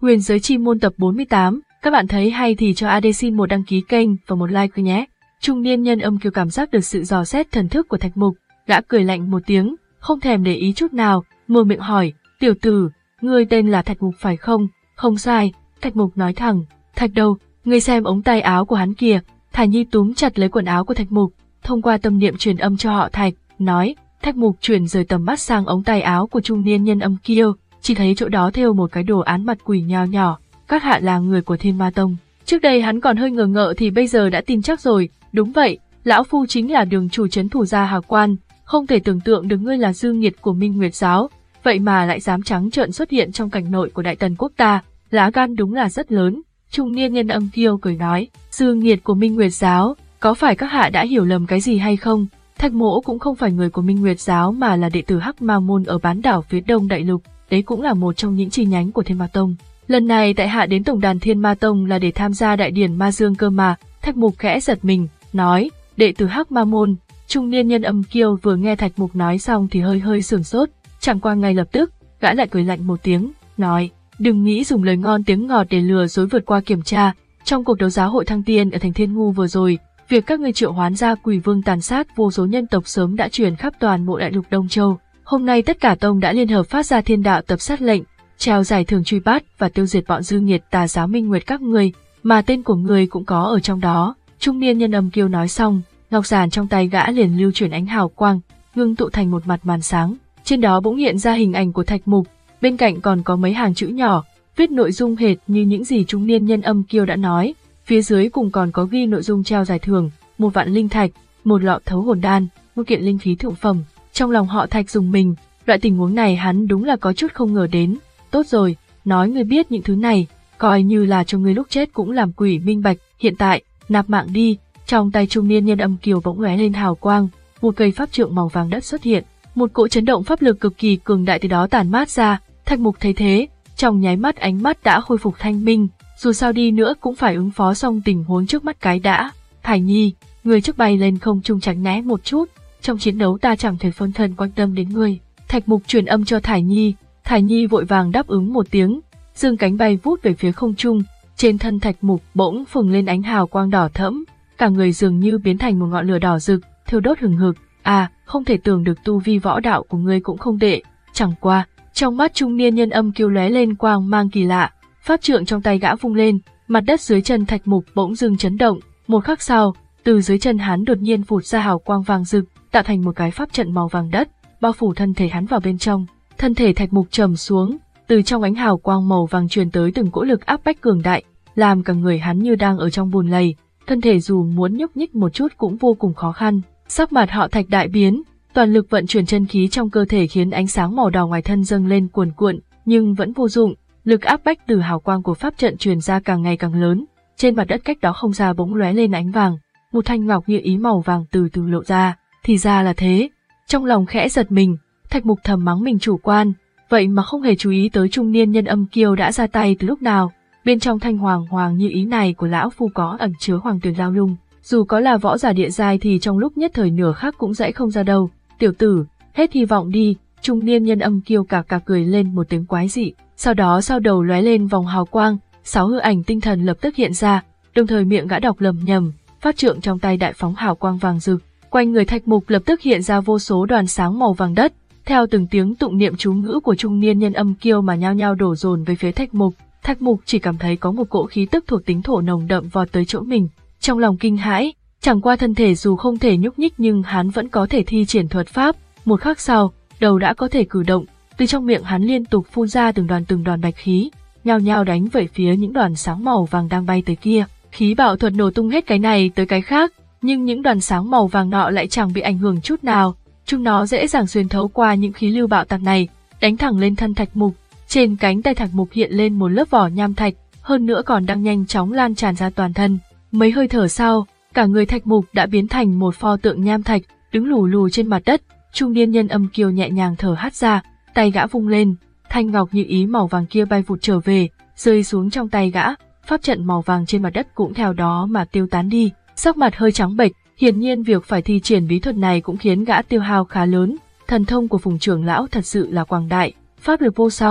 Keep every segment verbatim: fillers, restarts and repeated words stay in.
Huyền giới chi môn tập bốn mươi tám, các bạn thấy hay thì cho a đê xin một đăng ký kênh và một like nhé. Trung niên nhân âm kiêu cảm giác được sự dò xét thần thức của Thạch Mục, gã cười lạnh một tiếng, không thèm để ý chút nào, mở miệng hỏi, tiểu tử, ngươi tên là Thạch Mục phải không? Không sai, Thạch Mục nói thẳng, Thạch đâu, ngươi xem ống tay áo của hắn kìa. Thải Nhi túm chặt lấy quần áo của Thạch Mục, thông qua tâm niệm truyền âm cho họ Thạch, nói, Thạch Mục chuyển rời tầm mắt sang ống tay áo của trung niên nhân âm kiêu, chỉ thấy chỗ đó thêu một cái đồ án mặt quỷ nho nhỏ, các hạ là người của Thiên Ma Tông. Trước đây hắn còn hơi ngờ ngợ thì bây giờ đã tin chắc rồi, đúng vậy, lão phu chính là đường chủ trấn thủ gia Hà Quan, không thể tưởng tượng được ngươi là dư nghiệt của Minh Nguyệt giáo, vậy mà lại dám trắng trợn xuất hiện trong cảnh nội của Đại Tần quốc ta, lá gan đúng là rất lớn. Trung niên nhân âm kiêu cười nói, dư nghiệt của Minh Nguyệt giáo, có phải các hạ đã hiểu lầm cái gì hay không? Thạch Mỗ cũng không phải người của Minh Nguyệt giáo mà là đệ tử Hắc Ma môn ở bán đảo phía đông đại lục, đấy cũng là một trong những chi nhánh của Thiên Ma Tông. Lần này tại hạ đến tổng đàn Thiên Ma Tông là để tham gia đại điển Ma Dương cơ mà. Thạch Mục khẽ giật mình, nói, đệ tử Hắc Ma môn. Trung niên nhân âm kiêu vừa nghe Thạch Mục nói xong thì hơi hơi sửng sốt, chẳng qua ngay lập tức, gã lại cười lạnh một tiếng, nói, đừng nghĩ dùng lời ngon tiếng ngọt để lừa dối vượt qua kiểm tra. Trong cuộc đấu giá hội thăng tiên ở thành Thiên Ngu vừa rồi, việc các ngươi triệu hoán ra quỷ vương tàn sát vô số nhân tộc sớm đã truyền khắp toàn bộ đại lục Đông Châu. Hôm nay tất cả tông đã liên hợp phát ra thiên đạo tập sát lệnh, trao giải thưởng truy bắt và tiêu diệt bọn dư nghiệt tà giáo Minh Nguyệt các ngươi, mà tên của ngươi cũng có ở trong đó. Trung niên nhân âm kiêu nói xong, ngọc giản trong tay gã liền lưu chuyển ánh hào quang, ngưng tụ thành một mặt màn sáng. Trên đó bỗng hiện ra hình ảnh của Thạch Mục, bên cạnh còn có mấy hàng chữ nhỏ, viết nội dung hệt như những gì trung niên nhân âm kiêu đã nói. Phía dưới cùng còn có ghi nội dung trao giải thưởng, một vạn linh thạch, một lọ thấu hồn đan, một kiện linh khí thượng phẩm. Trong lòng họ Thạch dùng mình, loại tình huống này hắn đúng là có chút không ngờ đến. Tốt rồi, nói ngươi biết những thứ này, coi như là cho ngươi lúc chết cũng làm quỷ minh bạch. Hiện tại, nạp mạng đi. Trong tay trung niên nhân âm kiều bỗng lóe lên hào quang, một cây pháp trượng màu vàng đất xuất hiện, một cỗ chấn động pháp lực cực kỳ cường đại từ đó tản mát ra. Thạch Mục thấy thế, trong nháy mắt ánh mắt đã khôi phục thanh minh, dù sao đi nữa cũng phải ứng phó xong tình huống trước mắt cái đã. Thải Nhi, ngươi trước bay lên không trung tránh né một chút, trong chiến đấu ta chẳng thể phân thân quan tâm đến ngươi. Thạch Mục truyền âm cho Thải Nhi, Thải Nhi vội vàng đáp ứng một tiếng, dương cánh bay vút về phía không trung. Trên thân Thạch Mục bỗng phừng lên ánh hào quang đỏ thẫm, cả người dường như biến thành một ngọn lửa đỏ rực, thiêu đốt hừng hực. À, không thể tưởng được tu vi võ đạo của ngươi cũng không tệ. Chẳng qua, trong mắt trung niên nhân âm kiêu lóe lên quang mang kỳ lạ, pháp trượng trong tay gã vung lên, mặt đất dưới chân Thạch Mục bỗng dưng chấn động. Một khắc sau, từ dưới chân hắn đột nhiên phụt ra hào quang vàng rực, tạo thành một cái pháp trận màu vàng đất, bao phủ thân thể hắn vào bên trong. Thân thể Thạch Mục trầm xuống, từ trong ánh hào quang màu vàng truyền tới từng cỗ lực áp bách cường đại, làm cả người hắn như đang ở trong bùn lầy, thân thể dù muốn nhúc nhích một chút cũng vô cùng khó khăn. Sắc mặt họ Thạch đại biến, toàn lực vận chuyển chân khí trong cơ thể khiến ánh sáng màu đỏ ngoài thân dâng lên cuồn cuộn, nhưng vẫn vô dụng, lực áp bách từ hào quang của pháp trận truyền ra càng ngày càng lớn. Trên mặt đất cách đó không xa bỗng lóe lên ánh vàng, một thanh ngọc như ý màu vàng từ từ lộ ra, thì ra là thế. Trong lòng khẽ giật mình, Thạch Mục thầm mắng mình chủ quan, vậy mà không hề chú ý tới trung niên nhân âm kiêu đã ra tay từ lúc nào. Bên trong thanh hoàng hoàng như ý này của lão phu có ẩn chứa hoàng tuyển lao lung, dù có là võ giả địa giai thì trong lúc nhất thời nửa khắc cũng dãy không ra đâu. Tiểu tử, hết hy vọng đi. Trung niên nhân âm kiêu cà cà cười lên một tiếng quái dị, sau đó sau đầu lóe lên vòng hào quang, sáu hư ảnh tinh thần lập tức hiện ra, đồng thời miệng gã đọc lầm nhầm, pháp trượng trong tay đại phóng hào quang vàng rực, quanh người Thạch Mục lập tức hiện ra vô số đoàn sáng màu vàng đất, theo từng tiếng tụng niệm chú ngữ của trung niên nhân âm kiêu mà nhao nhao đổ dồn về phía Thạch Mục. Thạch Mục chỉ cảm thấy có một cỗ khí tức thuộc tính thổ nồng đậm vọt tới chỗ mình, trong lòng kinh hãi, chẳng qua thân thể dù không thể nhúc nhích nhưng hắn vẫn có thể thi triển thuật pháp. Một khắc sau, đầu đã có thể cử động, từ trong miệng hắn liên tục phun ra từng đoàn từng đoàn bạch khí, nhao nhao đánh về phía những đoàn sáng màu vàng đang bay tới kia. Khí bạo thuật nổ tung hết cái này tới cái khác, nhưng những đoàn sáng màu vàng nọ lại chẳng bị ảnh hưởng chút nào, chúng nó dễ dàng xuyên thấu qua những khí lưu bạo tạc này, đánh thẳng lên thân Thạch Mục. Trên cánh tay Thạch Mục hiện lên một lớp vỏ nham thạch, hơn nữa còn đang nhanh chóng lan tràn ra toàn thân. Mấy hơi thở sau, cả người Thạch Mục đã biến thành một pho tượng nham thạch, đứng lù lù trên mặt đất. Trung niên nhân âm kiêu nhẹ nhàng thở hắt ra, tay gã vung lên, thanh ngọc như ý màu vàng kia bay vụt trở về, rơi xuống trong tay gã, pháp trận màu vàng trên mặt đất cũng theo đó mà tiêu tán đi. Sắc mặt hơi trắng bệch, hiển nhiên việc phải thi triển bí thuật này cũng khiến gã tiêu hao khá lớn. Thần thông của Phùng trưởng lão thật sự là quảng đại, pháp lực vô song,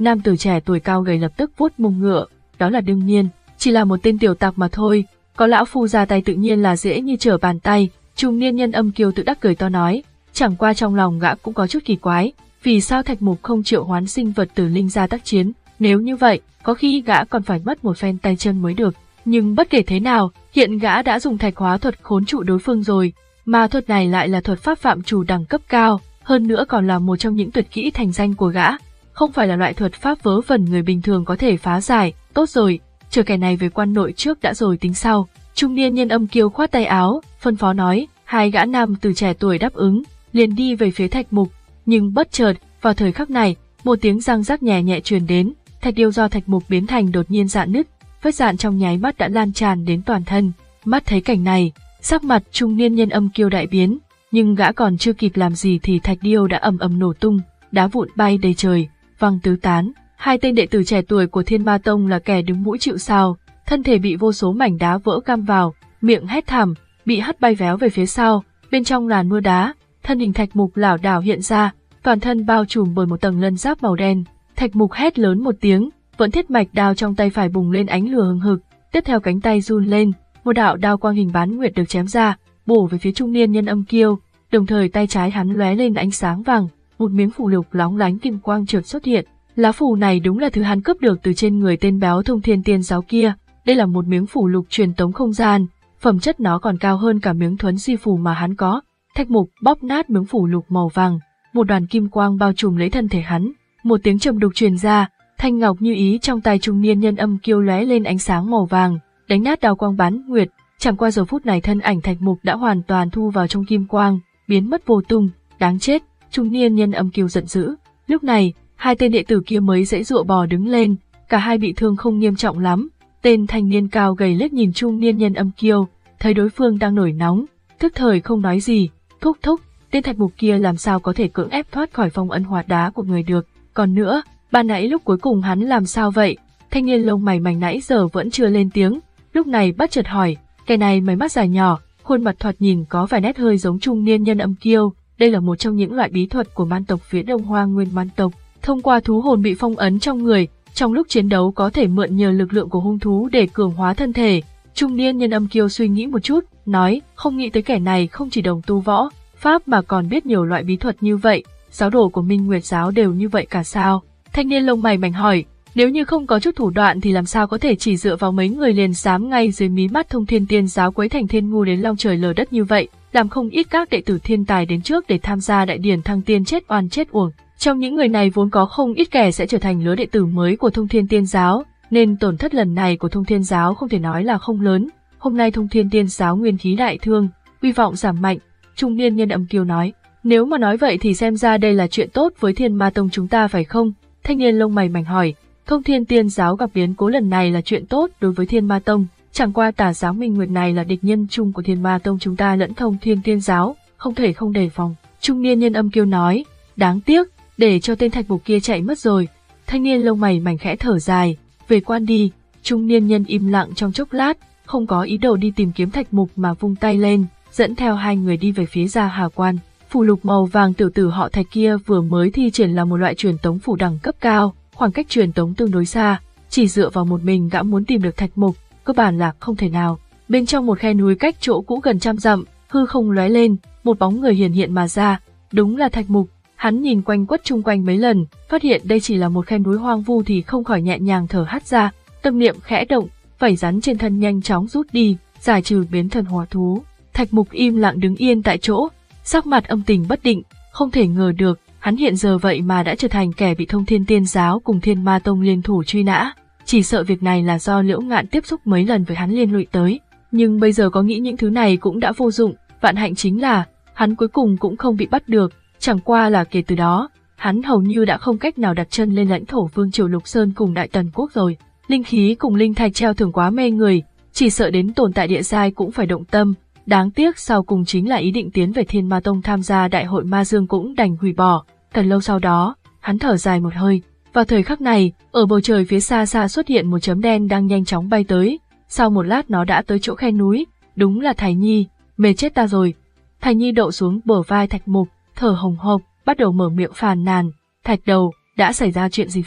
Nam tử trẻ tuổi cao gầy lập tức vuốt mông ngựa, đó là đương nhiên, chỉ là một tên tiểu tặc mà thôi, có lão phu ra tay tự nhiên là dễ như trở bàn tay. Trung niên nhân âm kiêu tự đắc cười to nói, chẳng qua trong lòng gã cũng có chút kỳ quái, vì sao Thạch Mục không triệu hoán sinh vật tử linh ra tác chiến, nếu như vậy, có khi gã còn phải mất một phen tay chân mới được. Nhưng bất kể thế nào, hiện gã đã dùng thạch hóa thuật khốn trụ đối phương rồi, mà thuật này lại là thuật pháp phạm chủ đẳng cấp cao, hơn nữa còn là một trong những tuyệt kỹ thành danh của gã, không phải là loại thuật pháp vớ vẩn người bình thường có thể phá giải. Tốt rồi, chờ kẻ này về quan nội trước đã rồi tính sau. Trung niên nhân âm kiêu khoát tay áo, phân phó nói. Hai gã nam từ trẻ tuổi đáp ứng, liền đi về phía Thạch Mục, nhưng bất chợt, vào thời khắc này, một tiếng răng rắc nhẹ nhẹ truyền đến, thạch điêu do Thạch Mục biến thành đột nhiên rạn nứt, vết rạn trong nháy mắt đã lan tràn đến toàn thân. Mắt thấy cảnh này, sắc mặt trung niên nhân âm kiêu đại biến, nhưng gã còn chưa kịp làm gì thì thạch điêu đã ầm ầm nổ tung, đá vụn bay đầy trời, văng tứ tán. Hai tên đệ tử trẻ tuổi của Thiên Ma Tông là kẻ đứng mũi chịu sào, thân thể bị vô số mảnh đá vỡ cam vào, miệng hét thảm, bị hất bay véo về phía sau, bên trong làn mưa đá, thân hình Thạch Mục lảo đảo hiện ra, toàn thân bao trùm bởi một tầng lân giáp màu đen. Thạch Mục hét lớn một tiếng, vẫn thiết mạch đao trong tay phải bùng lên ánh lửa hừng hực, tiếp theo cánh tay run lên, một đạo đao quang hình bán nguyệt được chém ra, bổ về phía trung niên nhân âm kiêu, đồng thời tay trái hắn lóe lên ánh sáng vàng, một miếng phù lục lóng lánh kim quang chợt xuất hiện. Lá phù này đúng là thứ hắn cướp được từ trên người tên béo Thông Thiên Tiên Giáo kia, đây là một miếng phù lục truyền tống không gian, phẩm chất nó còn cao hơn cả miếng thuấn di phù mà hắn có. Thạch Mục bóp nát miếng phù lục màu vàng, một đoàn kim quang bao trùm lấy thân thể hắn, một tiếng trầm đục truyền ra, thanh ngọc như ý trong tay trung niên nhân âm kiêu lóe lên ánh sáng màu vàng, đánh nát đao quang bán nguyệt. Chẳng qua giờ phút này thân ảnh Thạch Mục đã hoàn toàn thu vào trong kim quang, biến mất vô tung. Đáng chết! Trung niên nhân âm kiêu giận dữ. Lúc này, hai tên đệ tử kia mới giãy giụa bò đứng lên, cả hai bị thương không nghiêm trọng lắm. Tên thanh niên cao gầy liếc nhìn trung niên nhân âm kiêu, thấy đối phương đang nổi nóng, tức thời không nói gì. Thúc thúc, tên Thạch Mục kia làm sao có thể cưỡng ép thoát khỏi phong ấn hoạt đá của người được? Còn nữa, ban nãy lúc cuối cùng hắn làm sao vậy? Thanh niên lông mày mảnh nãy giờ vẫn chưa lên tiếng, lúc này bất chợt hỏi. Cái này mày mắt dài nhỏ, khuôn mặt thoạt nhìn có vài nét hơi giống trung niên nhân âm kiêu. Đây là một trong những loại bí thuật của man tộc phía đông Hoa Nguyên Man tộc. Thông qua thú hồn bị phong ấn trong người, trong lúc chiến đấu có thể mượn nhờ lực lượng của hung thú để cường hóa thân thể. Trung niên nhân âm kiêu suy nghĩ một chút, nói, không nghĩ tới kẻ này không chỉ đồng tu võ, pháp mà còn biết nhiều loại bí thuật như vậy. Giáo đồ của Minh Nguyệt giáo đều như vậy cả sao? Thanh niên lông mày mảnh hỏi, nếu như không có chút thủ đoạn thì làm sao có thể chỉ dựa vào mấy người liền dám ngay dưới mí mắt Thông Thiên Tiên giáo quấy thành thiên ngu đến long trời lở đất như vậy, làm không ít các đệ tử thiên tài đến trước để tham gia đại điển thăng tiên chết oan chết uổng. Trong những người này vốn có không ít kẻ sẽ trở thành lứa đệ tử mới của Thông Thiên Tiên giáo, nên tổn thất lần này của Thông Thiên giáo không thể nói là không lớn. Hôm nay Thông Thiên Tiên giáo nguyên khí đại thương, uy vọng giảm mạnh. Trung niên nhân âm kiêu nói, nếu mà nói vậy thì xem ra đây là chuyện tốt với Thiên Ma Tông chúng ta phải không? Thanh niên lông mày mảnh hỏi, Thông Thiên Tiên giáo gặp biến cố lần này là chuyện tốt đối với Thiên Ma Tông, chẳng qua tà giáo Minh Nguyệt này là địch nhân chung của Thiên Ma Tông chúng ta lẫn Thông Thiên Tiên giáo, không thể không đề phòng. Trung niên nhân âm kiêu nói, đáng tiếc, để cho tên Thạch Mục kia chạy mất rồi. Thanh niên lông mày mảnh khẽ thở dài, về quan đi. Trung niên nhân im lặng trong chốc lát, không có ý đồ đi tìm kiếm Thạch Mục mà vung tay lên, dẫn theo hai người đi về phía Gia Hà Quan. Phù lục màu vàng tiểu tử họ Thạch kia vừa mới thi triển là một loại truyền tống phù đẳng cấp cao, khoảng cách truyền tống tương đối xa, chỉ dựa vào một mình gã muốn tìm được Thạch Mục, cơ bản là không thể nào. Bên trong một khe núi cách chỗ cũ gần trăm dặm, hư không lóe lên, một bóng người hiển hiện mà ra, đúng là Thạch Mục. Hắn nhìn quanh quất chung quanh mấy lần, phát hiện đây chỉ là một khe núi hoang vu thì không khỏi nhẹ nhàng thở hắt ra, tâm niệm khẽ động, vảy rắn trên thân nhanh chóng rút đi, giải trừ biến thần hỏa thú. Thạch Mục im lặng đứng yên tại chỗ, sắc mặt âm tình bất định, không thể ngờ được, hắn hiện giờ vậy mà đã trở thành kẻ bị Thông Thiên Tiên giáo cùng Thiên Ma Tông liên thủ truy nã. Chỉ sợ việc này là do Liễu Ngạn tiếp xúc mấy lần với hắn liên lụy tới, nhưng bây giờ có nghĩ những thứ này cũng đã vô dụng, vạn hạnh chính là hắn cuối cùng cũng không bị bắt được. Chẳng qua là kể từ đó, hắn hầu như đã không cách nào đặt chân lên lãnh thổ Vương triều Lục Sơn cùng Đại Tần quốc rồi. Linh khí cùng linh thạch treo thưởng quá mê người, chỉ sợ đến tồn tại địa giai cũng phải động tâm. Đáng tiếc sau cùng chính là ý định tiến về Thiên Ma Tông tham gia đại hội Ma Dương cũng đành hủy bỏ. Thật lâu sau đó, hắn thở dài một hơi. Vào thời khắc này, ở bầu trời phía xa xa xuất hiện một chấm đen đang nhanh chóng bay tới. Sau một lát nó đã tới chỗ khe núi, đúng là Thải Nhi, mệt chết ta rồi. Thải Nhi đậu xuống bờ vai Thạch Mục, thở hồng hộc, bắt đầu mở miệng phàn nàn. Thạch đầu, đã xảy ra chuyện gì vậy?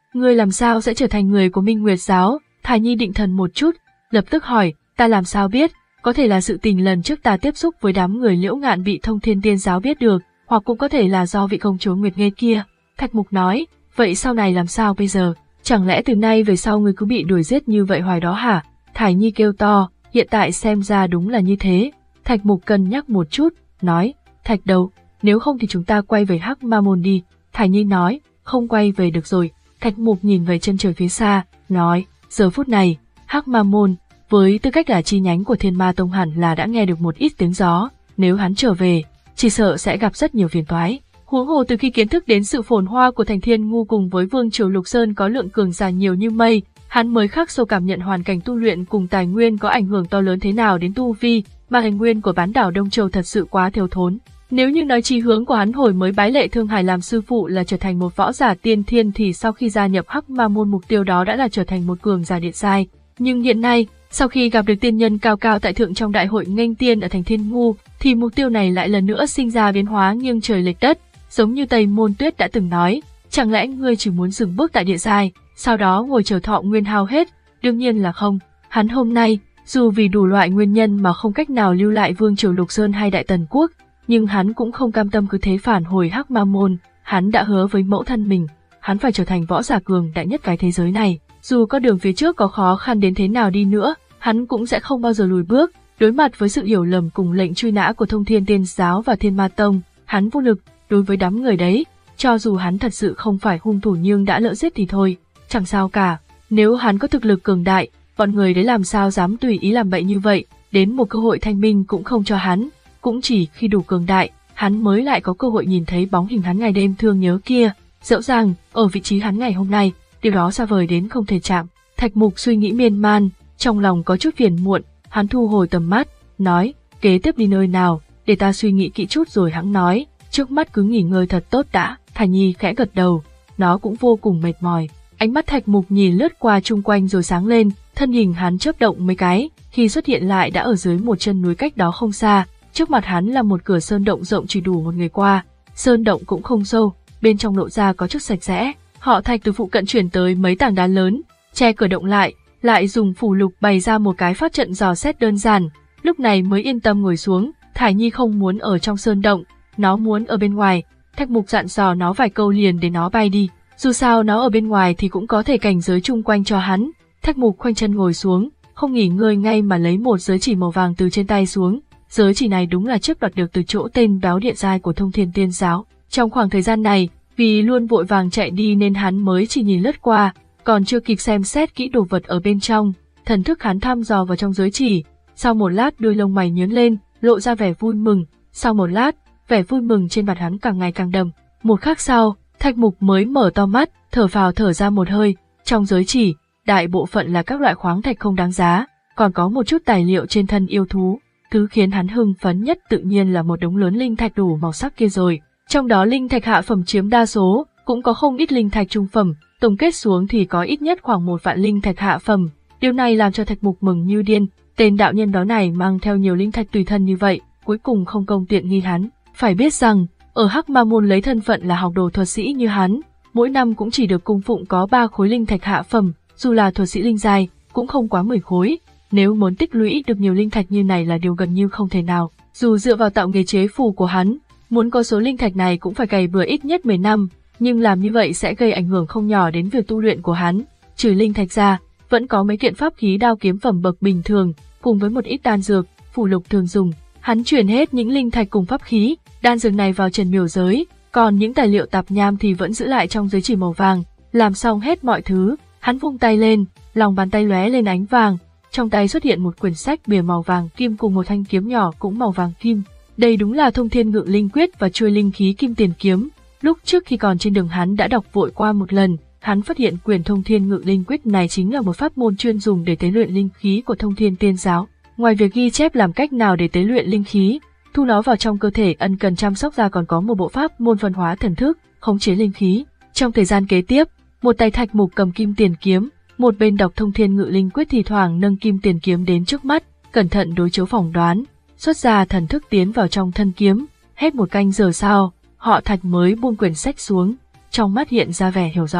ngươi làm sao sẽ trở thành người của Minh Nguyệt giáo? Thải Nhi định thần một chút, lập tức hỏi, ta làm sao biết, có thể là sự tình lần trước ta tiếp xúc với đám người Liễu Ngạn bị Thông Thiên Tiên giáo biết được, hoặc cũng có thể là do vị công chúa Nguyệt Nghê kia. Thạch Mục nói, vậy sau này làm sao bây giờ? Chẳng lẽ từ nay về sau ngươi cứ bị đuổi giết như vậy hoài đó hả? Thải Nhi kêu to, hiện tại xem ra đúng là như thế. Thạch Mục cân nhắc một chút, nói, Thạch Đầu, nếu không thì chúng ta quay về Hắc Ma Môn đi. Thải Nhi nói, không quay về được rồi. Thạch Mục nhìn về chân trời phía xa, nói, giờ phút này, Hắc Ma Môn, với tư cách là chi nhánh của Thiên Ma Tông hẳn là đã nghe được một ít tiếng gió, nếu hắn trở về, chỉ sợ sẽ gặp rất nhiều phiền toái. Huống hồ từ khi kiến thức đến sự phồn hoa của thành Thiên Ngu cùng với Vương Triều Lục Sơn có lượng cường giả nhiều như mây, hắn mới khắc sâu cảm nhận hoàn cảnh tu luyện cùng tài nguyên có ảnh hưởng to lớn thế nào đến tu vi, mà tài nguyên của bán đảo Đông Châu thật sự quá thiếu thốn. Nếu như nói chí hướng của hắn hồi mới bái Lệ Thương Hải làm sư phụ là trở thành một võ giả tiên thiên thì sau khi gia nhập Hắc Ma Môn mục tiêu đó đã là trở thành một cường giả điện giai. Nhưng hiện nay, sau khi gặp được tiên nhân cao cao tại thượng trong đại hội nghênh tiên ở thành Thiên Ngu, thì mục tiêu này lại lần nữa sinh ra biến hóa nghiêng trời lệch đất, giống như Tây Môn Tuyết đã từng nói, chẳng lẽ ngươi chỉ muốn dừng bước tại địa giai, sau đó ngồi chờ thọ nguyên hao hết? Đương nhiên là không. Hắn hôm nay, dù vì đủ loại nguyên nhân mà không cách nào lưu lại Vương Triều Lục Sơn hay Đại Tần Quốc, nhưng hắn cũng không cam tâm cứ thế phản hồi Hắc Ma Môn. Hắn đã hứa với mẫu thân mình, hắn phải trở thành võ giả cường đại nhất cái thế giới này. Dù con đường phía trước có khó khăn đến thế nào đi nữa, hắn cũng sẽ không bao giờ lùi bước. Đối mặt với sự hiểu lầm cùng lệnh truy nã của Thông Thiên Tiên giáo và Thiên Ma Tông, hắn vô lực. Đối với đám người đấy, cho dù hắn thật sự không phải hung thủ nhưng đã lỡ giết thì thôi, chẳng sao cả. Nếu hắn có thực lực cường đại, bọn người đấy làm sao dám tùy ý làm bậy như vậy, đến một cơ hội thanh minh cũng không cho hắn. Cũng chỉ khi đủ cường đại, hắn mới lại có cơ hội nhìn thấy bóng hình hắn ngày đêm thương nhớ kia. Dẫu rằng, ở vị trí hắn ngày hôm nay, điều đó xa vời đến không thể chạm. Thạch Mục suy nghĩ miên man, trong lòng có chút phiền muộn, hắn thu hồi tầm mắt, nói, kế tiếp đi nơi nào, để ta suy nghĩ kỹ chút rồi hẵng nói, trước mắt cứ nghỉ ngơi thật tốt đã. Thải Nhi khẽ gật đầu, nó cũng vô cùng mệt mỏi. Ánh mắt Thạch Mục nhìn lướt qua chung quanh rồi sáng lên, thân hình hắn chớp động mấy cái, khi xuất hiện lại đã ở dưới một chân núi cách đó không xa. Trước mặt hắn là một cửa sơn động rộng chỉ đủ một người qua, sơn động cũng không sâu, bên trong lộ ra có chút sạch sẽ. Họ Thạch từ phụ cận chuyển tới mấy tảng đá lớn, che cửa động lại, lại dùng phù lục bày ra một cái pháp trận dò xét đơn giản, lúc này mới yên tâm ngồi xuống. Thải Nhi không muốn ở trong sơn động, nó muốn ở bên ngoài. Thạch Mục dặn dò nó vài câu liền để nó bay đi, dù sao nó ở bên ngoài thì cũng có thể cảnh giới chung quanh cho hắn. Thạch Mục khoanh chân ngồi xuống, không nghỉ ngơi ngay mà lấy một giới chỉ màu vàng từ trên tay xuống. Giới chỉ này đúng là trước đoạt được từ chỗ tên báo điện giai của Thông Thiên Tiên giáo. Trong khoảng thời gian này, vì luôn vội vàng chạy đi nên hắn mới chỉ nhìn lướt qua, còn chưa kịp xem xét kỹ đồ vật ở bên trong. Thần thức hắn thăm dò vào trong giới chỉ, sau một lát đuôi lông mày nhướng lên, lộ ra vẻ vui mừng. Sau một lát, vẻ vui mừng trên mặt hắn càng ngày càng đậm. Một khắc sau, Thạch Mục mới mở to mắt, thở vào thở ra một hơi. Trong giới chỉ, đại bộ phận là các loại khoáng thạch không đáng giá, còn có một chút tài liệu trên thân yêu thú. Thứ khiến hắn hưng phấn nhất tự nhiên là một đống lớn linh thạch đủ màu sắc kia rồi. Trong đó linh thạch hạ phẩm chiếm đa số, cũng có không ít linh thạch trung phẩm, tổng kết xuống thì có ít nhất khoảng một vạn linh thạch hạ phẩm. Điều này làm cho Thạch Mục mừng như điên, tên đạo nhân đó này mang theo nhiều linh thạch tùy thân như vậy, cuối cùng không công tiện nghi hắn. Phải biết rằng, ở Hắc Ma Môn lấy thân phận là học đồ thuật sĩ như hắn, mỗi năm cũng chỉ được cung phụng có ba khối linh thạch hạ phẩm, dù là thuật sĩ linh giai, cũng không quá mười khối. Nếu muốn tích lũy được nhiều linh thạch như này là điều gần như không thể nào. Dù dựa vào tạo nghề chế phù của hắn, muốn có số linh thạch này cũng phải cày bừa ít nhất mười năm, nhưng làm như vậy sẽ gây ảnh hưởng không nhỏ đến việc tu luyện của hắn. Trừ linh thạch ra, vẫn có mấy kiện pháp khí đao kiếm phẩm bậc bình thường, cùng với một ít đan dược, phù lục thường dùng. Hắn chuyển hết những linh thạch cùng pháp khí, đan dược này vào trần miểu giới, còn những tài liệu tạp nham thì vẫn giữ lại trong giới chỉ màu vàng. Làm xong hết mọi thứ, hắn vung tay lên, lòng bàn tay lóe lên ánh vàng. Trong tay xuất hiện một quyển sách bìa màu vàng kim cùng một thanh kiếm nhỏ cũng màu vàng kim. Đây đúng là Thông Thiên Ngự Linh Quyết và chuôi linh khí kim tiền kiếm. Lúc trước khi còn trên đường hắn đã đọc vội qua một lần, hắn phát hiện quyển Thông Thiên Ngự Linh Quyết này chính là một pháp môn chuyên dùng để tế luyện linh khí của Thông Thiên Tiên giáo. Ngoài việc ghi chép làm cách nào để tế luyện linh khí, thu nó vào trong cơ thể ân cần chăm sóc ra còn có một bộ pháp môn phân hóa thần thức, khống chế linh khí. Trong thời gian kế tiếp, một tay Thạch Mục cầm kim tiền kiếm, một bên đọc Thông Thiên Ngự Linh Quyết thì thoảng nâng kim tiền kiếm đến trước mắt, cẩn thận đối chiếu phỏng đoán, xuất ra thần thức tiến vào trong thân kiếm. Hết một canh giờ sau, họ Thạch mới buông quyển sách xuống, trong mắt hiện ra vẻ hiểu rõ.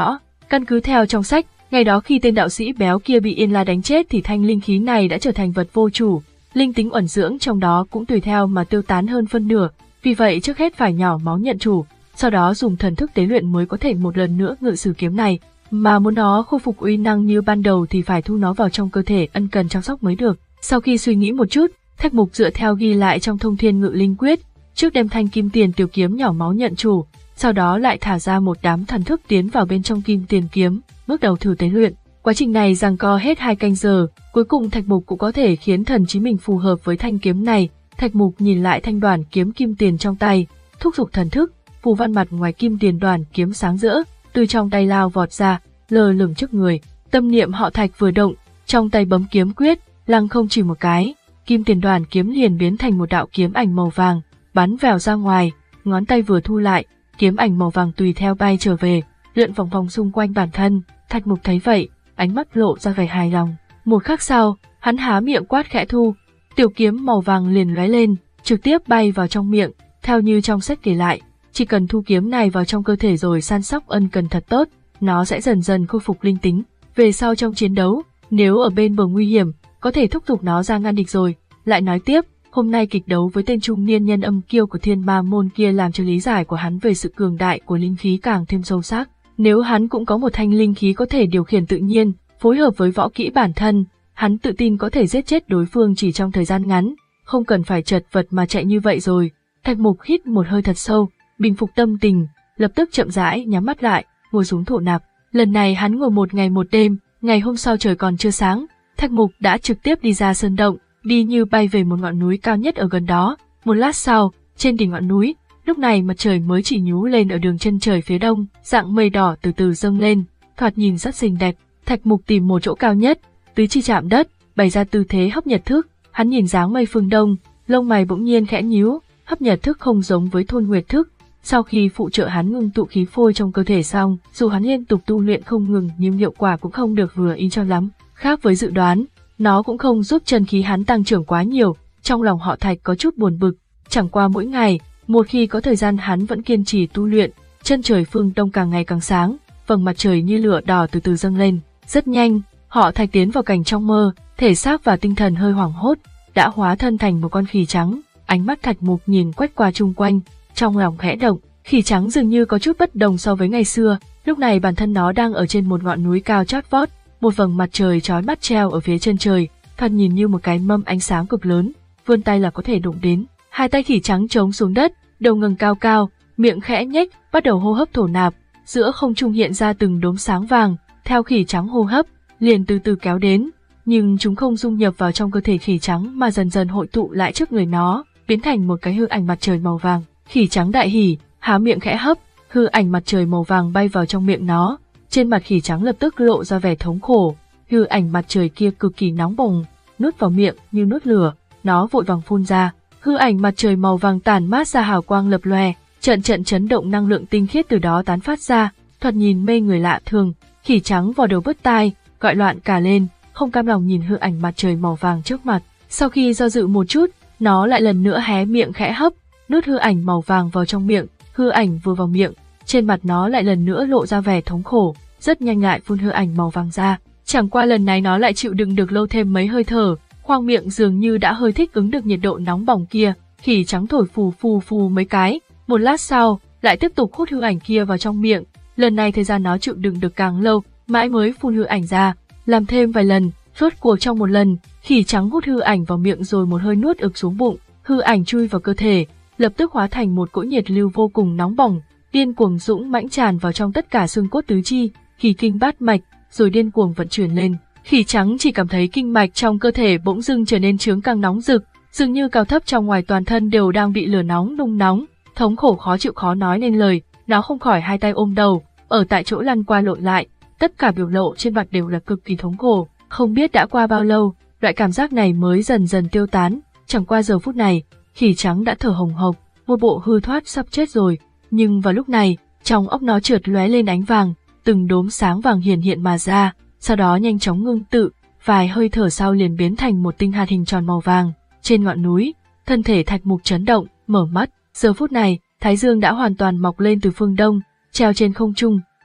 Căn cứ theo trong sách, ngày đó khi tên đạo sĩ béo kia bị Yên La đánh chết thì thanh linh khí này đã trở thành vật vô chủ, linh tính ẩn dưỡng trong đó cũng tùy theo mà tiêu tán hơn phân nửa, vì vậy trước hết phải nhỏ máu nhận chủ, sau đó dùng thần thức tế luyện mới có thể một lần nữa ngự sử kiếm này, mà muốn nó khôi phục uy năng như ban đầu thì phải thu nó vào trong cơ thể, ân cần chăm sóc mới được. Sau khi suy nghĩ một chút, Thạch Mục dựa theo ghi lại trong Thông Thiên Ngự Linh Quyết, trước đem thanh kim tiền tiểu kiếm nhỏ máu nhận chủ, sau đó lại thả ra một đám thần thức tiến vào bên trong kim tiền kiếm, bước đầu thử tế luyện. Quá trình này giằng co hết hai canh giờ, cuối cùng Thạch Mục cũng có thể khiến thần trí mình phù hợp với thanh kiếm này. Thạch Mục nhìn lại thanh đoàn kiếm kim tiền trong tay, thúc giục thần thức, phù văn mặt ngoài kim tiền đoàn kiếm sáng rỡ, từ trong tay lao vọt ra, lơ lửng trước người. Tâm niệm họ Thạch vừa động, trong tay bấm kiếm quyết, lăng không chỉ một cái, kim tiền đoàn kiếm liền biến thành một đạo kiếm ảnh màu vàng, bắn vèo ra ngoài, ngón tay vừa thu lại, kiếm ảnh màu vàng tùy theo bay trở về, lượn vòng vòng xung quanh bản thân. Thạch Mục thấy vậy, ánh mắt lộ ra vẻ hài lòng. Một khắc sau, hắn há miệng quát khẽ thu, tiểu kiếm màu vàng liền lóe lên, trực tiếp bay vào trong miệng. Theo như trong sách kể lại, chỉ cần thu kiếm này vào trong cơ thể rồi săn sóc ân cần thật tốt, nó sẽ dần dần khôi phục linh tính. Về sau trong chiến đấu, nếu ở bên bờ nguy hiểm, có thể thúc giục nó ra ngăn địch rồi. Lại nói tiếp, hôm nay kịch đấu với tên trung niên nhân âm kiêu của Thiên Ma môn kia làm cho lý giải của hắn về sự cường đại của linh khí càng thêm sâu sắc. Nếu hắn cũng có một thanh linh khí có thể điều khiển tự nhiên, phối hợp với võ kỹ bản thân, hắn tự tin có thể giết chết đối phương chỉ trong thời gian ngắn, không cần phải chật vật mà chạy như vậy rồi. Thạch Mục hít một hơi thật sâu, bình phục tâm tình, lập tức chậm rãi nhắm mắt lại, ngồi xuống thổ nạp. Lần này hắn ngồi một ngày một đêm, ngày hôm sau trời còn chưa sáng, Thạch Mục đã trực tiếp đi ra sơn động, đi như bay về một ngọn núi cao nhất ở gần đó. Một lát sau, trên đỉnh ngọn núi, lúc này mặt trời mới chỉ nhú lên ở đường chân trời phía đông, dạng mây đỏ từ từ dâng lên, thoạt nhìn rất xinh đẹp. Thạch Mục tìm một chỗ cao nhất, tứ chi chạm đất, bày ra tư thế hấp nhật thức. Hắn nhìn dáng mây phương đông, lông mày bỗng nhiên khẽ nhíu. Hấp nhật thức không giống với thôn nguyệt thức. Sau khi phụ trợ hắn ngưng tụ khí phôi trong cơ thể xong, dù hắn liên tục tu luyện không ngừng nhưng hiệu quả cũng không được vừa ý cho lắm. Khác với dự đoán, nó cũng không giúp chân khí hắn tăng trưởng quá nhiều. Trong lòng họ Thạch có chút buồn bực, chẳng qua mỗi ngày, một khi có thời gian hắn vẫn kiên trì tu luyện. Chân trời phương đông càng ngày càng sáng, vầng mặt trời như lửa đỏ từ từ dâng lên. Rất nhanh, họ Thạch tiến vào cảnh trong mơ, thể xác và tinh thần hơi hoảng hốt, đã hóa thân thành một con khỉ trắng. Ánh mắt Thạch Mục nhìn quét qua chung quanh, trong lòng khẽ động. Khỉ trắng dường như có chút bất đồng so với ngày xưa. Lúc này bản thân nó đang ở trên một ngọn núi cao chót vót, một vầng mặt trời chói mắt treo ở phía chân trời, thoạt nhìn như một cái mâm ánh sáng cực lớn, vươn tay là có thể đụng đến. Hai tay khỉ trắng chống xuống đất, đầu ngẩng cao cao, miệng khẽ nhếch, bắt đầu hô hấp thổ nạp. Giữa không trung hiện ra từng đốm sáng vàng, theo khỉ trắng hô hấp, liền từ từ kéo đến, nhưng chúng không dung nhập vào trong cơ thể khỉ trắng mà dần dần hội tụ lại trước người nó, biến thành một cái hư ảnh mặt trời màu vàng. Khỉ trắng đại hỉ, há miệng khẽ hấp, hư ảnh mặt trời màu vàng bay vào trong miệng nó. Trên mặt khỉ trắng lập tức lộ ra vẻ thống khổ, hư ảnh mặt trời kia cực kỳ nóng bỏng, nuốt vào miệng như nuốt lửa, nó vội vàng phun ra. Hư ảnh mặt trời màu vàng tản mát ra hào quang lập lòe, trận trận chấn động năng lượng tinh khiết từ đó tán phát ra, thoạt nhìn mê người lạ thường. Khỉ trắng vò đầu bứt tai, gọi loạn cả lên, không cam lòng nhìn hư ảnh mặt trời màu vàng trước mặt. Sau khi do dự một chút, nó lại lần nữa hé miệng khẽ hấp, nuốt hư ảnh màu vàng vào trong miệng. Hư ảnh vừa vào miệng, trên mặt nó lại lần nữa lộ ra vẻ thống khổ, rất nhanh lại phun hư ảnh màu vàng ra. Chẳng qua lần này nó lại chịu đựng được lâu thêm mấy hơi thở, khoang miệng dường như đã hơi thích ứng được nhiệt độ nóng bỏng kia. Khỉ trắng thổi phù phù phù mấy cái, một lát sau lại tiếp tục hút hư ảnh kia vào trong miệng. Lần này thời gian nó chịu đựng được càng lâu, mãi mới phun hư ảnh ra. Làm thêm vài lần, rốt cuộc trong một lần, khỉ trắng hút hư ảnh vào miệng rồi một hơi nuốt ực xuống bụng. Hư ảnh chui vào cơ thể, lập tức hóa thành một cỗ nhiệt lưu vô cùng nóng bỏng, điên cuồng dũng mãnh tràn vào trong tất cả xương cốt tứ chi, khí kinh bát mạch, rồi điên cuồng vận chuyển lên. Khỉ trắng chỉ cảm thấy kinh mạch trong cơ thể bỗng dưng trở nên chướng càng nóng rực, dường như cao thấp trong ngoài toàn thân đều đang bị lửa nóng nung nóng, thống khổ khó chịu khó nói nên lời. Nó không khỏi hai tay ôm đầu, ở tại chỗ lăn qua lộn lại, tất cả biểu lộ trên mặt đều là cực kỳ thống khổ. Không biết đã qua bao lâu, loại cảm giác này mới dần dần tiêu tán. Chẳng qua giờ phút này, khỉ trắng đã thở hồng hộc, một bộ hư thoát sắp chết rồi. Nhưng vào lúc này, trong óc nó chợt lóe lên ánh vàng, từng đốm sáng vàng hiển hiện mà ra, sau đó nhanh chóng ngưng tụ, vài hơi thở sau liền biến thành một tinh hạt hình tròn màu vàng. Trên ngọn núi, thân thể Thạch Mục chấn động, mở mắt. Giờ phút này, thái dương đã hoàn toàn mọc lên từ phương đông, treo trên không trung,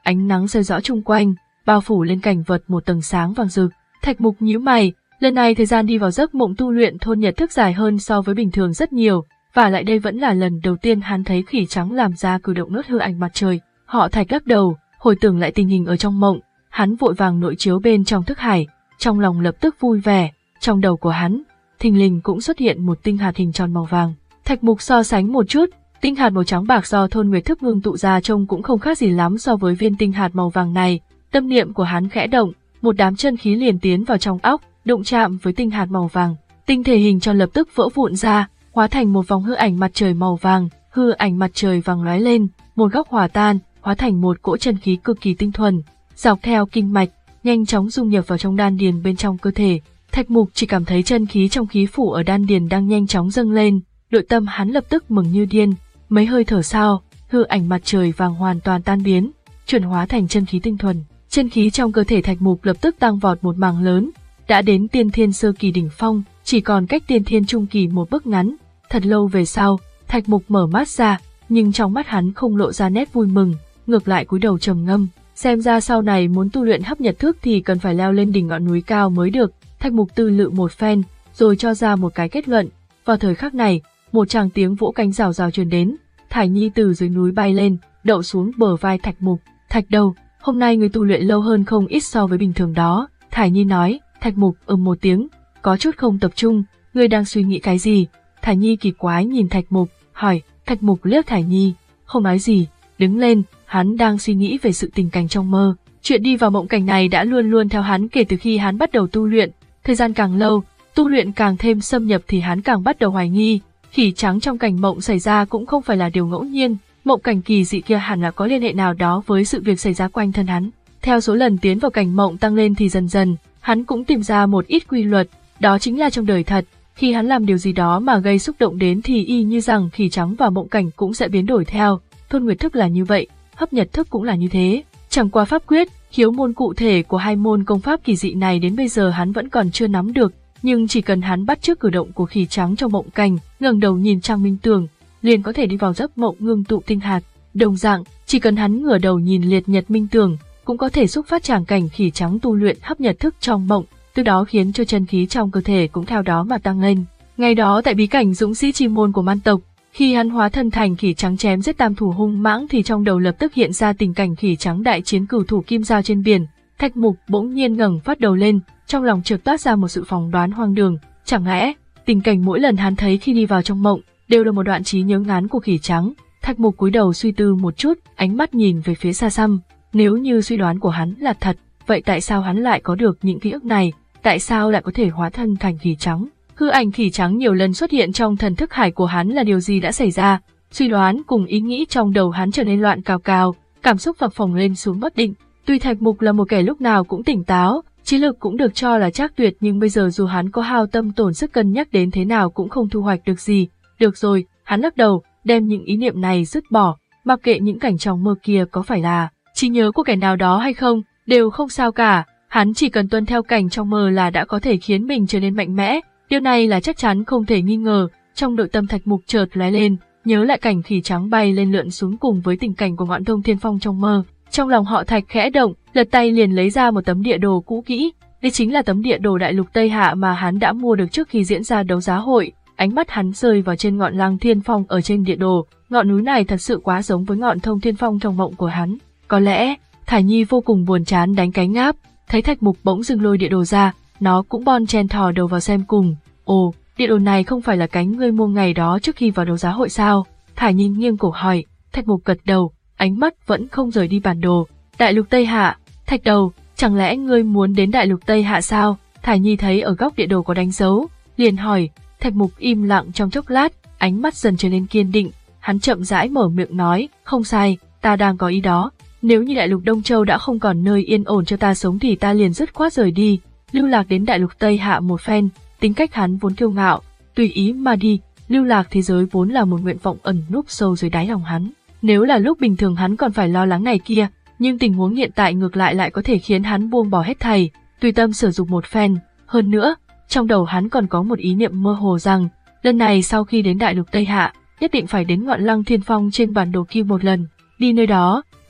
ánh nắng soi rõ chung quanh, bao phủ lên cảnh vật một tầng sáng vàng rực. Thạch Mục nhíu mày, lần này thời gian đi vào giấc mộng tu luyện thôn nhật thức dài hơn so với bình thường rất nhiều, và lại đây vẫn là lần đầu tiên hắn thấy khỉ trắng làm ra cử động nuốt hư ảnh mặt trời. Họ Thạch lắc đầu, hồi tưởng lại tình hình ở trong mộng, hắn vội vàng nội chiếu bên trong thức hải, trong lòng lập tức vui vẻ, trong đầu của hắn, thình lình cũng xuất hiện một tinh hạt hình tròn màu vàng. Thạch Mục so sánh một chút, tinh hạt màu trắng bạc do thôn nguyệt thức ngưng tụ ra trông cũng không khác gì lắm so với viên tinh hạt màu vàng này. Tâm niệm của hắn khẽ động, một đám chân khí liền tiến vào trong óc, đụng chạm với tinh hạt màu vàng. Tinh thể hình tròn lập tức vỡ vụn ra, hóa thành một vòng hư ảnh mặt trời màu vàng, hư ảnh mặt trời vàng lóe lên, một góc hòa tan, hóa thành một cỗ chân khí cực kỳ tinh thuần, dọc theo kinh mạch, nhanh chóng dung nhập vào trong đan điền bên trong cơ thể. Thạch Mục chỉ cảm thấy chân khí trong khí phủ ở đan điền đang nhanh chóng dâng lên, nội tâm hắn lập tức mừng như điên. Mấy hơi thở sau, hư ảnh mặt trời vàng hoàn toàn tan biến, chuyển hóa thành chân khí tinh thuần. Chân khí trong cơ thể Thạch Mục lập tức tăng vọt một mảng lớn, đã đến tiên thiên sơ kỳ đỉnh phong, chỉ còn cách tiên thiên trung kỳ một bước ngắn. Thật lâu về sau, Thạch Mục mở mắt ra, nhưng trong mắt hắn không lộ ra nét vui mừng, ngược lại cúi đầu trầm ngâm. Xem ra sau này muốn tu luyện hấp nhật thức thì cần phải leo lên đỉnh ngọn núi cao mới được. Thạch Mục tư lự một phen, rồi cho ra một cái kết luận. Vào thời khắc này, một tràng tiếng vỗ cánh rào rào truyền đến. Thải Nhi từ dưới núi bay lên, đậu xuống bờ vai Thạch Mục. Thạch Đầu, hôm nay người tu luyện lâu hơn không ít so với bình thường đó. Thải Nhi nói. Thạch Mục ừm một tiếng, có chút không tập trung. Ngươi đang suy nghĩ cái gì? Thải Nhi kỳ quái nhìn Thạch Mục, hỏi. Thạch Mục liếc Thải Nhi, không nói gì, đứng lên. Hắn đang suy nghĩ về sự tình cảnh trong mơ. Chuyện đi vào mộng cảnh này đã luôn luôn theo hắn kể từ khi hắn bắt đầu tu luyện. Thời gian càng lâu, tu luyện càng thêm xâm nhập thì hắn càng bắt đầu hoài nghi. Khỉ trắng trong cảnh mộng xảy ra cũng không phải là điều ngẫu nhiên, mộng cảnh kỳ dị kia hẳn là có liên hệ nào đó với sự việc xảy ra quanh thân hắn. Theo số lần tiến vào cảnh mộng tăng lên thì dần dần, hắn cũng tìm ra một ít quy luật, đó chính là trong đời thật, khi hắn làm điều gì đó mà gây xúc động đến thì y như rằng khỉ trắng và mộng cảnh cũng sẽ biến đổi theo. Thôn nguyệt thức là như vậy, hấp nhật thức cũng là như thế. Chẳng qua pháp quyết, khiếu môn cụ thể của hai môn công pháp kỳ dị này đến bây giờ hắn vẫn còn chưa nắm được, nhưng chỉ cần hắn bắt chước cử động của khỉ trắng trong mộng cảnh, ngẩng đầu nhìn Trang Minh Tường, liền có thể đi vào giấc mộng ngưng tụ tinh hạt. Đồng dạng, chỉ cần hắn ngửa đầu nhìn liệt nhật Minh Tường, cũng có thể xúc phát tràng cảnh khỉ trắng tu luyện hấp nhật thức trong mộng, từ đó khiến cho chân khí trong cơ thể cũng theo đó mà tăng lên. Ngày đó tại bí cảnh dũng sĩ chi môn của man tộc, khi hắn hóa thân thành khỉ trắng chém giết tam thủ hung mãng thì trong đầu lập tức hiện ra tình cảnh khỉ trắng đại chiến cửu thủ kim giao trên biển. Thạch Mục bỗng nhiên ngẩng phát đầu lên, trong lòng chợt toát ra một sự phỏng đoán hoang đường, chẳng lẽ tình cảnh mỗi lần hắn thấy khi đi vào trong mộng đều là một đoạn trí nhớ ngắn của khỉ trắng. Thạch Mục cúi đầu suy tư một chút, ánh mắt nhìn về phía xa xăm. Nếu như suy đoán của hắn là thật, vậy tại sao hắn lại có được những ký ức này? Tại sao lại có thể hóa thân thành khỉ trắng? Hư ảnh khỉ trắng nhiều lần xuất hiện trong thần thức hải của hắn là điều gì đã xảy ra? Suy đoán cùng ý nghĩ trong đầu hắn trở nên loạn cào cào, cảm xúc phập phồng lên xuống bất định. Tuy Thạch Mục là một kẻ lúc nào cũng tỉnh táo, trí lực cũng được cho là trác tuyệt, nhưng bây giờ dù hắn có hao tâm tổn sức cân nhắc đến thế nào cũng không thu hoạch được gì. Được rồi, hắn lắc đầu, đem những ý niệm này dứt bỏ, mặc kệ những cảnh trong mơ kia có phải là trí nhớ của kẻ nào đó hay không, đều không sao cả. Hắn chỉ cần tuân theo cảnh trong mơ là đã có thể khiến mình trở nên mạnh mẽ. Điều này là chắc chắn không thể nghi ngờ. Trong nội tâm Thạch Mục chợt lóe lên, nhớ lại cảnh khỉ trắng bay lên lượn xuống cùng với tình cảnh của ngọn thông thiên phong trong mơ. Trong lòng họ Thạch khẽ động, lật tay liền lấy ra một tấm địa đồ cũ kỹ. Đây chính là tấm địa đồ đại lục Tây Hạ mà hắn đã mua được trước khi diễn ra đấu giá hội. Ánh mắt hắn rơi vào trên ngọn Lăng Thiên Phong ở trên địa đồ. Ngọn núi này thật sự quá giống với ngọn thông thiên phong trong mộng của hắn. Có lẽ Thải Nhi vô cùng buồn chán đánh cái ngáp, thấy Thạch Mục bỗng dưng lôi địa đồ ra, nó cũng bon chen thò đầu vào xem cùng. Ồ, địa đồ này không phải là cái ngươi mua ngày đó trước khi vào đấu giá hội sao? Thải Nhi nghiêng cổ hỏi. Thạch Mục gật đầu, ánh mắt vẫn không rời đi bản đồ. Đại lục Tây Hạ. Thạch Đầu, chẳng lẽ ngươi muốn đến đại lục Tây Hạ sao? Thải Nhi thấy ở góc địa đồ có đánh dấu, liền hỏi. Thạch Mục im lặng trong chốc lát, ánh mắt dần trở nên kiên định. Hắn chậm rãi mở miệng nói, không sai, ta đang có ý đó. Nếu như đại lục Đông Châu đã không còn nơi yên ổn cho ta sống thì ta liền dứt khoát rời đi, lưu lạc đến đại lục Tây Hạ một phen. Tính cách hắn vốn kiêu ngạo, tùy ý mà đi, lưu lạc thế giới vốn là một nguyện vọng ẩn núp sâu dưới đáy lòng hắn. Nếu là lúc bình thường hắn còn phải lo lắng này kia, nhưng tình huống hiện tại ngược lại lại có thể khiến hắn buông bỏ hết thảy, tùy tâm sử dụng một phen. Hơn nữa, trong đầu hắn còn có một ý niệm mơ hồ rằng, lần này sau khi đến đại lục Tây Hạ, nhất định phải đến ngọn Lăng Thiên Phong trên bản đồ kia một lần. Đi nơi đó, có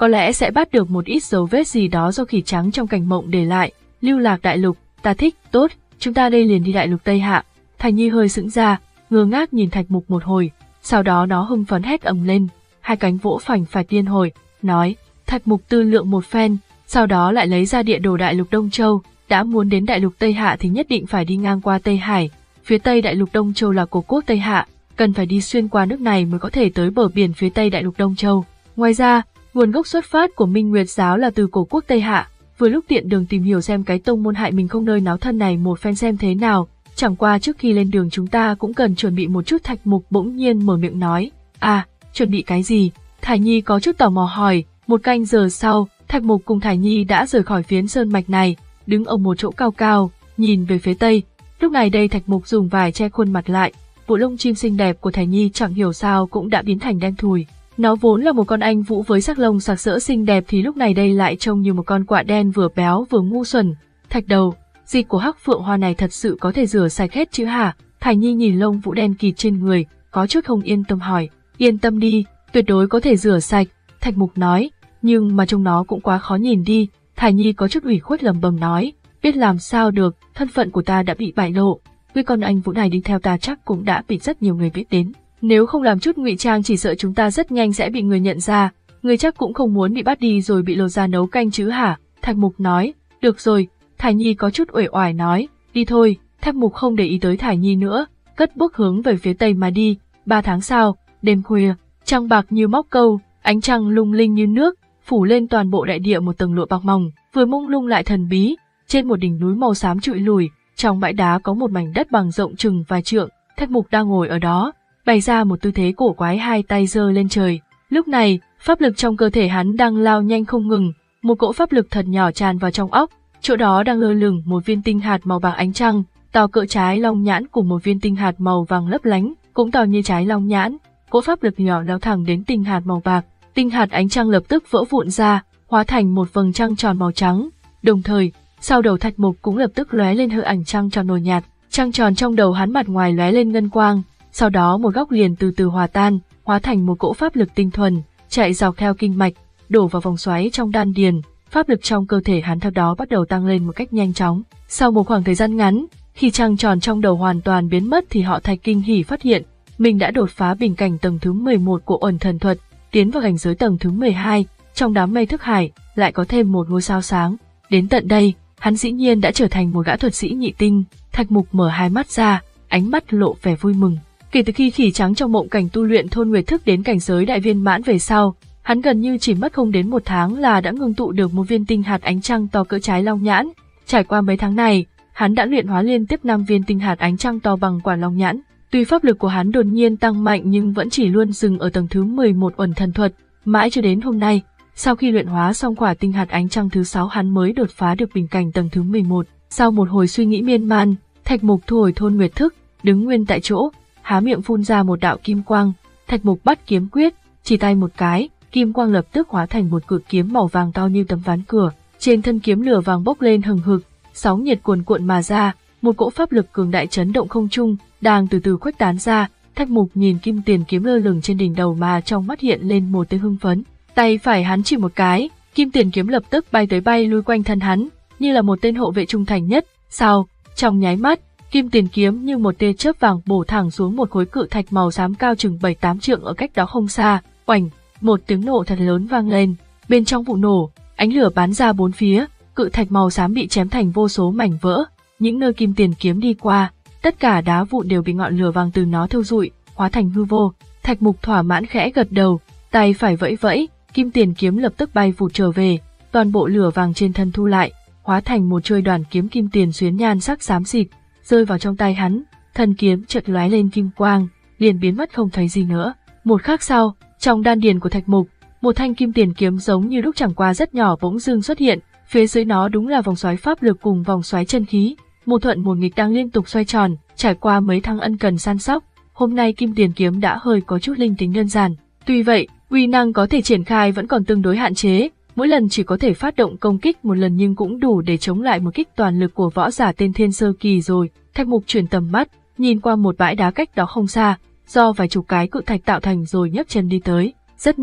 có lẽ sẽ bắt được một ít dấu vết gì đó do khỉ trắng trong cảnh mộng để lại. Lưu lạc đại lục, ta thích, tốt, chúng ta đây liền đi đại lục Tây Hạ. Thành Nhi hơi sững ra, ngơ ngác nhìn Thạch Mục một hồi, sau đó nó hưng phấn hét ầm lên, hai cánh vỗ phành phạch điên hồi, nói. Thạch Mục tư lượng một phen, sau đó lại lấy ra địa đồ đại lục Đông Châu, đã muốn đến đại lục Tây Hạ thì nhất định phải đi ngang qua Tây Hải, phía tây đại lục Đông Châu là Cổ quốc Tây Hạ, cần phải đi xuyên qua nước này mới có thể tới bờ biển phía tây đại lục Đông Châu. Ngoài ra, nguồn gốc xuất phát của Minh Nguyệt giáo là từ Cổ quốc Tây Hạ, vừa lúc tiện đường tìm hiểu xem cái tông môn hại mình không nơi náo thân này một phen xem thế nào, chẳng qua trước khi lên đường chúng ta cũng cần chuẩn bị một chút. Thạch Mục bỗng nhiên mở miệng nói. À, chuẩn bị cái gì? Thải Nhi có chút tò mò hỏi. Một canh giờ sau, Thạch Mục cùng Thải Nhi đã rời khỏi phiến sơn mạch này, đứng ở một chỗ cao cao, nhìn về phía tây. Lúc này đây Thạch Mục dùng vải che khuôn mặt lại, bộ lông chim xinh đẹp của Thải Nhi chẳng hiểu sao cũng đã biến thành đen thùi. Nó vốn là một con anh vũ với sắc lông sặc sỡ xinh đẹp thì lúc này đây lại trông như một con quạ đen vừa béo vừa ngu xuẩn. Thạch đầu, dịch của hắc phượng hoa này thật sự có thể rửa sạch hết chứ hả? Thải Nhi nhìn lông vũ đen kịt trên người, có chút không yên tâm hỏi. Yên tâm đi, tuyệt đối có thể rửa sạch, Thạch Mục nói, nhưng mà trông nó cũng quá khó nhìn đi. Thải Nhi có chút ủy khuất lầm bầm nói, biết làm sao được, thân phận của ta đã bị bại lộ, với con anh vũ này đi theo ta chắc cũng đã bị rất nhiều người biết đến. Nếu không làm chút ngụy trang chỉ sợ chúng ta rất nhanh sẽ bị người nhận ra, người chắc cũng không muốn bị bắt đi rồi bị lột ra nấu canh chứ hả? Thạch Mục nói, được rồi. Thải Nhi có chút uể oải nói, đi thôi. Thạch Mục không để ý tới Thải Nhi nữa, cất bước hướng về phía tây mà đi. Ba tháng sau, đêm khuya, trăng bạc như móc câu, ánh trăng lung linh như nước, phủ lên toàn bộ đại địa một tầng lụa bạc mỏng, vừa mông lung lại thần bí. Trên một đỉnh núi màu xám trụi lùi, trong bãi đá có một mảnh đất bằng rộng chừng vài trượng. Thạch Mục đang ngồi ở đó, bày ra một tư thế cổ quái, hai tay giơ lên trời. Lúc này, pháp lực trong cơ thể hắn đang lao nhanh không ngừng, một cỗ pháp lực thật nhỏ tràn vào trong óc. Chỗ đó đang lơ lửng một viên tinh hạt màu bạc ánh trăng, to cỡ trái long nhãn, cùng một viên tinh hạt màu vàng lấp lánh, cũng to như trái long nhãn. Cỗ pháp lực nhỏ lao thẳng đến tinh hạt màu bạc, tinh hạt ánh trăng lập tức vỡ vụn ra, hóa thành một vầng trăng tròn màu trắng. Đồng thời, sau đầu Thạch Mục cũng lập tức lóe lên hư ảnh trăng tròn màu nhạt, trăng tròn trong đầu hắn mặt ngoài lóe lên ngân quang, sau đó một góc liền từ từ hòa tan, hóa thành một cỗ pháp lực tinh thuần, chạy dọc theo kinh mạch, đổ vào vòng xoáy trong đan điền. Pháp lực trong cơ thể hắn theo đó bắt đầu tăng lên một cách nhanh chóng. Sau một khoảng thời gian ngắn, khi trăng tròn trong đầu hoàn toàn biến mất thì họ Thạch kinh hỉ phát hiện mình đã đột phá bình cảnh tầng thứ mười một của Uẩn Thần Thuật, tiến vào cảnh giới tầng thứ mười hai. Trong đám mây thức hải lại có thêm một ngôi sao sáng. Đến tận đây, hắn dĩ nhiên đã trở thành một gã thuật sĩ nhị tinh. Thạch Mục mở hai mắt ra, ánh mắt lộ vẻ vui mừng. Kể từ khi khỉ trắng trong mộng cảnh tu luyện thôn nguyệt thức đến cảnh giới đại viên mãn về sau, hắn gần như chỉ mất không đến một tháng là đã ngưng tụ được một viên tinh hạt ánh trăng to cỡ trái long nhãn. Trải qua mấy tháng này, hắn đã luyện hóa liên tiếp năm viên tinh hạt ánh trăng to bằng quả long nhãn. Tuy pháp lực của hắn đột nhiên tăng mạnh nhưng vẫn chỉ luôn dừng ở tầng thứ mười một Uẩn Thần Thuật, mãi cho đến hôm nay, sau khi luyện hóa xong quả tinh hạt ánh trăng thứ sáu hắn mới đột phá được bình cảnh tầng thứ mười một. Sau một hồi suy nghĩ miên man, Thạch Mục thu hồi thôn nguyệt thức, đứng nguyên tại chỗ, há miệng phun ra một đạo kim quang. Thạch Mục bắt kiếm quyết, chỉ tay một cái, kim quang lập tức hóa thành một cự kiếm màu vàng to như tấm ván cửa. Trên thân kiếm lửa vàng bốc lên hừng hực, sóng nhiệt cuồn cuộn mà ra, một cỗ pháp lực cường đại chấn động không trung, đang từ từ khuếch tán ra. Thạch Mục nhìn kim tiền kiếm lơ lửng trên đỉnh đầu mà trong mắt hiện lên một tia hưng phấn. Tay phải hắn chỉ một cái, kim tiền kiếm lập tức bay tới bay lui quanh thân hắn, như là một tên hộ vệ trung thành nhất. Sau, trong nháy mắt, kim tiền kiếm như một tia chớp vàng bổ thẳng xuống một khối cự thạch màu xám cao chừng bảy tám trượng ở cách đó không xa. Oành, một tiếng nổ thật lớn vang lên. Bên trong vụ nổ, ánh lửa bắn ra bốn phía, cự thạch màu xám bị chém thành vô số mảnh vỡ. Những nơi kim tiền kiếm đi qua, tất cả đá vụn đều bị ngọn lửa vàng từ nó thiêu rụi, hóa thành hư vô. Thạch Mục thỏa mãn khẽ gật đầu, tay phải vẫy vẫy, kim tiền kiếm lập tức bay vụt trở về, toàn bộ lửa vàng trên thân thu lại, hóa thành một chuôi đoàn kiếm kim tiền xuyến nhan sắc xám xịt, rơi vào trong tay hắn. Thân kiếm chợt lóe lên kim quang, liền biến mất không thấy gì nữa. Một khắc sau, trong đan điền của Thạch Mục, một thanh kim tiền kiếm giống như lúc chẳng qua rất nhỏ bỗng dưng xuất hiện, phía dưới nó đúng là vòng xoáy pháp lực cùng vòng xoáy chân khí, một thuận một nghịch đang liên tục xoay tròn. Trải qua mấy tháng ân cần săn sóc, hôm nay kim tiền kiếm đã hơi có chút linh tính đơn giản. Tuy vậy, uy năng có thể triển khai vẫn còn tương đối hạn chế, mỗi lần chỉ có thể phát động công kích một lần nhưng cũng đủ để chống lại một kích toàn lực của võ giả tên thiên sơ kỳ rồi. Thạch Mục chuyển tầm mắt, nhìn qua một bãi đá cách đó không xa, do vài chục cái cự thạch tạo thành rồi nhấc chân đi tới. Rất nhanh,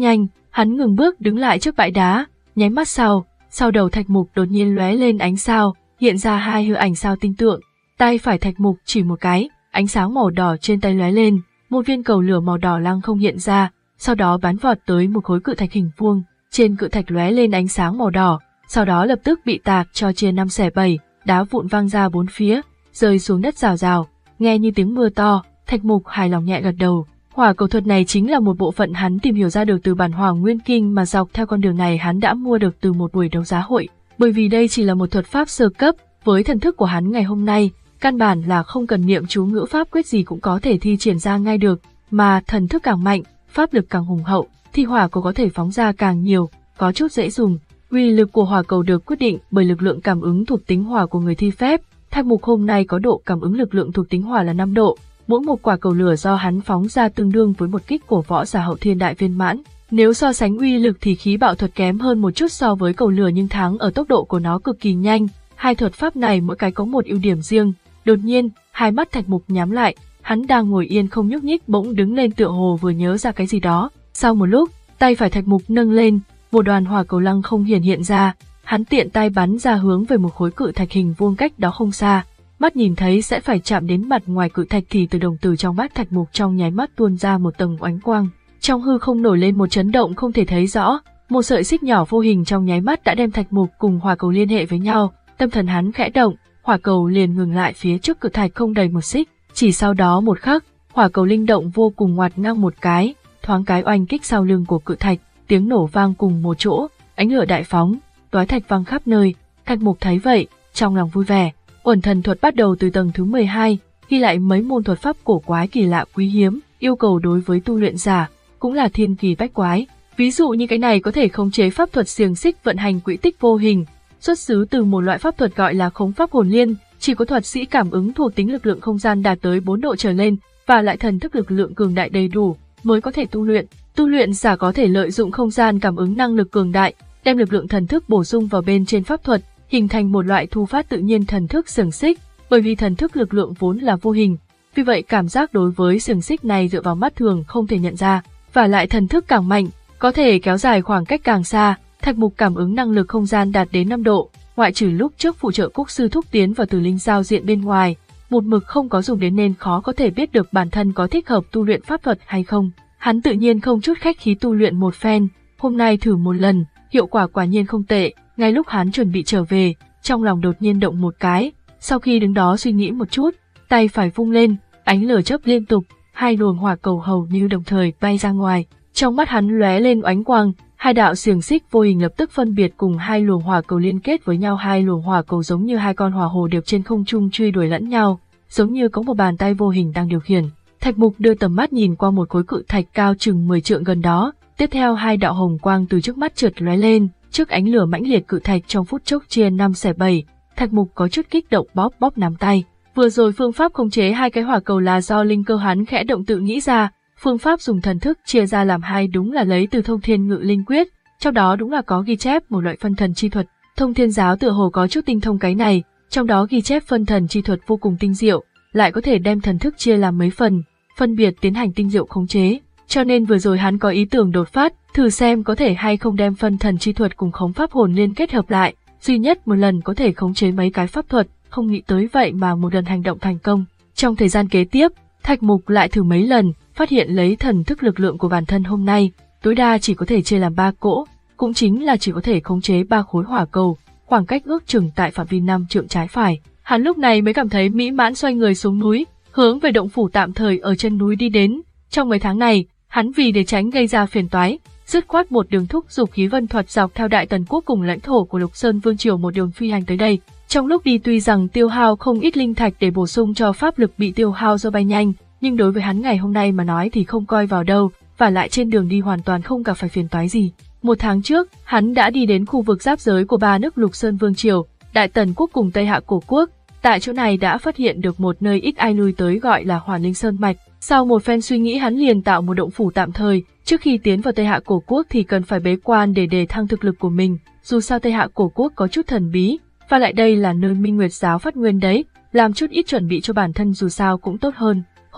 Hắn ngừng bước đứng lại trước bãi đá, nháy mắt sau, sau đầu Thạch Mục đột nhiên lóe lên ánh sao, hiện ra hai hư ảnh sao tinh tượng. Tay phải Thạch Mục chỉ một cái, ánh sáng màu đỏ trên tay lóe lên, một viên cầu lửa màu đỏ lăng không hiện ra, sau đó bắn vọt tới một khối cự thạch hình vuông. Trên cự thạch lóe lên ánh sáng màu đỏ, sau đó lập tức bị tạc cho chia năm xẻ bảy, đá vụn văng ra bốn phía, rơi xuống đất rào rào, nghe như tiếng mưa to. Thạch Mục hài lòng nhẹ gật đầu. Hỏa cầu thuật này chính là một bộ phận hắn tìm hiểu ra được từ bản Hỏa Nguyên Kinh, mà dọc theo con đường này hắn đã mua được từ một buổi đấu giá hội. Bởi vì đây chỉ là một thuật pháp sơ cấp, với thần thức của hắn ngày hôm nay, căn bản là không cần niệm chú ngữ pháp quyết gì cũng có thể thi triển ra ngay được, mà thần thức càng mạnh, pháp lực càng hùng hậu, thì hỏa cầu có thể phóng ra càng nhiều, có chút dễ dùng. Uy lực của hỏa cầu được quyết định bởi lực lượng cảm ứng thuộc tính hỏa của người thi phép. Thạch Mục hôm nay có độ cảm ứng lực lượng thuộc tính hỏa là năm độ, mỗi một quả cầu lửa do hắn phóng ra tương đương với một kích của võ giả hậu thiên đại viên mãn. Nếu so sánh uy lực thì khí bạo thuật kém hơn một chút so với cầu lửa, nhưng thắng ở tốc độ của nó cực kỳ nhanh. Hai thuật pháp này mỗi cái có một ưu điểm riêng. Đột nhiên, hai mắt Thạch Mục nhắm lại, hắn đang ngồi yên không nhúc nhích bỗng đứng lên tựa hồ vừa nhớ ra cái gì đó. Sau một lúc, tay phải Thạch Mục nâng lên, một đoàn hỏa cầu lăng không hiển hiện ra, hắn tiện tay bắn ra hướng về một khối cự thạch hình vuông cách đó không xa. Mắt nhìn thấy sẽ phải chạm đến mặt ngoài cự thạch thì từ đồng tử trong mắt Thạch Mục trong nháy mắt tuôn ra một tầng oánh quang. Trong hư không nổi lên một chấn động không thể thấy rõ, một sợi xích nhỏ vô hình trong nháy mắt đã đem Thạch Mục cùng hỏa cầu liên hệ với nhau. Tâm thần hắn khẽ động, hỏa cầu liền ngừng lại phía trước cự thạch không đầy một xích. Chỉ sau đó một khắc, hỏa cầu linh động vô cùng ngoặt ngang một cái, thoáng cái oanh kích sau lưng của cự thạch, tiếng nổ vang cùng một chỗ, ánh lửa đại phóng, toái thạch văng khắp nơi. Thạch Mục thấy vậy, trong lòng vui vẻ. Uẩn thần thuật bắt đầu từ tầng thứ mười hai, ghi lại mấy môn thuật pháp cổ quái kỳ lạ quý hiếm, yêu cầu đối với tu luyện giả cũng là thiên kỳ bách quái. Ví dụ như cái này có thể khống chế pháp thuật xiềng xích vận hành quỹ tích vô hình, xuất xứ từ một loại pháp thuật gọi là khống pháp hồn liên, chỉ có thuật sĩ cảm ứng thuộc tính lực lượng không gian đạt tới bốn độ trở lên và lại thần thức lực lượng cường đại đầy đủ mới có thể tu luyện. Tu luyện giả có thể lợi dụng không gian cảm ứng năng lực cường đại, đem lực lượng thần thức bổ sung vào bên trên pháp thuật, hình thành một loại thu phát tự nhiên thần thức xiềng xích. Bởi vì thần thức lực lượng vốn là vô hình, vì vậy cảm giác đối với xiềng xích này dựa vào mắt thường không thể nhận ra, và lại thần thức càng mạnh, có thể kéo dài khoảng cách càng xa. Thạch Mục cảm ứng năng lực không gian đạt đến năm độ, ngoại trừ lúc trước phụ trợ Cúc sư thúc tiến vào Tử Linh giao diện bên ngoài, một mực không có dùng đến nên khó có thể biết được bản thân có thích hợp tu luyện pháp thuật hay không. Hắn tự nhiên không chút khách khí tu luyện một phen, hôm nay thử một lần, hiệu quả quả nhiên không tệ. Ngay lúc hắn chuẩn bị trở về, trong lòng đột nhiên động một cái, sau khi đứng đó suy nghĩ một chút, tay phải vung lên, ánh lửa chớp liên tục, hai luồng hỏa cầu hầu như đồng thời bay ra ngoài. Trong mắt hắn lóe lên oánh quang, hai đạo xiềng xích vô hình lập tức phân biệt cùng hai luồng hỏa cầu liên kết với nhau. Hai luồng hỏa cầu giống như hai con hỏa hồ điệp trên không trung truy đuổi lẫn nhau, giống như có một bàn tay vô hình đang điều khiển. Thạch Mục đưa tầm mắt nhìn qua một khối cự thạch cao chừng mười trượng gần đó, tiếp theo hai đạo hồng quang từ trước mắt chợt lóe lên, trước ánh lửa mãnh liệt cự thạch trong phút chốc chia năm xẻ bảy. Thạch Mục có chút kích động bóp bóp nắm tay. Vừa rồi phương pháp khống chế hai cái hỏa cầu là do linh cơ hắn khẽ động tự nghĩ ra, phương pháp dùng thần thức chia ra làm hai đúng là lấy từ Thông Thiên Ngự Linh Quyết, trong đó đúng là có ghi chép một loại phân thần chi thuật. Thông Thiên giáo tựa hồ có chút tinh thông cái này, trong đó ghi chép phân thần chi thuật vô cùng tinh diệu, lại có thể đem thần thức chia làm mấy phần, phân biệt tiến hành tinh diệu khống chế. Cho nên vừa rồi hắn có ý tưởng đột phát, thử xem có thể hay không đem phân thần chi thuật cùng khống pháp hồn liên kết hợp lại, duy nhất một lần có thể khống chế mấy cái pháp thuật, không nghĩ tới vậy mà một lần hành động thành công. Trong thời gian kế tiếp, Thạch Mục lại thử mấy lần, phát hiện lấy thần thức lực lượng của bản thân hôm nay, tối đa chỉ có thể chia làm ba cỗ, cũng chính là chỉ có thể khống chế ba khối hỏa cầu, khoảng cách ước chừng tại phạm vi năm trượng trái phải. Hắn lúc này mới cảm thấy mỹ mãn, xoay người xuống núi, hướng về động phủ tạm thời ở chân núi đi đến. Trong mấy tháng này, hắn vì để tránh gây ra phiền toái, dứt khoát một đường thúc giục khí vân thuật dọc theo Đại Tần quốc cùng lãnh thổ của Lục Sơn Vương triều một đường phi hành tới đây. Trong lúc đi tuy rằng tiêu hao không ít linh thạch để bổ sung cho pháp lực bị tiêu hao do bay nhanh, nhưng đối với hắn ngày hôm nay mà nói thì không coi vào đâu, và lại trên đường đi hoàn toàn không gặp phải phiền toái gì. Một tháng trước, hắn đã đi đến khu vực giáp giới của ba nước Lục Sơn Vương triều, Đại Tần quốc cùng Tây Hạ Cổ quốc. Tại chỗ này đã phát hiện được một nơi ít ai lui tới gọi là Hỏa Linh Sơn mạch. Sau một phen suy nghĩ, hắn liền tạo một động phủ tạm thời, trước khi tiến vào Tây Hạ Cổ quốc thì cần phải bế quan để đề thăng thực lực của mình, dù sao Tây Hạ Cổ quốc có chút thần bí, và lại đây là nơi Minh Nguyệt giáo phát nguyên đấy, làm chút ít chuẩn bị cho bản thân dù sao cũng tốt hơn. Hôm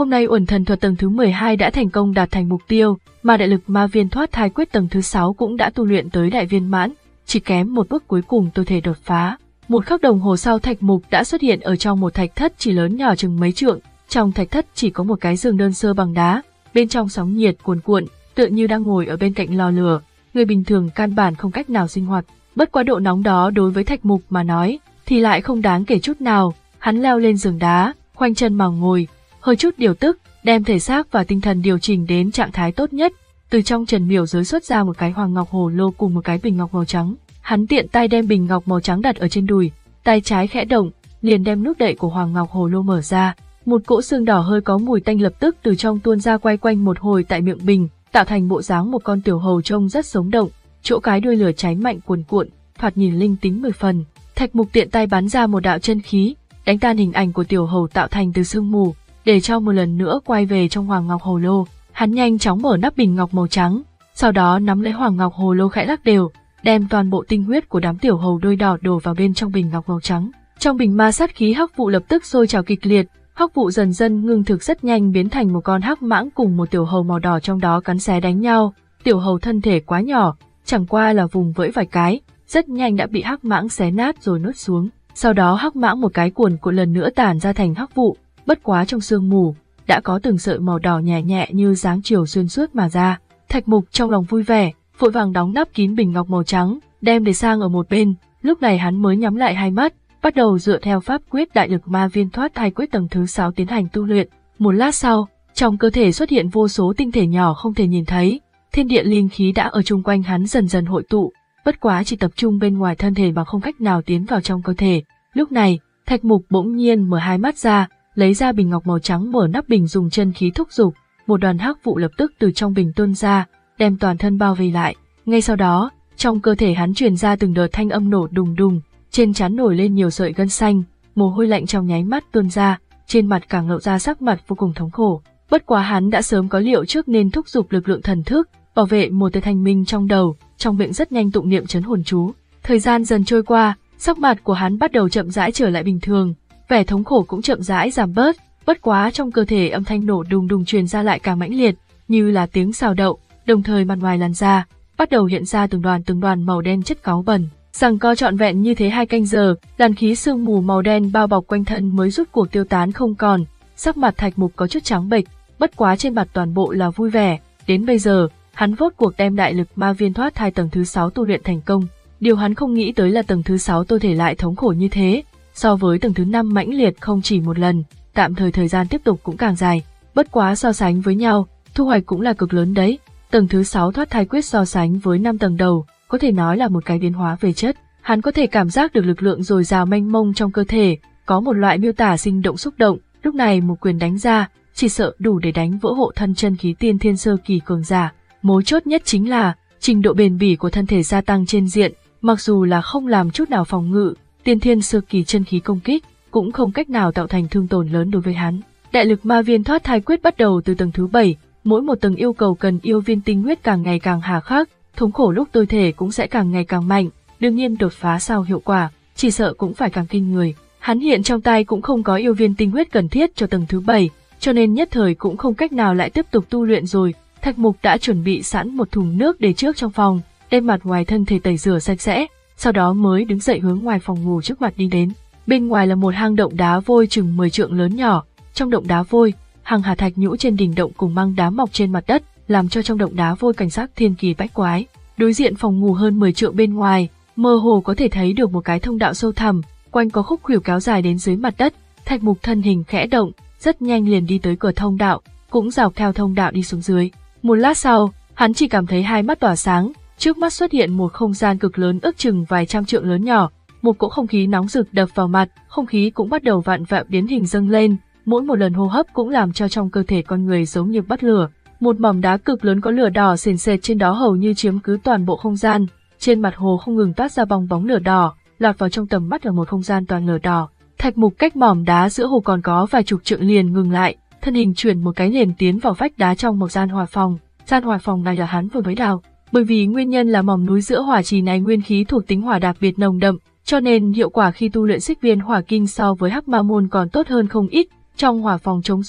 Hôm nay uẩn thần thuật tầng thứ mười hai đã thành công đạt thành mục tiêu, mà đại lực ma viên thoát thai quyết tầng thứ sáu cũng đã tu luyện tới đại viên mãn, chỉ kém một bước cuối cùng tôi thể đột phá. Một khắc đồng hồ sau, Thạch Mục đã xuất hiện ở trong một thạch thất chỉ lớn nhỏ chừng mấy trượng. Trong thạch thất chỉ có một cái giường đơn sơ bằng đá, bên trong sóng nhiệt cuồn cuộn, tựa như đang ngồi ở bên cạnh lò lửa. Người bình thường căn bản không cách nào sinh hoạt. Bất quá độ nóng đó đối với Thạch Mục mà nói thì lại không đáng kể chút nào. Hắn leo lên giường đá, khoanh chân mà ngồi, hơi chút điều tức, đem thể xác và tinh thần điều chỉnh đến trạng thái tốt nhất. Từ trong trần miểu giới xuất ra một cái hoàng ngọc hồ lô cùng một cái bình ngọc màu trắng. Hắn tiện tay đem bình ngọc màu trắng đặt ở trên đùi, tay trái khẽ động, liền đem nút đậy của hoàng ngọc hồ lô mở ra. Một cỗ xương đỏ hơi có mùi tanh lập tức từ trong tuôn ra, quay quanh một hồi tại miệng bình, tạo thành bộ dáng một con tiểu hầu trông rất sống động, chỗ cái đuôi lửa cháy mạnh cuồn cuộn, thoạt nhìn linh tính mười phần. Thạch Mục tiện tay bắn ra một đạo chân khí, đánh tan hình ảnh của tiểu hầu tạo thành từ sương mù, để cho một lần nữa quay về trong hoàng ngọc hồ lô. Hắn nhanh chóng mở nắp bình ngọc màu trắng, sau đó nắm lấy hoàng ngọc hồ lô khẽ lắc đều, đem toàn bộ tinh huyết của đám tiểu hầu đôi đỏ đổ vào bên trong bình ngọc màu trắng. Trong bình ma sát khí hắc vụ lập tức sôi trào kịch liệt, hắc vụ dần dần ngưng thực, rất nhanh biến thành một con hắc mãng cùng một tiểu hầu màu đỏ trong đó cắn xé đánh nhau. Tiểu hầu thân thể quá nhỏ, chẳng qua là vùng vẫy vài cái, rất nhanh đã bị hắc mãng xé nát rồi nuốt xuống. Sau đó hắc mãng một cái cuồn cuộn lần nữa tản ra thành hắc vụ, bất quá trong sương mù đã có từng sợi màu đỏ nhẹ nhẹ như dáng chiều xuyên suốt mà ra. Thạch Mục trong lòng vui vẻ, vội vàng đóng nắp kín bình ngọc màu trắng, đem để sang ở một bên. Lúc này hắn mới nhắm lại hai mắt, bắt đầu dựa theo pháp quyết đại lực ma viên thoát thai quyết tầng thứ sáu tiến hành tu luyện. Một lát sau, trong cơ thể xuất hiện vô số tinh thể nhỏ không thể nhìn thấy, thiên địa linh khí đã ở chung quanh hắn dần dần hội tụ, bất quá chỉ tập trung bên ngoài thân thể mà không cách nào tiến vào trong cơ thể. Lúc này, Thạch Mục bỗng nhiên mở hai mắt ra, lấy ra bình ngọc màu trắng, mở nắp bình dùng chân khí thúc giục, một đoàn hắc vụ lập tức từ trong bình tuôn ra, đem toàn thân bao vây lại. Ngay sau đó, trong cơ thể hắn truyền ra từng đợt thanh âm nổ đùng đùng, trên trán nổi lên nhiều sợi gân xanh, mồ hôi lạnh trong nháy mắt tuôn ra, trên mặt càng lộ ra sắc mặt vô cùng thống khổ. Bất quá hắn đã sớm có liệu trước nên thúc giục lực lượng thần thức, bảo vệ một tia thanh minh trong đầu, trong miệng rất nhanh tụng niệm trấn hồn chú. Thời gian dần trôi qua, sắc mặt của hắn bắt đầu chậm rãi trở lại bình thường, vẻ thống khổ cũng chậm rãi giảm bớt. Bất quá trong cơ thể âm thanh nổ đùng đùng truyền ra lại càng mãnh liệt, như là tiếng xào đậu, đồng thời mặt ngoài làn da bắt đầu hiện ra từng đoàn từng đoàn màu đen chất cáu bẩn. Giằng co trọn vẹn như thế hai canh giờ, làn khí sương mù màu đen bao bọc quanh thân mới rút cuộc tiêu tán không còn. Sắc mặt Thạch Mục có chút trắng bệch, bất quá trên mặt toàn bộ là vui vẻ. Đến bây giờ, hắn rốt cuộc đem đại lực ma viên thoát thai tầng thứ sáu tu luyện thành công. Điều hắn không nghĩ tới là tầng thứ sáu tôi thể lại thống khổ như thế, so với tầng thứ năm mãnh liệt không chỉ một lần, tạm thời thời gian tiếp tục cũng càng dài. Bất quá so sánh với nhau, thu hoạch cũng là cực lớn đấy. Tầng thứ sáu thoát thai quyết so sánh với năm tầng đầu, có thể nói là một cái biến hóa về chất. Hắn có thể cảm giác được lực lượng dồi dào mênh mông trong cơ thể, có một loại miêu tả sinh động xúc động. Lúc này một quyền đánh ra, chỉ sợ đủ để đánh vỡ hộ thân chân khí tiên thiên sơ kỳ cường giả. Mấu chốt nhất chính là trình độ bền bỉ của thân thể gia tăng trên diện, mặc dù là không làm chút nào phòng ngự, tiên thiên sơ kỳ chân khí công kích cũng không cách nào tạo thành thương tổn lớn đối với hắn. Đại lực ma viên thoát thai quyết bắt đầu từ tầng thứ bảy, mỗi một tầng yêu cầu cần yêu viên tinh huyết càng ngày càng hà khắc, thống khổ lúc tôi thể cũng sẽ càng ngày càng mạnh, đương nhiên đột phá sau hiệu quả, chỉ sợ cũng phải càng kinh người. Hắn hiện trong tay cũng không có yêu viên tinh huyết cần thiết cho tầng thứ bảy, cho nên nhất thời cũng không cách nào lại tiếp tục tu luyện rồi. Thạch Mục đã chuẩn bị sẵn một thùng nước để trước trong phòng, đem mặt ngoài thân thể tẩy rửa sạch sẽ, sau đó mới đứng dậy hướng ngoài phòng ngủ trước mặt đi đến. Bên ngoài là một hang động đá vôi chừng mười trượng lớn nhỏ, trong động đá vôi, hàng hà thạch nhũ trên đỉnh động cùng măng đá mọc trên mặt đất, làm cho trong động đá vôi cảnh sắc thiên kỳ bách quái. Đối diện phòng ngủ hơn mười trượng bên ngoài, mơ hồ có thể thấy được một cái thông đạo sâu thẳm, quanh có khúc khuỷu kéo dài đến dưới mặt đất. Thạch Mục thân hình khẽ động, rất nhanh liền đi tới cửa thông đạo, cũng dọc theo thông đạo đi xuống dưới. Một lát sau, hắn chỉ cảm thấy hai mắt tỏa sáng, trước mắt xuất hiện một không gian cực lớn ước chừng vài trăm trượng lớn nhỏ, một cỗ không khí nóng rực đập vào mặt, không khí cũng bắt đầu vặn vẹo biến hình dâng lên, mỗi một lần hô hấp cũng làm cho trong cơ thể con người giống như bắt lửa. Một mỏm đá cực lớn có lửa đỏ sền sệt trên đó hầu như chiếm cứ toàn bộ không gian, trên mặt hồ không ngừng toát ra bong bóng lửa đỏ, lọt vào trong tầm mắt là một không gian toàn lửa đỏ. Thạch Mục cách mỏm đá giữa hồ còn có vài chục trượng liền ngừng lại, thân hình chuyển một cái liền tiến vào vách đá trong một gian hỏa phòng. Gian hỏa phòng này là hắn vừa mới đào, bởi vì nguyên nhân là mỏm núi giữa hỏa trì này nguyên khí thuộc tính hỏa đặc biệt nồng đậm, cho nên hiệu quả khi tu luyện xích viên hỏa kinh so với hắc ma môn còn tốt hơn không ít. Trong hỏa phòng trống rỗng,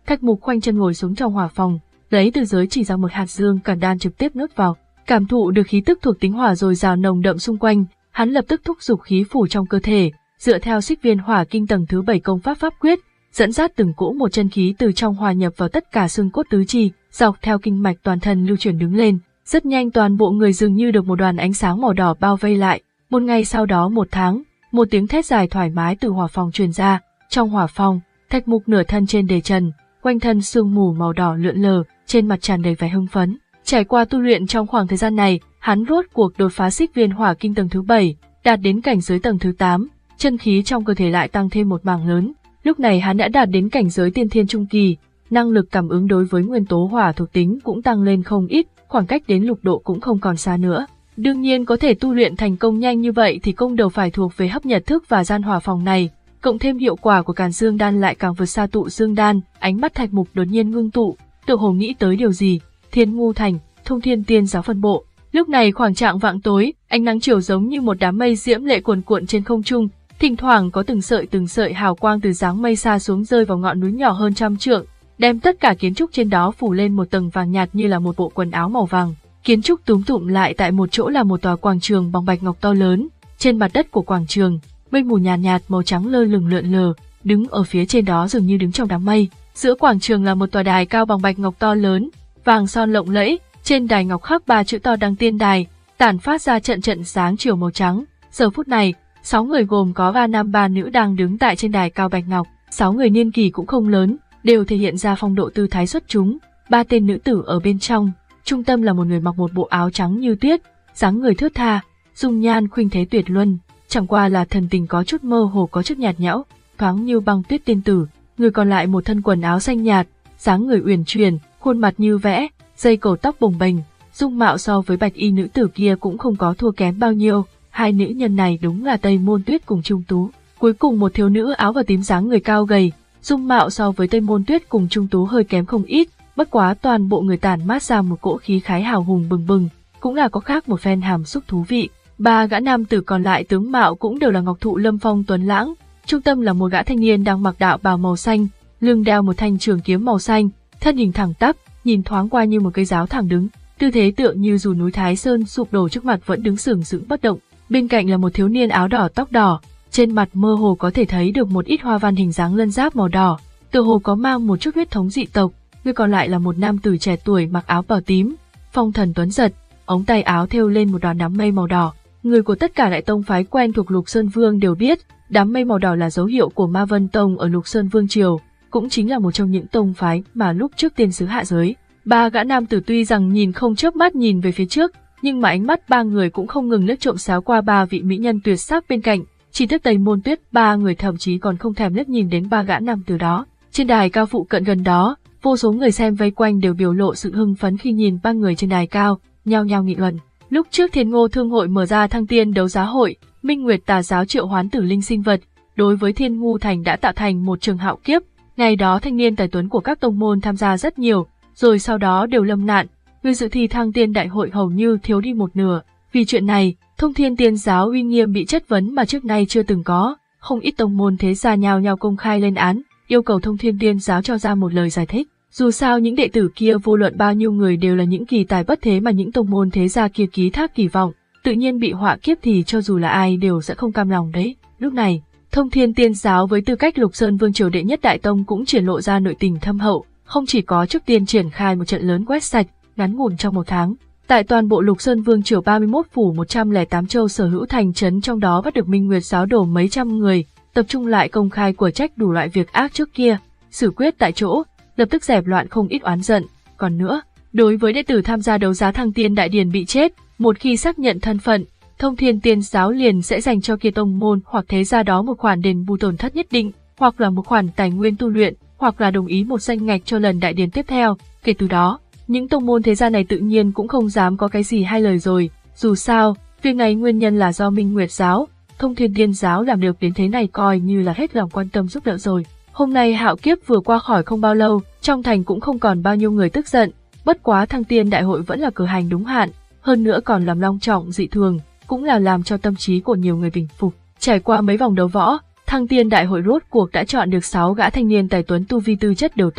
Thạch Mục khoanh chân ngồi xuống trong hỏa phòng, lấy từ giới chỉ ra một hạt dương càn đan trực tiếp nuốt vào. Cảm thụ được khí tức thuộc tính hỏa dồi dào nồng đậm xung quanh, hắn lập tức thúc giục khí phủ trong cơ thể, dựa theo xích viên hỏa kinh tầng thứ bảy công pháp pháp quyết, dẫn dắt từng cỗ một chân khí từ trong hòa nhập vào tất cả xương cốt tứ chi, dọc theo kinh mạch toàn thân lưu chuyển đứng lên. Rất nhanh toàn bộ người dường như được một đoàn ánh sáng màu đỏ bao vây lại. Một ngày sau đó một tháng, một tiếng thét dài thoải mái từ hỏa phòng truyền ra. Trong hỏa phòng, Thạch Mục nửa thân trên đề trần, quanh thân sương mù màu đỏ lượn lờ, trên mặt tràn đầy vẻ hưng phấn. Trải qua tu luyện trong khoảng thời gian này, hắn rốt cuộc đột phá xích viên hỏa kinh tầng thứ bảy, đạt đến cảnh giới tầng thứ tám, chân khí trong cơ thể lại tăng thêm một mảng lớn. Lúc này hắn đã đạt đến cảnh giới tiên thiên trung kỳ, năng lực cảm ứng đối với nguyên tố hỏa thuộc tính cũng tăng lên không ít, khoảng cách đến lục độ cũng không còn xa nữa. Đương nhiên có thể tu luyện thành công nhanh như vậy thì công đầu phải thuộc về hấp nhật thức và gian hỏa phòng này, cộng thêm hiệu quả của Càn Dương đan lại càng vượt xa tụ dương đan. Ánh mắt Thạch Mục đột nhiên ngưng tụ, tự hồ nghĩ tới điều gì. Thiên Ngu Thành, Thông Thiên Tiên giáo phân bộ. Lúc này khoảng trạng vạng tối, ánh nắng chiều giống như một đám mây diễm lệ cuồn cuộn trên không trung, thỉnh thoảng có từng sợi từng sợi hào quang từ dáng mây xa xuống rơi vào ngọn núi nhỏ hơn trăm trượng, đem tất cả kiến trúc trên đó phủ lên một tầng vàng nhạt như là một bộ quần áo màu vàng. Kiến trúc túm tụm lại tại một chỗ là một tòa quảng trường bằng bạch ngọc to lớn. Trên mặt đất của quảng trường, mây mù nhàn nhạt, nhạt màu trắng lơ lửng lượn lờ, đứng ở phía trên đó dường như đứng trong đám mây. Giữa quảng trường là một tòa đài cao bằng bạch ngọc to lớn, vàng son lộng lẫy, trên đài ngọc khắc ba chữ to Đăng Tiên Đài, tản phát ra trận trận sáng chiều màu trắng. Giờ phút này, sáu người gồm có ba nam ba nữ đang đứng tại trên đài cao bạch ngọc. Sáu người niên kỳ cũng không lớn, đều thể hiện ra phong độ tư thái xuất chúng. Ba tên nữ tử ở bên trong, trung tâm là một người mặc một bộ áo trắng như tuyết, dáng người thướt tha, dung nhan khuynh thế tuyệt luân, chẳng qua là thần tình có chút mơ hồ, có chút nhạt nhẽo, thoáng như băng tuyết tiên tử. Người còn lại một thân quần áo xanh nhạt, dáng người uyển chuyển, khuôn mặt như vẽ, dây cổ tóc bồng bềnh, dung mạo so với bạch y nữ tử kia cũng không có thua kém bao nhiêu. Hai nữ nhân này đúng là Tây Môn Tuyết cùng Trung Tú. Cuối cùng một thiếu nữ áo và tím dáng người cao gầy, dung mạo so với Tây Môn Tuyết cùng Trung Tú hơi kém không ít, bất quá toàn bộ người tản mát ra một cỗ khí khái hào hùng bừng bừng, cũng là có khác một phen hàm xúc thú vị. Ba gã nam tử còn lại tướng mạo cũng đều là ngọc thụ lâm phong tuấn lãng, trung tâm là một gã thanh niên đang mặc đạo bào màu xanh, lưng đeo một thanh trường kiếm màu xanh, thân hình thẳng tắp, nhìn thoáng qua như một cây giáo thẳng đứng, tư thế tựa như dù núi Thái Sơn sụp đổ trước mặt vẫn đứng sừng sững bất động. Bên cạnh là một thiếu niên áo đỏ tóc đỏ, trên mặt mơ hồ có thể thấy được một ít hoa văn hình dáng lân giáp màu đỏ, tựa hồ có mang một chút huyết thống dị tộc. Người còn lại là một nam tử trẻ tuổi mặc áo bào tím, phong thần tuấn giật, ống tay áo thêu lên một đoàn đám mây màu đỏ. Người của tất cả đại tông phái quen thuộc Lục Sơn Vương đều biết, đám mây màu đỏ là dấu hiệu của Ma Vân Tông ở Lục Sơn Vương triều, cũng chính là một trong những tông phái mà lúc trước tiên sứ hạ giới. Ba gã nam tử tuy rằng nhìn không chớp mắt nhìn về phía trước, nhưng mà ánh mắt ba người cũng không ngừng liếc trộm xéo qua ba vị mỹ nhân tuyệt sắc bên cạnh. Chỉ tiếc Tây Môn Tuyết, ba người thậm chí còn không thèm liếc nhìn đến ba gã nam tử đó. Trên đài cao phụ cận gần đó, vô số người xem vây quanh đều biểu lộ sự hưng phấn khi nhìn ba người trên đài cao, nhao nhao nghị luận. Lúc trước Thiên Ngô Thương hội mở ra Thăng Tiên đấu giá hội, Minh Nguyệt Tà giáo triệu hoán tử linh sinh vật, đối với Thiên Ngu Thành đã tạo thành một trường hạo kiếp. Ngày đó thanh niên tài tuấn của các tông môn tham gia rất nhiều, rồi sau đó đều lâm nạn, người dự thi Thăng Tiên đại hội hầu như thiếu đi một nửa. Vì chuyện này, Thông Thiên Tiên giáo uy nghiêm bị chất vấn mà trước nay chưa từng có, không ít tông môn thế gia nhao nhao công khai lên án, yêu cầu Thông Thiên Tiên giáo cho ra một lời giải thích. Dù sao những đệ tử kia vô luận bao nhiêu người đều là những kỳ tài bất thế mà những tông môn thế gia kia ký thác kỳ vọng, tự nhiên bị họa kiếp thì cho dù là ai đều sẽ không cam lòng đấy. Lúc này, Thông Thiên Tiên giáo với tư cách Lục Sơn Vương triều đệ nhất đại tông cũng triển lộ ra nội tình thâm hậu, không chỉ có trước tiên triển khai một trận lớn quét sạch, ngắn ngủn trong một tháng. Tại toàn bộ Lục Sơn Vương triều ba mươi mốt phủ một trăm lẻ tám châu sở hữu thành trấn trong đó bắt được Minh Nguyệt giáo đồ mấy trăm người, tập trung lại công khai của trách đủ loại việc ác trước kia, xử quyết tại chỗ, lập tức dẹp loạn không ít oán giận. Còn nữa, đối với đệ tử tham gia đấu giá Thăng Tiên đại điển bị chết, một khi xác nhận thân phận, Thông Thiên Tiên giáo liền sẽ dành cho kia tông môn hoặc thế gia đó một khoản đền bù tổn thất nhất định, hoặc là một khoản tài nguyên tu luyện, hoặc là đồng ý một danh ngạch cho lần đại điển tiếp theo. Kể từ đó, những tông môn thế gia này tự nhiên cũng không dám có cái gì hai lời rồi. Dù sao, việc này nguyên nhân là do Minh Nguyệt giáo, Thông Thiên Tiên giáo làm được đến thế này coi như là hết lòng quan tâm giúp đỡ rồi. Hôm nay hạo kiếp vừa qua khỏi không bao lâu, trong thành cũng không còn bao nhiêu người tức giận, bất quá Thăng Tiên đại hội vẫn là cử hành đúng hạn, hơn nữa còn làm long trọng dị thường, cũng là làm cho tâm trí của nhiều người bình phục. Trải qua mấy vòng đấu võ, Thăng Tiên đại hội rốt cuộc đã chọn được sáu gã thanh niên tài tuấn tu vi tư chất đều tốt,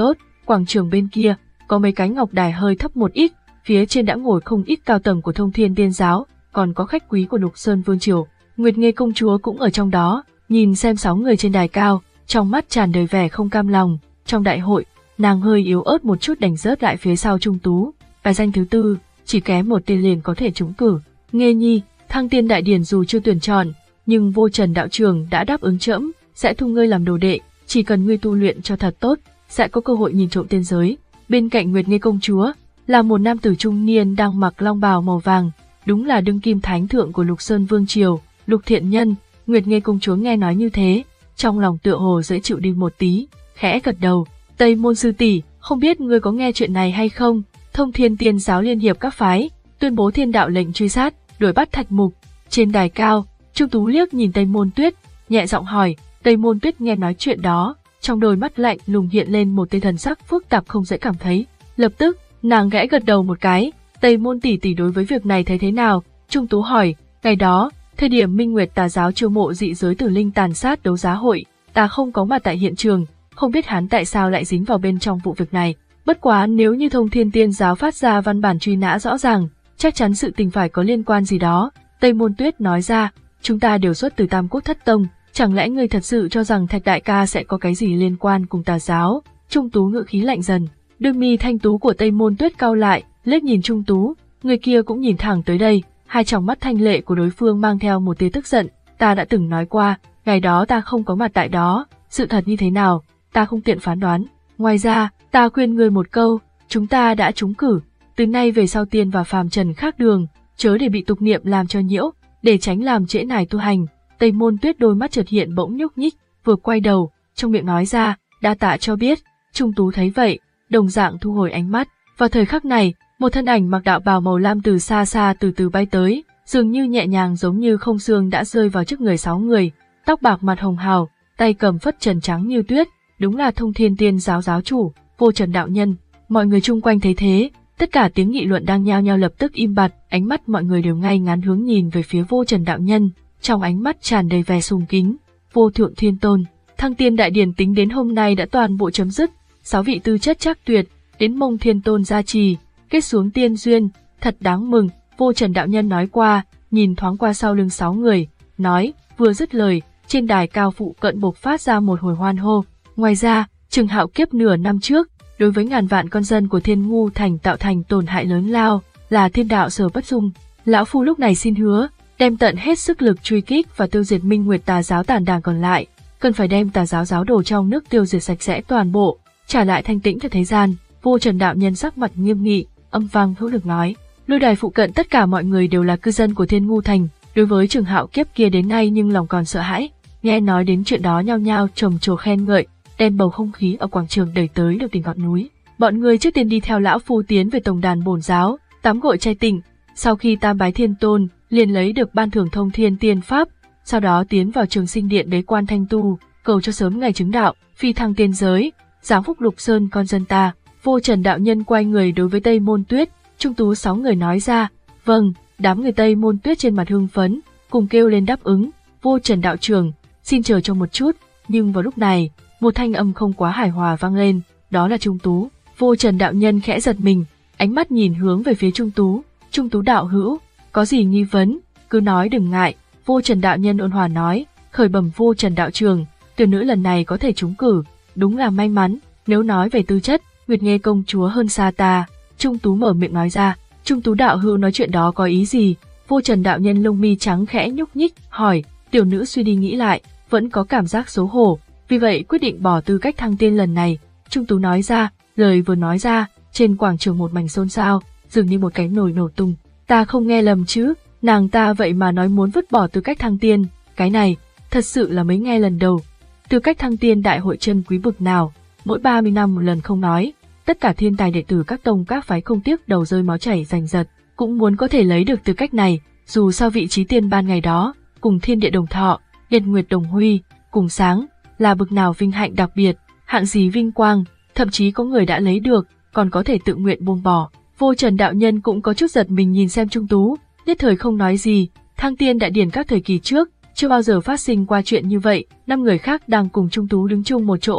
quảng trường bên kia, có mấy cái ngọc đài hơi thấp một ít, phía trên đã ngồi không ít cao tầng của Thông Thiên Tiên giáo, còn có khách quý của Lục Sơn Vương triều. Nguyệt Nghê công chúa cũng ở trong đó, nhìn xem sáu người trên đài cao, trong mắt tràn đầy vẻ không cam lòng. Trong đại hội, nàng hơi yếu ớt một chút đành rớt lại phía sau Trung Tú, bài danh thứ tư, chỉ kém một tên liền có thể trúng cử. Nghê nhi, Thăng Tiên đại điển dù chưa tuyển chọn, nhưng Vô Trần đạo trưởng đã đáp ứng trẫm, sẽ thu ngươi làm đồ đệ, chỉ cần ngươi tu luyện cho thật tốt, sẽ có cơ hội nhìn trộm tiên giới. Bên cạnh Nguyệt Nghê công chúa là một nam tử trung niên đang mặc long bào màu vàng, đúng là đương kim thánh thượng của Lục Sơn Vương triều, Lục Thiện Nhân. Nguyệt Nghê công chúa nghe nói như thế, trong lòng tựa hồ dễ chịu đi một tí, khẽ gật đầu. Tây môn sư tỷ, không biết ngươi có nghe chuyện này hay không? Thông Thiên Tiên giáo liên hiệp các phái, tuyên bố thiên đạo lệnh truy sát, đuổi bắt Thạch Mục. Trên đài cao, Trung Tú liếc nhìn Tây Môn Tuyết, nhẹ giọng hỏi. Tây Môn Tuyết nghe nói chuyện đó, trong đôi mắt lạnh lùng hiện lên một tia thần sắc phức tạp không dễ cảm thấy. Lập tức, nàng gãy gật đầu một cái. Tây Môn tỷ tỷ đối với việc này thấy thế nào? Trung Tú hỏi. Ngày đó, thời điểm Minh Nguyệt Tà giáo chiêu mộ dị giới tử linh tàn sát đấu giá hội, ta không có mặt tại hiện trường, không biết hắn tại sao lại dính vào bên trong vụ việc này. Bất quá nếu như Thông Thiên Tiên giáo phát ra văn bản truy nã rõ ràng, chắc chắn sự tình phải có liên quan gì đó. Tây Môn Tuyết nói ra, chúng ta đều xuất từ Tam Quốc Thất Tông, chẳng lẽ ngươi thật sự cho rằng Thạch đại ca sẽ có cái gì liên quan cùng tà giáo? Trung Tú ngữ khí lạnh dần, đôi mi thanh tú của Tây Môn Tuyết cau lại, liếc nhìn Trung Tú, người kia cũng nhìn thẳng tới đây, hai tròng mắt thanh lệ của đối phương mang theo một tia tức giận. Ta đã từng nói qua, ngày đó ta không có mặt tại đó, sự thật như thế nào, ta không tiện phán đoán. Ngoài ra, ta khuyên ngươi một câu, chúng ta đã trúng cử, từ nay về sau tiên và phàm trần khác đường, chớ để bị tục niệm làm cho nhiễu, để tránh làm trễ nải tu hành. Tây Môn Tuyết đôi mắt chợt hiện bỗng nhúc nhích, vừa quay đầu, trong miệng nói ra, đa tạ cho biết. Trung Tú thấy vậy, đồng dạng thu hồi ánh mắt. Vào thời khắc này, một thân ảnh mặc đạo bào màu lam từ xa xa từ từ bay tới, dường như nhẹ nhàng giống như không xương đã rơi vào trước người sáu người, tóc bạc mặt hồng hào, tay cầm phất trần trắng như tuyết, đúng là Thông Thiên Tiên giáo giáo chủ, Vô Trần đạo nhân. Mọi người chung quanh thấy thế, tất cả tiếng nghị luận đang nhao nhao lập tức im bặt, ánh mắt mọi người đều ngay ngắn hướng nhìn về phía Vô Trần đạo nhân, trong ánh mắt tràn đầy vẻ sùng kính. Vô Thượng Thiên Tôn, Thăng Tiên đại điển tính đến hôm nay đã toàn bộ chấm dứt, sáu vị tư chất chắc tuyệt, đến mông Thiên Tôn gia trì, kết xuống tiên duyên, thật đáng mừng. Vô Trần đạo nhân nói qua, nhìn thoáng qua sau lưng sáu người, nói, vừa dứt lời, trên đài cao phụ cận bộc phát ra một hồi hoan hô. Ngoài ra, Trừng Hạo Kiếp nửa năm trước, đối với ngàn vạn con dân của Thiên Ngu thành tạo thành tổn hại lớn lao, là thiên đạo sở bất dung. Lão phu lúc này xin hứa, đem tận hết sức lực truy kích và tiêu diệt Minh Nguyệt Tà giáo tàn đảng còn lại, cần phải đem tà giáo giáo đồ trong nước tiêu diệt sạch sẽ toàn bộ, trả lại thanh tĩnh cho thế gian. Vô Trần đạo nhân sắc mặt nghiêm nghị, âm vang hữu lực nói. Lôi đài phụ cận tất cả mọi người đều là cư dân của Thiên Ngu thành, đối với Trừng Hạo Kiếp kia đến nay nhưng lòng còn sợ hãi, nghe nói đến chuyện đó nhao nhao trầm trồ khen ngợi, đem bầu không khí ở quảng trường đẩy tới được đỉnh ngọn núi. Bọn người trước tiên đi theo lão phu tiến về tổng đàn bổn giáo, tắm gội chay tịnh, sau khi tam bái thiên tôn, liền lấy được ban thưởng Thông Thiên Tiên pháp, sau đó tiến vào Trường Sinh Điện bế quan thanh tu, cầu cho sớm ngày chứng đạo, phi thăng tiên giới, giáng phúc Lục Sơn con dân ta. Vô Trần đạo nhân quay người đối với Tây Môn Tuyết, Trung Tú sáu người nói ra, vâng. Đám người Tây Môn Tuyết trên mặt hưng phấn, cùng kêu lên đáp ứng. Vô Trần đạo trưởng, xin chờ cho một chút. Nhưng vào lúc này, một thanh âm không quá hài hòa vang lên, đó là Trung Tú. Vô Trần đạo nhân khẽ giật mình, ánh mắt nhìn hướng về phía Trung Tú. Trung Tú đạo hữu, có gì nghi vấn, cứ nói đừng ngại. Vô Trần đạo nhân ôn hòa nói, khởi bẩm Vô Trần đạo trưởng, tiểu nữ lần này có thể trúng cử, đúng là may mắn. Nếu nói về tư chất, Nguyệt Nghê công chúa hơn xa ta. Trung Tú mở miệng nói ra. Trung Tú đạo hữu nói chuyện đó có ý gì? Vô Trần đạo nhân lông mi trắng khẽ nhúc nhích, hỏi. Tiểu nữ suy đi nghĩ lại, vẫn có cảm giác xấu hổ, vì vậy quyết định bỏ tư cách thăng tiên lần này. Trung Tú nói ra, lời vừa nói ra, trên quảng trường một mảnh xôn xao, dường như một cái nồi nổ tung. Ta không nghe lầm chứ? Nàng ta vậy mà nói muốn vứt bỏ tư cách thăng tiên, cái này thật sự là mới nghe lần đầu. Tư cách thăng tiên đại hội chân quý bực nào, mỗi ba mươi năm một lần không nói, tất cả thiên tài đệ tử các tông các phái không tiếc đầu rơi máu chảy giành giật, cũng muốn có thể lấy được tư cách này. Dù sao vị trí tiên ban ngày đó, cùng thiên địa đồng thọ, nhật nguyệt đồng huy, cùng sáng, là bực nào vinh hạnh đặc biệt, hạng gì vinh quang, thậm chí có người đã lấy được, còn có thể tự nguyện buông bỏ. Vô Trần đạo nhân cũng có chút giật mình nhìn xem Trung Tú, nhất thời không nói gì. Thăng tiên đại điển các thời kỳ trước, chưa bao giờ phát sinh qua chuyện như vậy. Năm người khác đang cùng Trung Tú đứng chung một chỗ,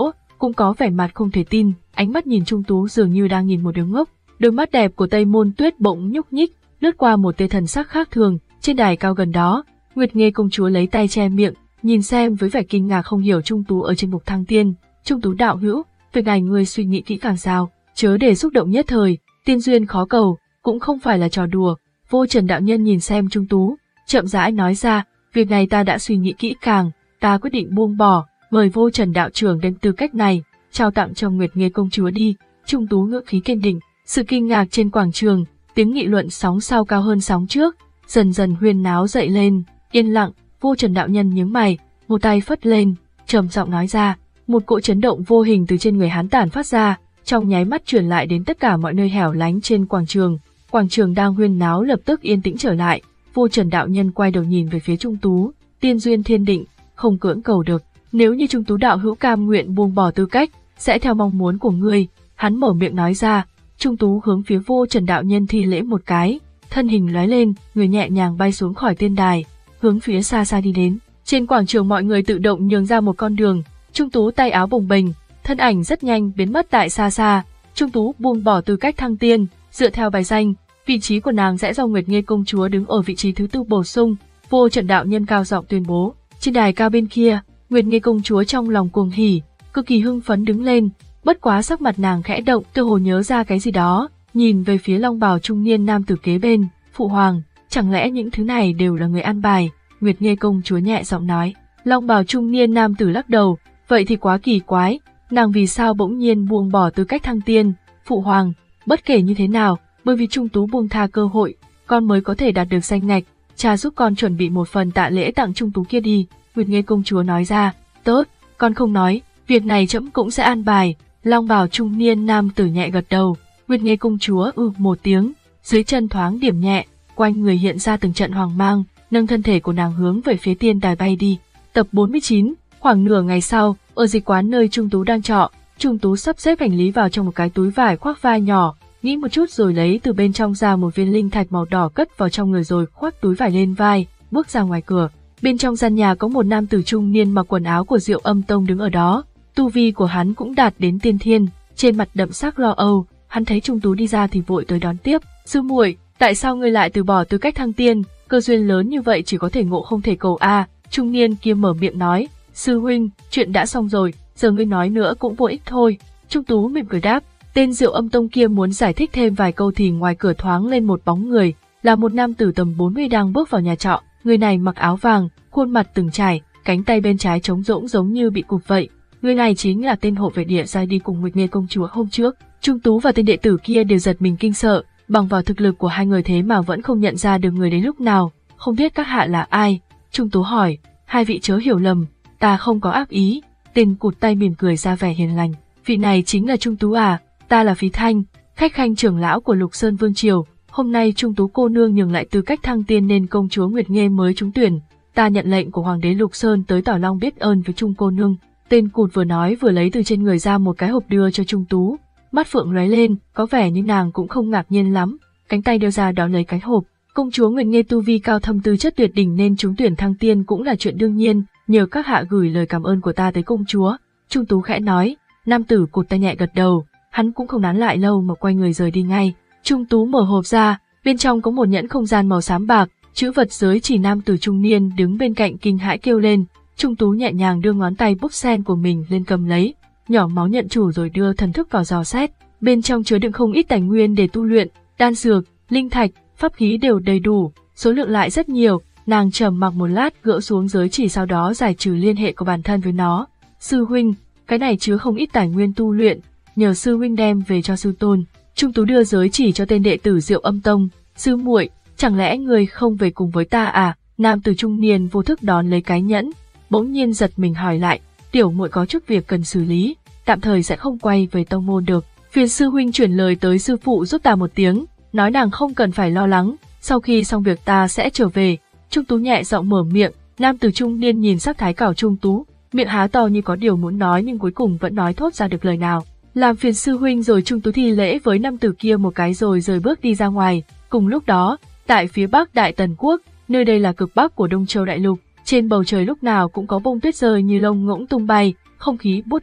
cũng có vẻ mặt không thể tin, ánh mắt nhìn Trung Tú dường như đang nhìn một đứa ngốc. Đôi mắt đẹp của Tây Môn Tuyết bỗng nhúc nhích, lướt qua một tia thần sắc khác thường. Trên đài cao gần đó, Nguyệt Nghê công chúa lấy tay che miệng, nhìn xem với vẻ kinh ngạc không hiểu Trung Tú ở trên bục thăng tiên. Trung Tú đạo hữu, việc này ngươi suy nghĩ kỹ càng sao, chớ để xúc động nhất thời, tiên duyên khó cầu, cũng không phải là trò đùa. Vô Trần đạo nhân nhìn xem Trung Tú, chậm rãi nói ra, việc này ta đã suy nghĩ kỹ càng, ta quyết định buông bỏ, mời Vô Trần đạo trưởng đem tư cách này trao tặng cho Nguyệt Nghê công chúa đi. Trung Tú ngữ khí kiên định. Sự kinh ngạc trên quảng trường, tiếng nghị luận sóng sau cao hơn sóng trước, dần dần huyên náo dậy lên. Yên lặng, Vô Trần đạo nhân nhướng mày, một tay phất lên, trầm giọng nói ra. Một cỗ chấn động vô hình từ trên người hắn tản phát ra, trong nháy mắt truyền lại đến tất cả mọi nơi hẻo lánh trên quảng trường. Quảng trường đang huyên náo lập tức yên tĩnh trở lại. Vô Trần đạo nhân quay đầu nhìn về phía Trung Tú, tiên duyên thiên định, không cưỡng cầu được. Nếu như Trung Tú đạo hữu cam nguyện buông bỏ tư cách, sẽ theo mong muốn của ngươi. Hắn mở miệng nói ra. Trung Tú hướng phía Vô Trần đạo nhân thi lễ một cái, thân hình lóe lên, người nhẹ nhàng bay xuống khỏi tiên đài, hướng phía xa xa đi đến. Trên quảng trường mọi người tự động nhường ra một con đường. Trung Tú tay áo bồng bềnh, thân ảnh rất nhanh biến mất tại xa xa. Trung Tú buông bỏ tư cách thăng tiên, dựa theo bài danh, vị trí của nàng sẽ do Nguyệt Nghê công chúa đứng ở vị trí thứ tư bổ sung. Vô Trần đạo nhân cao giọng tuyên bố. Trên đài cao bên kia, Nguyệt Nghê công chúa trong lòng cuồng hỉ, cực kỳ hưng phấn đứng lên. Bất quá sắc mặt nàng khẽ động, tựa hồ nhớ ra cái gì đó, nhìn về phía long bào trung niên nam tử kế bên. Phụ hoàng, chẳng lẽ những thứ này đều là người an bài? Nguyệt Nghê công chúa nhẹ giọng nói. Long bào trung niên nam tử lắc đầu, vậy thì quá kỳ quái, nàng vì sao bỗng nhiên buông bỏ tư cách thăng tiên? Phụ hoàng, bất kể như thế nào, bởi vì Trung Tú buông tha cơ hội, con mới có thể đạt được danh ngạch, cha giúp con chuẩn bị một phần tạ lễ tặng Trung Tú kia đi. Nguyệt Nghê công chúa nói ra. Tốt, con không nói, việc này trẫm cũng sẽ an bài. Long bào trung niên nam tử nhẹ gật đầu. Nguyệt Nghê công chúa ư một tiếng, dưới chân thoáng điểm nhẹ, quanh người hiện ra từng trận hoàng mang, nâng thân thể của nàng hướng về phía tiên đài bay đi. Tập bốn mươi chín, khoảng nửa ngày sau, ở dịch quán nơi Trung Tú đang trọ, Trung Tú sắp xếp hành lý vào trong một cái túi vải khoác vai nhỏ, nghĩ một chút rồi lấy từ bên trong ra một viên linh thạch màu đỏ cất vào trong người rồi khoác túi vải lên vai, bước ra ngoài cửa. Bên trong gian nhà có một nam tử trung niên mặc quần áo của Diệu Âm Tông đứng ở đó. Tu vi của hắn cũng đạt đến tiên thiên, trên mặt đậm sắc lo âu, hắn thấy Trung Tú đi ra thì vội tới đón tiếp. Sư muội, tại sao ngươi lại từ bỏ tư cách thăng tiên, cơ duyên lớn như vậy chỉ có thể ngộ không thể cầu a. À, trung niên kia mở miệng nói. Sư huynh, chuyện đã xong rồi, giờ ngươi nói nữa cũng vô ích thôi. Trung Tú mỉm cười đáp. Tên Diệu Âm Tông kia muốn giải thích thêm vài câu thì ngoài cửa thoáng lên một bóng người, là một nam tử tầm bốn mươi đang bước vào nhà trọ. Người này mặc áo vàng, khuôn mặt từng trải, cánh tay bên trái trống rỗng giống như bị cụp vậy. Người này chính là tên hộ vệ địa giai đi cùng Nguyệt Nghê công chúa hôm trước. Trung Tú và tên đệ tử kia đều giật mình kinh sợ, bằng vào thực lực của hai người thế mà vẫn không nhận ra được người đến lúc nào. Không biết các hạ là ai? Trung Tú hỏi. Hai vị chớ hiểu lầm, ta không có ác ý. Tên cụt tay mỉm cười ra vẻ hiền lành. Vị này chính là Trung Tú à? Ta là Phí Thanh, khách khanh trưởng lão của Lục Sơn Vương Triều. Hôm nay Trung Tú cô nương nhường lại tư cách thăng tiên nên công chúa Nguyệt Nghê mới trúng tuyển. Ta nhận lệnh của Hoàng đế Lục Sơn tới tỏ lòng biết ơn với Trung cô nương. Tên cụt vừa nói vừa lấy từ trên người ra một cái hộp đưa cho Trung Tú. Mắt phượng lóe lên, có vẻ như nàng cũng không ngạc nhiên lắm. Cánh tay đưa ra đón lấy cái hộp. Công chúa Nguyệt Nghê tu vi cao thâm tư chất tuyệt đỉnh nên trúng tuyển thăng tiên cũng là chuyện đương nhiên. Nhờ các hạ gửi lời cảm ơn của ta tới công chúa. Trung Tú khẽ nói. Nam tử cụt tay nhẹ gật đầu. Hắn cũng không nán lại lâu mà quay người rời đi ngay. Trung Tú mở hộp ra, bên trong có một nhẫn không gian màu xám bạc, chữ vật giới chỉ. Nam tử trung niên đứng bên cạnh kinh hãi kêu lên. Trung Tú nhẹ nhàng đưa ngón tay búp sen của mình lên cầm lấy, nhỏ máu nhận chủ rồi đưa thần thức vào dò xét. Bên trong chứa đựng không ít tài nguyên để tu luyện, đan dược, linh thạch, pháp khí đều đầy đủ, số lượng lại rất nhiều. Nàng trầm mặc một lát gỡ xuống giới chỉ, sau đó giải trừ liên hệ của bản thân với nó. Sư huynh, cái này chứa không ít tài nguyên tu luyện, nhờ sư huynh đem về cho sư tôn. Trung Tú đưa giới chỉ cho tên đệ tử Diệu Âm Tông. Sư muội, chẳng lẽ người không về cùng với ta à? Nam tử trung niên vô thức đón lấy cái nhẫn, bỗng nhiên giật mình hỏi lại. Tiểu muội có chút việc cần xử lý, tạm thời sẽ không quay về tông môn được. Phiền sư huynh chuyển lời tới sư phụ giúp ta một tiếng, nói nàng không cần phải lo lắng, sau khi xong việc ta sẽ trở về. Trung Tú nhẹ giọng mở miệng. Nam tử trung niên nhìn sắc thái cảo Trung Tú, miệng há to như có điều muốn nói nhưng cuối cùng vẫn nói thốt ra được lời nào. Làm phiền sư huynh rồi. Trung Tú thi lễ với nam tử kia một cái rồi rời bước đi ra ngoài. Cùng lúc đó, tại phía bắc Đại Tần Quốc, nơi đây là cực bắc của Đông Châu Đại Lục, trên bầu trời lúc nào cũng có bông tuyết rơi như lông ngỗng tung bay, không khí buốt lạnh,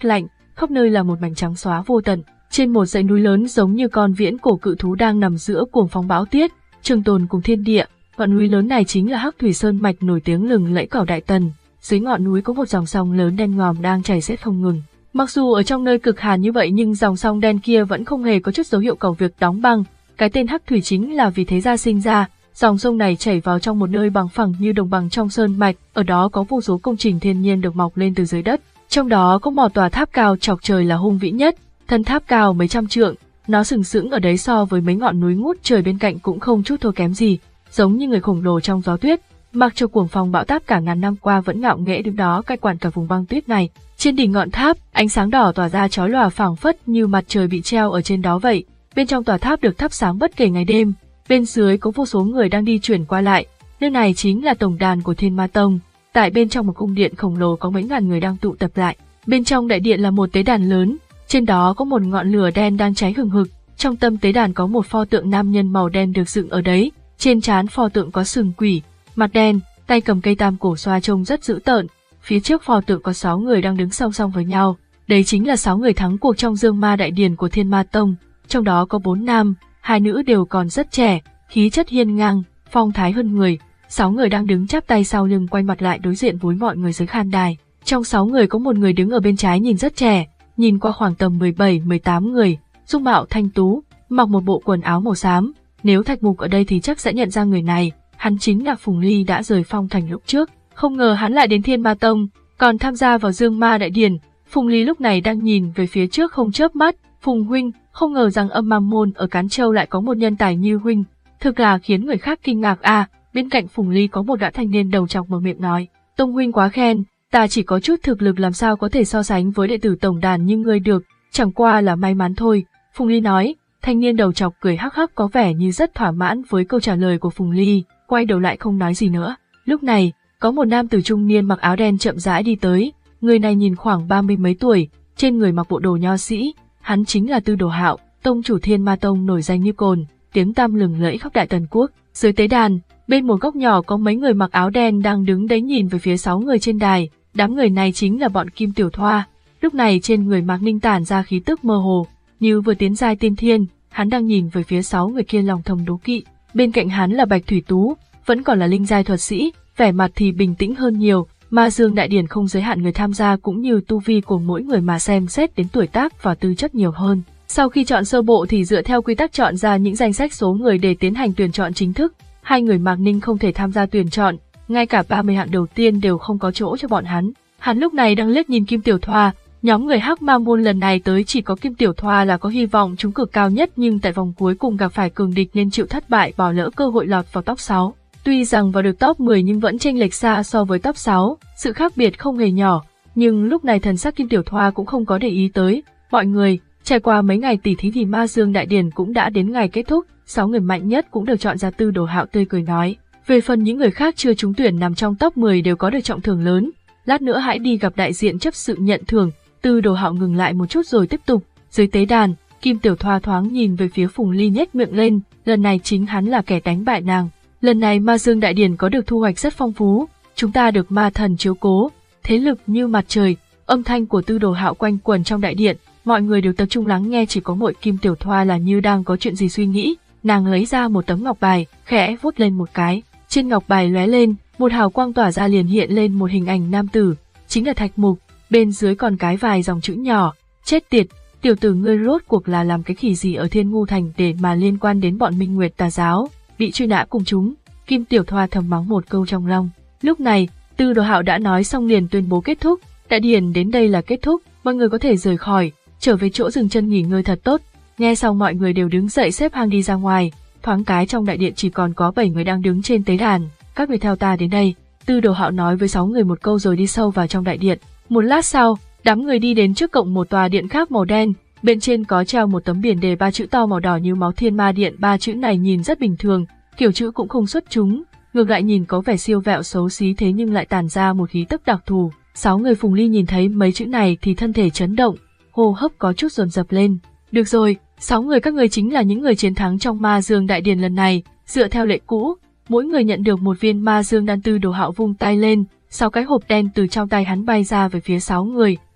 khắp nơi là một mảnh trắng xóa vô tận. Trên một dãy núi lớn giống như con viễn cổ cự thú đang nằm giữa cuồng phong bão tiết, trường tồn cùng thiên địa. Ngọn núi lớn này chính là Hắc Thủy Sơn mạch nổi tiếng lừng lẫy cỏ Đại Tần. Dưới ngọn núi có một dòng sông lớn đen ngòm đang chảy xiết không ngừng. Mặc dù ở trong nơi cực hàn như vậy nhưng dòng sông đen kia vẫn không hề có chút dấu hiệu cầu việc đóng băng. Cái tên Hắc Thủy chính là vì thế ra sinh ra. Dòng sông này chảy vào trong một nơi bằng phẳng như đồng bằng trong sơn mạch, ở đó có vô số công trình thiên nhiên được mọc lên từ dưới đất. Trong đó có một tòa tháp cao chọc trời là hung vĩ nhất, thân tháp cao mấy trăm trượng, nó sừng sững ở đấy so với mấy ngọn núi ngút trời bên cạnh cũng không chút thua kém gì, giống như người khổng lồ trong gió tuyết. Mặc cho cuồng phong bão táp cả ngàn năm qua vẫn ngạo nghễ đứng đó cai quản cả vùng băng tuyết này. Trên đỉnh ngọn tháp, ánh sáng đỏ tỏa ra chói lòa phảng phất như mặt trời bị treo ở trên đó vậy. Bên trong tòa tháp được thắp sáng bất kể ngày đêm. Bên dưới có vô số người đang đi chuyển qua lại. Nơi này chính là tổng đàn của Thiên Ma Tông. Tại bên trong một cung điện khổng lồ có mấy ngàn người đang tụ tập lại. Bên trong đại điện là một tế đàn lớn, trên đó có một ngọn lửa đen đang cháy hừng hực. Trong tâm tế đàn có một pho tượng nam nhân màu đen được dựng ở đấy. Trên trán pho tượng có sừng quỷ, mặt đen, tay cầm cây tam cổ xoa trông rất dữ tợn. Phía trước pho tượng có sáu người đang đứng song song với nhau. Đấy chính là sáu người thắng cuộc trong Dương Ma đại điển của Thiên Ma Tông. Trong đó có bốn nam, hai nữ đều còn rất trẻ, khí chất hiên ngang, phong thái hơn người. Sáu người đang đứng chắp tay sau lưng quay mặt lại đối diện với mọi người dưới khán đài. Trong sáu người có một người đứng ở bên trái nhìn rất trẻ, nhìn qua khoảng tầm mười bảy mười tám người, dung mạo thanh tú, mặc một bộ quần áo màu xám. Nếu Thạch Mục ở đây thì chắc sẽ nhận ra người này, hắn chính là Phùng Ly đã rời Phong Thành lúc trước. Không ngờ hắn lại đến Thiên Ma Tông, còn tham gia vào Dương Ma đại điển. Phùng Ly lúc này đang nhìn về phía trước không chớp mắt. Phùng huynh, không ngờ rằng Âm Ma môn ở Cán Châu lại có một nhân tài như huynh, thực là khiến người khác kinh ngạc à. Bên cạnh Phùng Ly có một gã thanh niên đầu trọc mở miệng nói, Tông huynh quá khen, ta chỉ có chút thực lực làm sao có thể so sánh với đệ tử tổng đàn như ngươi được, chẳng qua là may mắn thôi. Phùng Ly nói. Thanh niên đầu trọc cười hắc hắc có vẻ như rất thỏa mãn với câu trả lời của Phùng Ly, quay đầu lại không nói gì nữa. Lúc này, có một nam tử trung niên mặc áo đen chậm rãi đi tới, người này nhìn khoảng ba mươi mấy tuổi, trên người mặc bộ đồ nho sĩ, hắn chính là Tư Đồ Hạo, tông chủ Thiên Ma Tông nổi danh như cồn, tiếng tăm lừng lẫy khắp Đại Tần quốc. Dưới tế đàn, bên một góc nhỏ có mấy người mặc áo đen đang đứng đấy nhìn về phía sáu người trên đài, đám người này chính là bọn Kim Tiểu Thoa. Lúc này trên người Mạc Ninh tản ra khí tức mơ hồ, như vừa tiến giai tiên thiên, hắn đang nhìn về phía sáu người kia lòng thầm đố kỵ. Bên cạnh hắn là Bạch Thủy Tú, vẫn còn là linh giai thuật sĩ, vẻ mặt thì bình tĩnh hơn nhiều. Ma Dương đại điển không giới hạn người tham gia cũng như tu vi của mỗi người mà xem xét đến tuổi tác và tư chất nhiều hơn. Sau khi chọn sơ bộ thì dựa theo quy tắc chọn ra những danh sách số người để tiến hành tuyển chọn chính thức. Hai người Mạc Ninh không thể tham gia tuyển chọn, ngay cả ba mươi hạng đầu tiên đều không có chỗ cho bọn hắn. Hắn lúc này đang liếc nhìn Kim Tiểu Thoa. Nhóm người Hắc Ma môn lần này tới chỉ có Kim Tiểu Thoa là có hy vọng trúng cử cao nhất, nhưng tại vòng cuối cùng gặp phải cường địch nên chịu thất bại, bỏ lỡ cơ hội lọt vào top sáu. Tuy rằng vào được top mười nhưng vẫn chênh lệch xa so với top sáu, sự khác biệt không hề nhỏ, nhưng lúc này thần sắc Kim Tiểu Thoa cũng không có để ý tới. Mọi người, trải qua mấy ngày tỉ thí thì Ma Dương đại điển cũng đã đến ngày kết thúc, sáu người mạnh nhất cũng được chọn ra. Tư Đồ Hạo tươi cười nói, về phần những người khác chưa trúng tuyển nằm trong top mười đều có được trọng thưởng lớn, lát nữa hãy đi gặp đại diện chấp sự nhận thưởng. Tư Đồ Hạo ngừng lại một chút rồi tiếp tục. Dưới tế đàn, Kim Tiểu Thoa thoáng nhìn về phía Phùng Ly nhếch miệng lên, lần này chính hắn là kẻ đánh bại nàng. Lần này Ma Dương đại điển có được thu hoạch rất phong phú, chúng ta được ma thần chiếu cố, thế lực như mặt trời. Âm thanh của Tư Đồ Hạo quanh quẩn trong đại điện, mọi người đều tập trung lắng nghe, chỉ có mỗi Kim Tiểu Thoa là như đang có chuyện gì suy nghĩ. Nàng lấy ra một tấm ngọc bài, khẽ vuốt lên một cái, trên ngọc bài lóe lên, một hào quang tỏa ra liền hiện lên một hình ảnh nam tử, chính là Thạch Mục. Bên dưới còn cái vài dòng chữ nhỏ, chết tiệt, tiểu tử ngươi rốt cuộc là làm cái khỉ gì ở Thiên Ngu Thành để mà liên quan đến bọn Minh Nguyệt Tà Giáo, bị truy nã cùng chúng. Kim Tiểu Thoa thầm mắng một câu trong lòng. Lúc này, Tư Đồ Hạo đã nói xong liền tuyên bố kết thúc, đại điển đến đây là kết thúc, mọi người có thể rời khỏi, trở về chỗ dừng chân nghỉ ngơi thật tốt. Nghe xong mọi người đều đứng dậy xếp hàng đi ra ngoài, thoáng cái trong đại điện chỉ còn có bảy người đang đứng trên tế đàn, các người theo ta đến đây. Tư Đồ Hạo nói với sáu người một câu rồi đi sâu vào trong đại điện. Một lát sau, đám người đi đến trước cổng một tòa điện khác màu đen, bên trên có treo một tấm biển đề ba chữ to màu đỏ như máu Thiên Ma Điện. Ba chữ này nhìn rất bình thường, kiểu chữ cũng không xuất chúng, ngược lại nhìn có vẻ siêu vẹo xấu xí, thế nhưng lại tản ra một khí tức đặc thù. Sáu người Phùng Ly nhìn thấy mấy chữ này thì thân thể chấn động, hô hấp có chút dồn dập lên. Được rồi, sáu người các người chính là những người chiến thắng trong Ma Dương đại điển lần này, dựa theo lệ cũ, mỗi người nhận được một viên Ma Dương đan. Tư Đồ Hạo vung tay lên, sáu cái hộp đen từ trong tay hắn bay ra về phía sáu người,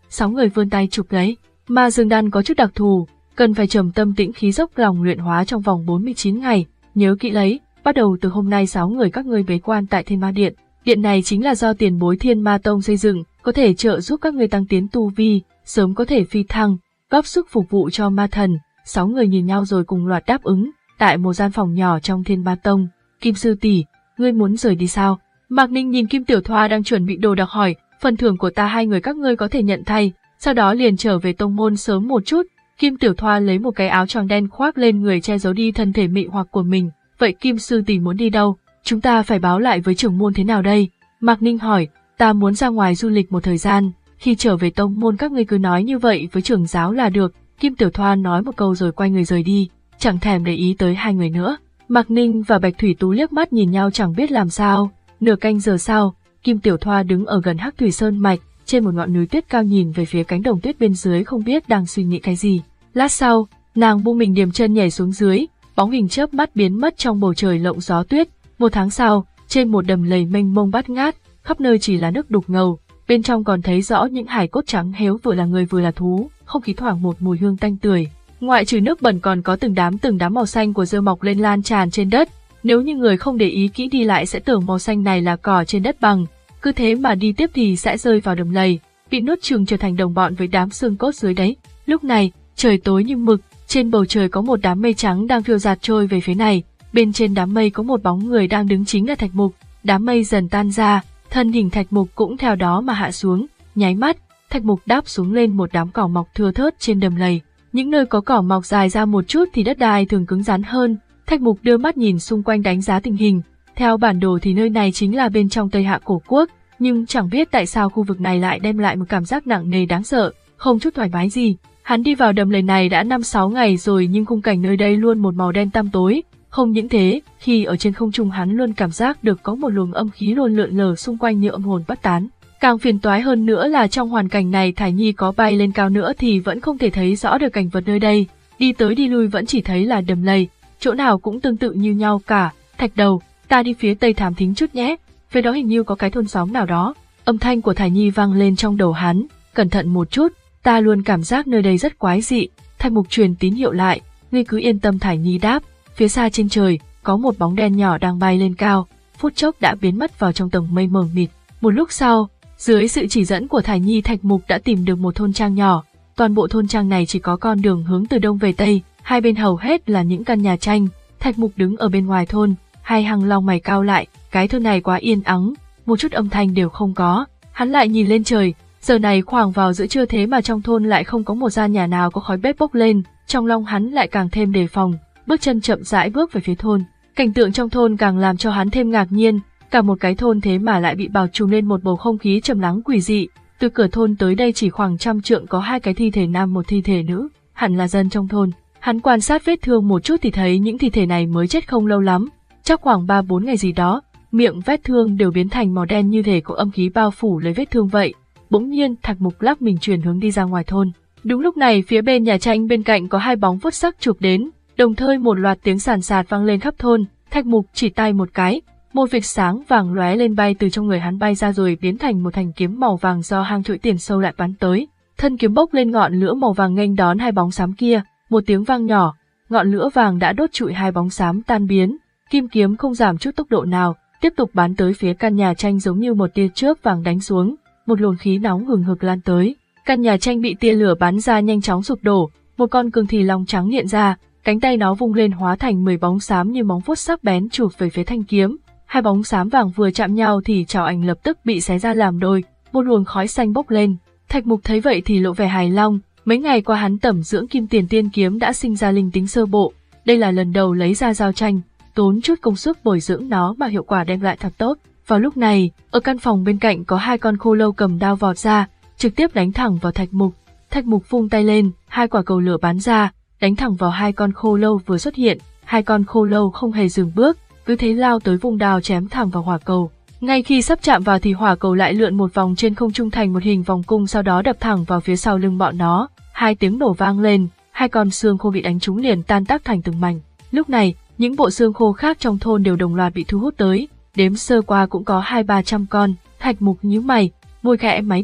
sáu người vươn tay chụp lấy. Ma Dương Đan có chút đặc thù, cần phải trầm tâm tĩnh khí dốc lòng luyện hóa trong vòng bốn mươi chín ngày, nhớ kỹ lấy, bắt đầu từ hôm nay sáu người các ngươi bế quan tại Thiên Ma Điện. Điện này chính là do tiền bối Thiên Ma Tông xây dựng, có thể trợ giúp các ngươi tăng tiến tu vi, sớm có thể phi thăng, góp sức phục vụ cho ma thần. Sáu người nhìn nhau rồi cùng loạt đáp ứng, tại một gian phòng nhỏ trong Thiên Ma Tông. Kim sư tỷ, ngươi muốn rời đi sao? Mạc Ninh nhìn Kim Tiểu Thoa đang chuẩn bị đồ đạc hỏi, phần thưởng của ta hai người các ngươi có thể nhận thay, sau đó liền trở về tông môn sớm một chút. Kim Tiểu Thoa lấy một cái áo choàng đen khoác lên người che giấu đi thân thể mị hoặc của mình. Vậy Kim sư tỷ muốn đi đâu? Chúng ta phải báo lại với trưởng môn thế nào đây? Mạc Ninh hỏi, ta muốn ra ngoài du lịch một thời gian, khi trở về tông môn các ngươi cứ nói như vậy với trưởng giáo là được. Kim Tiểu Thoa nói một câu rồi quay người rời đi, chẳng thèm để ý tới hai người nữa. Mạc Ninh và Bạch Thủy Tú liếc mắt nhìn nhau chẳng biết làm sao. Nửa canh giờ sau, Kim Tiểu Thoa đứng ở gần Hắc Thủy Sơn Mạch, trên một ngọn núi tuyết cao nhìn về phía cánh đồng tuyết bên dưới không biết đang suy nghĩ cái gì. Lát sau, nàng buông mình điềm chân nhảy xuống dưới, bóng hình chớp mắt biến mất trong bầu trời lộng gió tuyết. Một tháng sau, trên một đầm lầy mênh mông bát ngát, khắp nơi chỉ là nước đục ngầu, bên trong còn thấy rõ những hải cốt trắng héo vừa là người vừa là thú, không khí thoảng một mùi hương tanh tưởi. Ngoại trừ nước bẩn còn có từng đám từng đám màu xanh của rêu mọc lên lan tràn trên đất. Nếu như người không để ý kỹ đi lại sẽ tưởng màu xanh này là cỏ trên đất bằng, cứ thế mà đi tiếp thì sẽ rơi vào đầm lầy, bị nuốt chửng trở thành đồng bọn với đám xương cốt dưới đấy. Lúc này, trời tối như mực, trên bầu trời có một đám mây trắng đang phiêu dạt trôi về phía này, bên trên đám mây có một bóng người đang đứng chính là Thạch Mục. Đám mây dần tan ra, thân hình Thạch Mục cũng theo đó mà hạ xuống, nháy mắt, Thạch Mục đáp xuống lên một đám cỏ mọc thưa thớt trên đầm lầy. Những nơi có cỏ mọc dài ra một chút thì đất đai thường cứng rắn hơn. Thạch Mục đưa mắt nhìn xung quanh đánh giá tình hình. Theo bản đồ thì nơi này chính là bên trong Tây Hạ cổ quốc, nhưng chẳng biết tại sao khu vực này lại đem lại một cảm giác nặng nề đáng sợ, không chút thoải mái gì. Hắn đi vào đầm lầy này đã năm sáu ngày rồi nhưng khung cảnh nơi đây luôn một màu đen tăm tối. Không những thế, khi ở trên không trung hắn luôn cảm giác được có một luồng âm khí luôn lượn lờ xung quanh như âm hồn bất tán. Càng phiền toái hơn nữa là trong hoàn cảnh này Thải Nhi có bay lên cao nữa thì vẫn không thể thấy rõ được cảnh vật nơi đây. Đi tới đi lui vẫn chỉ thấy là đầm lầy, chỗ nào cũng tương tự như nhau cả. Thạch đầu, ta đi phía tây thám thính chút nhé, phía đó hình như có cái thôn xóm nào đó. Âm thanh của Thải Nhi vang lên trong đầu hắn, cẩn thận một chút, ta luôn cảm giác nơi đây rất quái dị. Thạch Mục truyền tín hiệu lại, ngươi cứ yên tâm. Thải Nhi đáp. Phía xa trên trời, có một bóng đen nhỏ đang bay lên cao, phút chốc đã biến mất vào trong tầng mây mờ mịt. Một lúc sau, dưới sự chỉ dẫn của Thải Nhi, Thạch Mục đã tìm được một thôn trang nhỏ. Toàn bộ thôn trang này chỉ có con đường hướng từ đông về tây, hai bên hầu hết là những căn nhà tranh. Thạch Mục đứng ở bên ngoài thôn, hai hàng lông mày cau lại, cái thôn này quá yên ắng, một chút âm thanh đều không có. Hắn lại nhìn lên trời, giờ này khoảng vào giữa trưa thế mà trong thôn lại không có một gian nhà nào có khói bếp bốc lên, trong lòng hắn lại càng thêm đề phòng, bước chân chậm rãi bước về phía thôn. Cảnh tượng trong thôn càng làm cho hắn thêm ngạc nhiên, cả một cái thôn thế mà lại bị bao trùm lên một bầu không khí trầm lắng quỷ dị. Từ cửa thôn tới đây chỉ khoảng trăm trượng có hai cái thi thể nam một thi thể nữ, hẳn là dân trong thôn. Hắn quan sát vết thương một chút thì thấy những thi thể này mới chết không lâu lắm, chắc khoảng ba bốn ngày gì đó, miệng vết thương đều biến thành màu đen như thể có âm khí bao phủ lấy vết thương vậy. Bỗng nhiên Thạch Mục lắc mình chuyển hướng đi ra ngoài thôn. Đúng lúc này phía bên nhà tranh bên cạnh có hai bóng vuốt sắc chụp đến, đồng thời một loạt tiếng sàn sạt vang lên khắp thôn. Thạch Mục chỉ tay một cái, một vệt sáng vàng lóe lên bay từ trong người hắn bay ra rồi biến thành một thanh kiếm màu vàng do hang chuỗi tiền sâu lại bắn tới. Thân kiếm bốc lên ngọn lửa màu vàng nghênh đón hai bóng xám kia, một tiếng vang nhỏ, ngọn lửa vàng đã đốt trụi hai bóng xám tan biến. Kim kiếm không giảm chút tốc độ nào, tiếp tục bắn tới phía căn nhà tranh giống như một tia chớp vàng đánh xuống, một luồng khí nóng hừng hực lan tới. Căn nhà tranh bị tia lửa bắn ra nhanh chóng sụp đổ, một con cương thi long trắng hiện ra, cánh tay nó vung lên hóa thành mười bóng xám như móng vuốt sắc bén chụp về phía thanh kiếm. Hai bóng xám vàng vừa chạm nhau thì chảo ảnh lập tức bị xé ra làm đôi, một luồng khói xanh bốc lên. Thạch Mục thấy vậy thì lộ vẻ hài lòng, mấy ngày qua hắn tẩm dưỡng Kim Tiền Tiên kiếm đã sinh ra linh tính sơ bộ, đây là lần đầu lấy ra giao tranh, tốn chút công sức bồi dưỡng nó mà hiệu quả đem lại thật tốt. Vào lúc này, ở căn phòng bên cạnh có hai con khô lâu cầm đao vọt ra, trực tiếp đánh thẳng vào Thạch Mục. Thạch Mục vung tay lên, hai quả cầu lửa bắn ra, đánh thẳng vào hai con khô lâu vừa xuất hiện. Hai con khô lâu không hề dừng bước, cứ thế lao tới vung đao chém thẳng vào hỏa cầu. Ngay khi sắp chạm vào thì hỏa cầu lại lượn một vòng trên không trung thành một hình vòng cung, sau đó đập thẳng vào phía sau lưng bọn nó. Hai tiếng nổ vang lên, hai con xương khô bị đánh trúng liền tan tác thành từng mảnh. Lúc này, những bộ xương khô khác trong thôn đều đồng loạt bị thu hút tới, đếm sơ qua cũng có hai ba trăm con. Thạch Mục nhíu mày, môi khẽ máy động,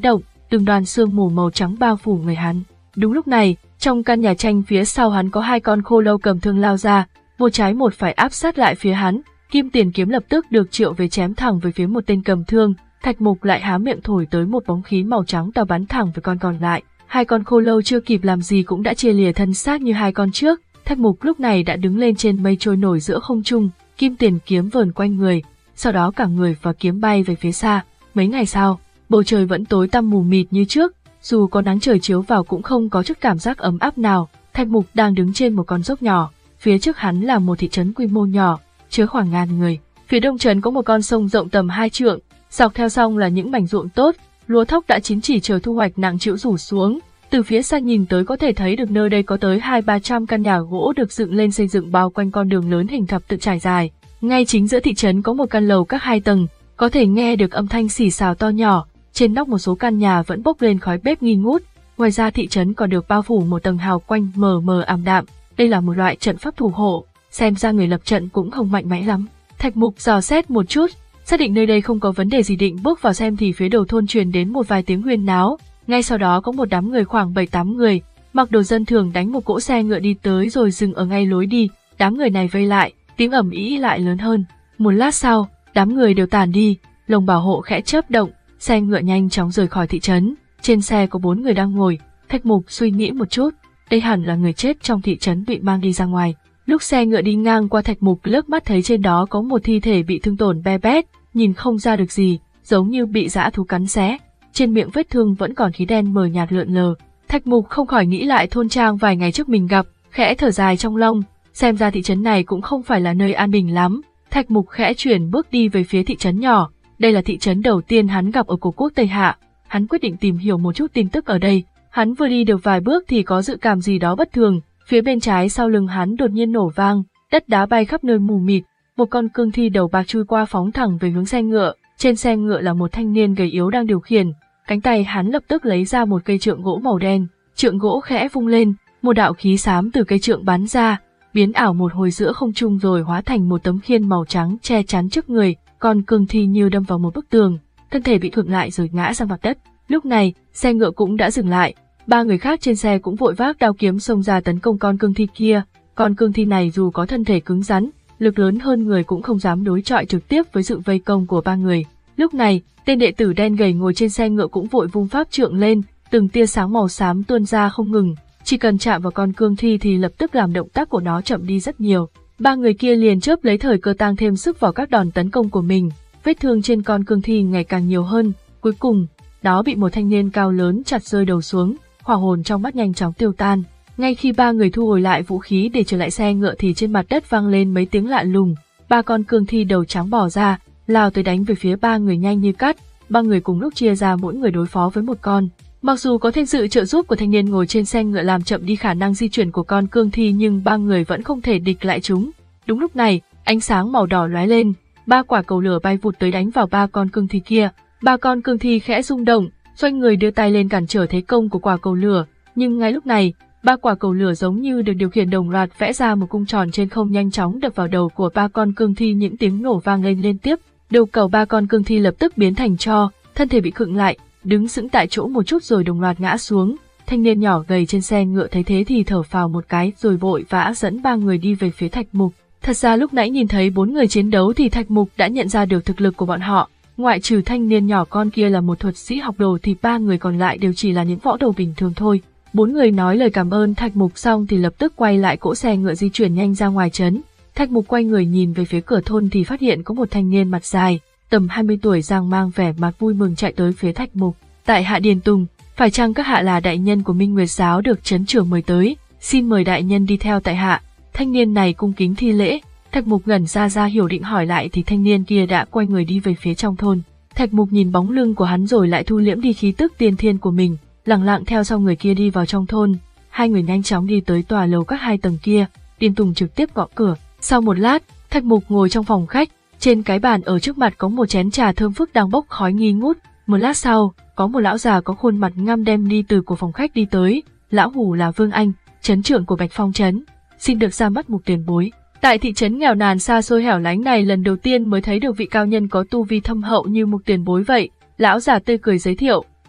từng đoàn sương mù màu trắng bao phủ người hắn. Đúng lúc này, trong căn nhà tranh phía sau hắn có hai con khô lâu cầm thương lao ra, một trái một phải áp sát lại phía hắn. Kim Tiền Kiếm lập tức được triệu về chém thẳng về phía một tên cầm thương. Thạch Mục lại há miệng thổi tới một bóng khí màu trắng to bắn thẳng về con còn lại. Hai con khô lâu chưa kịp làm gì cũng đã chia lìa thân xác như hai con trước. Thạch Mục lúc này đã đứng lên trên mây trôi nổi giữa không trung, Kim Tiền Kiếm vờn quanh người, sau đó cả người và kiếm bay về phía xa. Mấy ngày sau, bầu trời vẫn tối tăm mù mịt như trước, dù có nắng trời chiếu vào cũng không có chút cảm giác ấm áp nào. Thạch Mục đang đứng trên một con dốc nhỏ, phía trước hắn là một thị trấn quy mô nhỏ, chứa khoảng ngàn người. Phía đông trấn có một con sông rộng tầm hai trượng, dọc theo sông là những mảnh ruộng tốt, lúa thóc đã chín chỉ chờ thu hoạch nặng trĩu rủ xuống. Từ phía xa nhìn tới có thể thấy được nơi đây có tới hai ba trăm căn nhà gỗ được dựng lên xây dựng bao quanh con đường lớn hình thập tự trải dài. Ngay chính giữa thị trấn có một căn lầu các hai tầng, có thể nghe được âm thanh xì xào to nhỏ. Trên nóc một số căn nhà vẫn bốc lên khói bếp nghi ngút. Ngoài ra thị trấn còn được bao phủ một tầng hào quanh mờ mờ ảm đạm. Đây là một loại trận pháp thủ hộ, xem ra người lập trận cũng không mạnh mẽ lắm. Thạch Mục dò xét một chút, xác định nơi đây không có vấn đề gì định bước vào xem thì phía đầu thôn truyền đến một vài tiếng huyên náo. Ngay sau đó có một đám người khoảng bảy tám người, mặc đồ dân thường đánh một cỗ xe ngựa đi tới rồi dừng ở ngay lối đi. Đám người này vây lại, tiếng ầm ĩ lại lớn hơn. Một lát sau, đám người đều tản đi, lồng bảo hộ khẽ chớp động, xe ngựa nhanh chóng rời khỏi thị trấn. Trên xe có bốn người đang ngồi. Thạch Mục suy nghĩ một chút, đây hẳn là người chết trong thị trấn bị mang đi ra ngoài. Lúc xe ngựa đi ngang qua Thạch Mục lướt mắt thấy trên đó có một thi thể bị thương tổn be bét, nhìn không ra được gì, giống như bị dã thú cắn xé. Trên miệng vết thương vẫn còn khí đen mờ nhạt lượn lờ. Thạch Mục không khỏi nghĩ lại thôn trang vài ngày trước mình gặp, khẽ thở dài trong lòng, xem ra thị trấn này cũng không phải là nơi an bình lắm. Thạch Mục khẽ chuyển bước đi về phía thị trấn nhỏ. Đây là thị trấn đầu tiên hắn gặp ở cổ quốc Tây Hạ. Hắn quyết định tìm hiểu một chút tin tức ở đây. Hắn vừa đi được vài bước thì có dự cảm gì đó bất thường. Phía bên trái sau lưng hắn đột nhiên nổ vang, đất đá bay khắp nơi mù mịt. Một con cương thi đầu bạc chui qua phóng thẳng về hướng xe ngựa. Trên xe ngựa là một thanh niên gầy yếu đang điều khiển. Cánh tay hắn lập tức lấy ra một cây trượng gỗ màu đen. Trượng gỗ khẽ vung lên, một đạo khí xám từ cây trượng bắn ra, biến ảo một hồi giữa không trung rồi hóa thành một tấm khiên màu trắng che chắn trước người. Con cương thi như đâm vào một bức tường, thân thể bị khựng lại rồi ngã sang mặt đất. Lúc này, xe ngựa cũng đã dừng lại. Ba người khác trên xe cũng vội vác đao kiếm xông ra tấn công con cương thi kia. Con cương thi này dù có thân thể cứng rắn, lực lớn hơn người cũng không dám đối chọi trực tiếp với sự vây công của ba người. Lúc này, tên đệ tử đen gầy ngồi trên xe ngựa cũng vội vung pháp trượng lên, từng tia sáng màu xám tuôn ra không ngừng. Chỉ cần chạm vào con cương thi thì lập tức làm động tác của nó chậm đi rất nhiều. Ba người kia liền chớp lấy thời cơ tăng thêm sức vào các đòn tấn công của mình. Vết thương trên con cương thi ngày càng nhiều hơn. Cuối cùng, nó bị một thanh niên cao lớn chặt rơi đầu xuống, hỏa hồn trong mắt nhanh chóng tiêu tan. Ngay khi ba người thu hồi lại vũ khí để trở lại xe ngựa thì trên mặt đất vang lên mấy tiếng lạ lùng. Ba con cương thi đầu trắng bò ra, lao tới đánh về phía ba người nhanh như cắt. Ba người cùng lúc chia ra mỗi người đối phó với một con. Mặc dù có thêm sự trợ giúp của thanh niên ngồi trên xe ngựa làm chậm đi khả năng di chuyển của con cương thi nhưng ba người vẫn không thể địch lại chúng. Đúng lúc này, ánh sáng màu đỏ lóe lên, ba quả cầu lửa bay vụt tới đánh vào ba con cương thi kia. Ba con cương thi khẽ rung động, xoay người đưa tay lên cản trở thế công của quả cầu lửa, nhưng ngay lúc này, ba quả cầu lửa giống như được điều khiển đồng loạt vẽ ra một cung tròn trên không nhanh chóng đập vào đầu của ba con cương thi, những tiếng nổ vang lên liên tiếp. Đầu cầu ba con cương thi lập tức biến thành tro, thân thể bị khựng lại, đứng sững tại chỗ một chút rồi đồng loạt ngã xuống. Thanh niên nhỏ gầy trên xe ngựa thấy thế thì thở phào một cái rồi vội vã dẫn ba người đi về phía Thạch Mục. Thật ra lúc nãy nhìn thấy bốn người chiến đấu thì Thạch Mục đã nhận ra được thực lực của bọn họ. Ngoại trừ thanh niên nhỏ con kia là một thuật sĩ học đồ thì ba người còn lại đều chỉ là những võ đồ bình thường thôi. Bốn người nói lời cảm ơn Thạch Mục xong thì lập tức quay lại cỗ xe ngựa di chuyển nhanh ra ngoài trấn. Thạch Mục quay người nhìn về phía cửa thôn thì phát hiện có một thanh niên mặt dài, tầm hai mươi tuổi đang mang vẻ mặt vui mừng chạy tới phía Thạch Mục. Tại hạ Điền Tùng, phải chăng các hạ là đại nhân của Minh Nguyệt giáo được trấn trưởng mời tới, xin mời đại nhân đi theo tại hạ. Thanh niên này cung kính thi lễ. Thạch Mục ngẩn ra ra hiểu định hỏi lại thì thanh niên kia đã quay người đi về phía trong thôn. Thạch Mục nhìn bóng lưng của hắn rồi lại thu liễm đi khí tức tiên thiên của mình, lặng lặng theo sau người kia đi vào trong thôn. Hai người nhanh chóng đi tới tòa lầu các hai tầng kia. Điền Tùng trực tiếp gõ cửa. Sau một lát, Thạch Mục ngồi trong phòng khách, trên cái bàn ở trước mặt có một chén trà thơm phức đang bốc khói nghi ngút. Một lát sau, có một lão già có khuôn mặt ngăm đen đi từ của phòng khách đi tới. Lão hủ là Vương Anh, trấn trưởng của Bạch Phong trấn, xin được ra mắt Mục tiền bối. Tại thị trấn nghèo nàn xa xôi hẻo lánh này lần đầu tiên mới thấy được vị cao nhân có tu vi thâm hậu như Mục tiền bối vậy. Lão già tươi cười giới thiệu,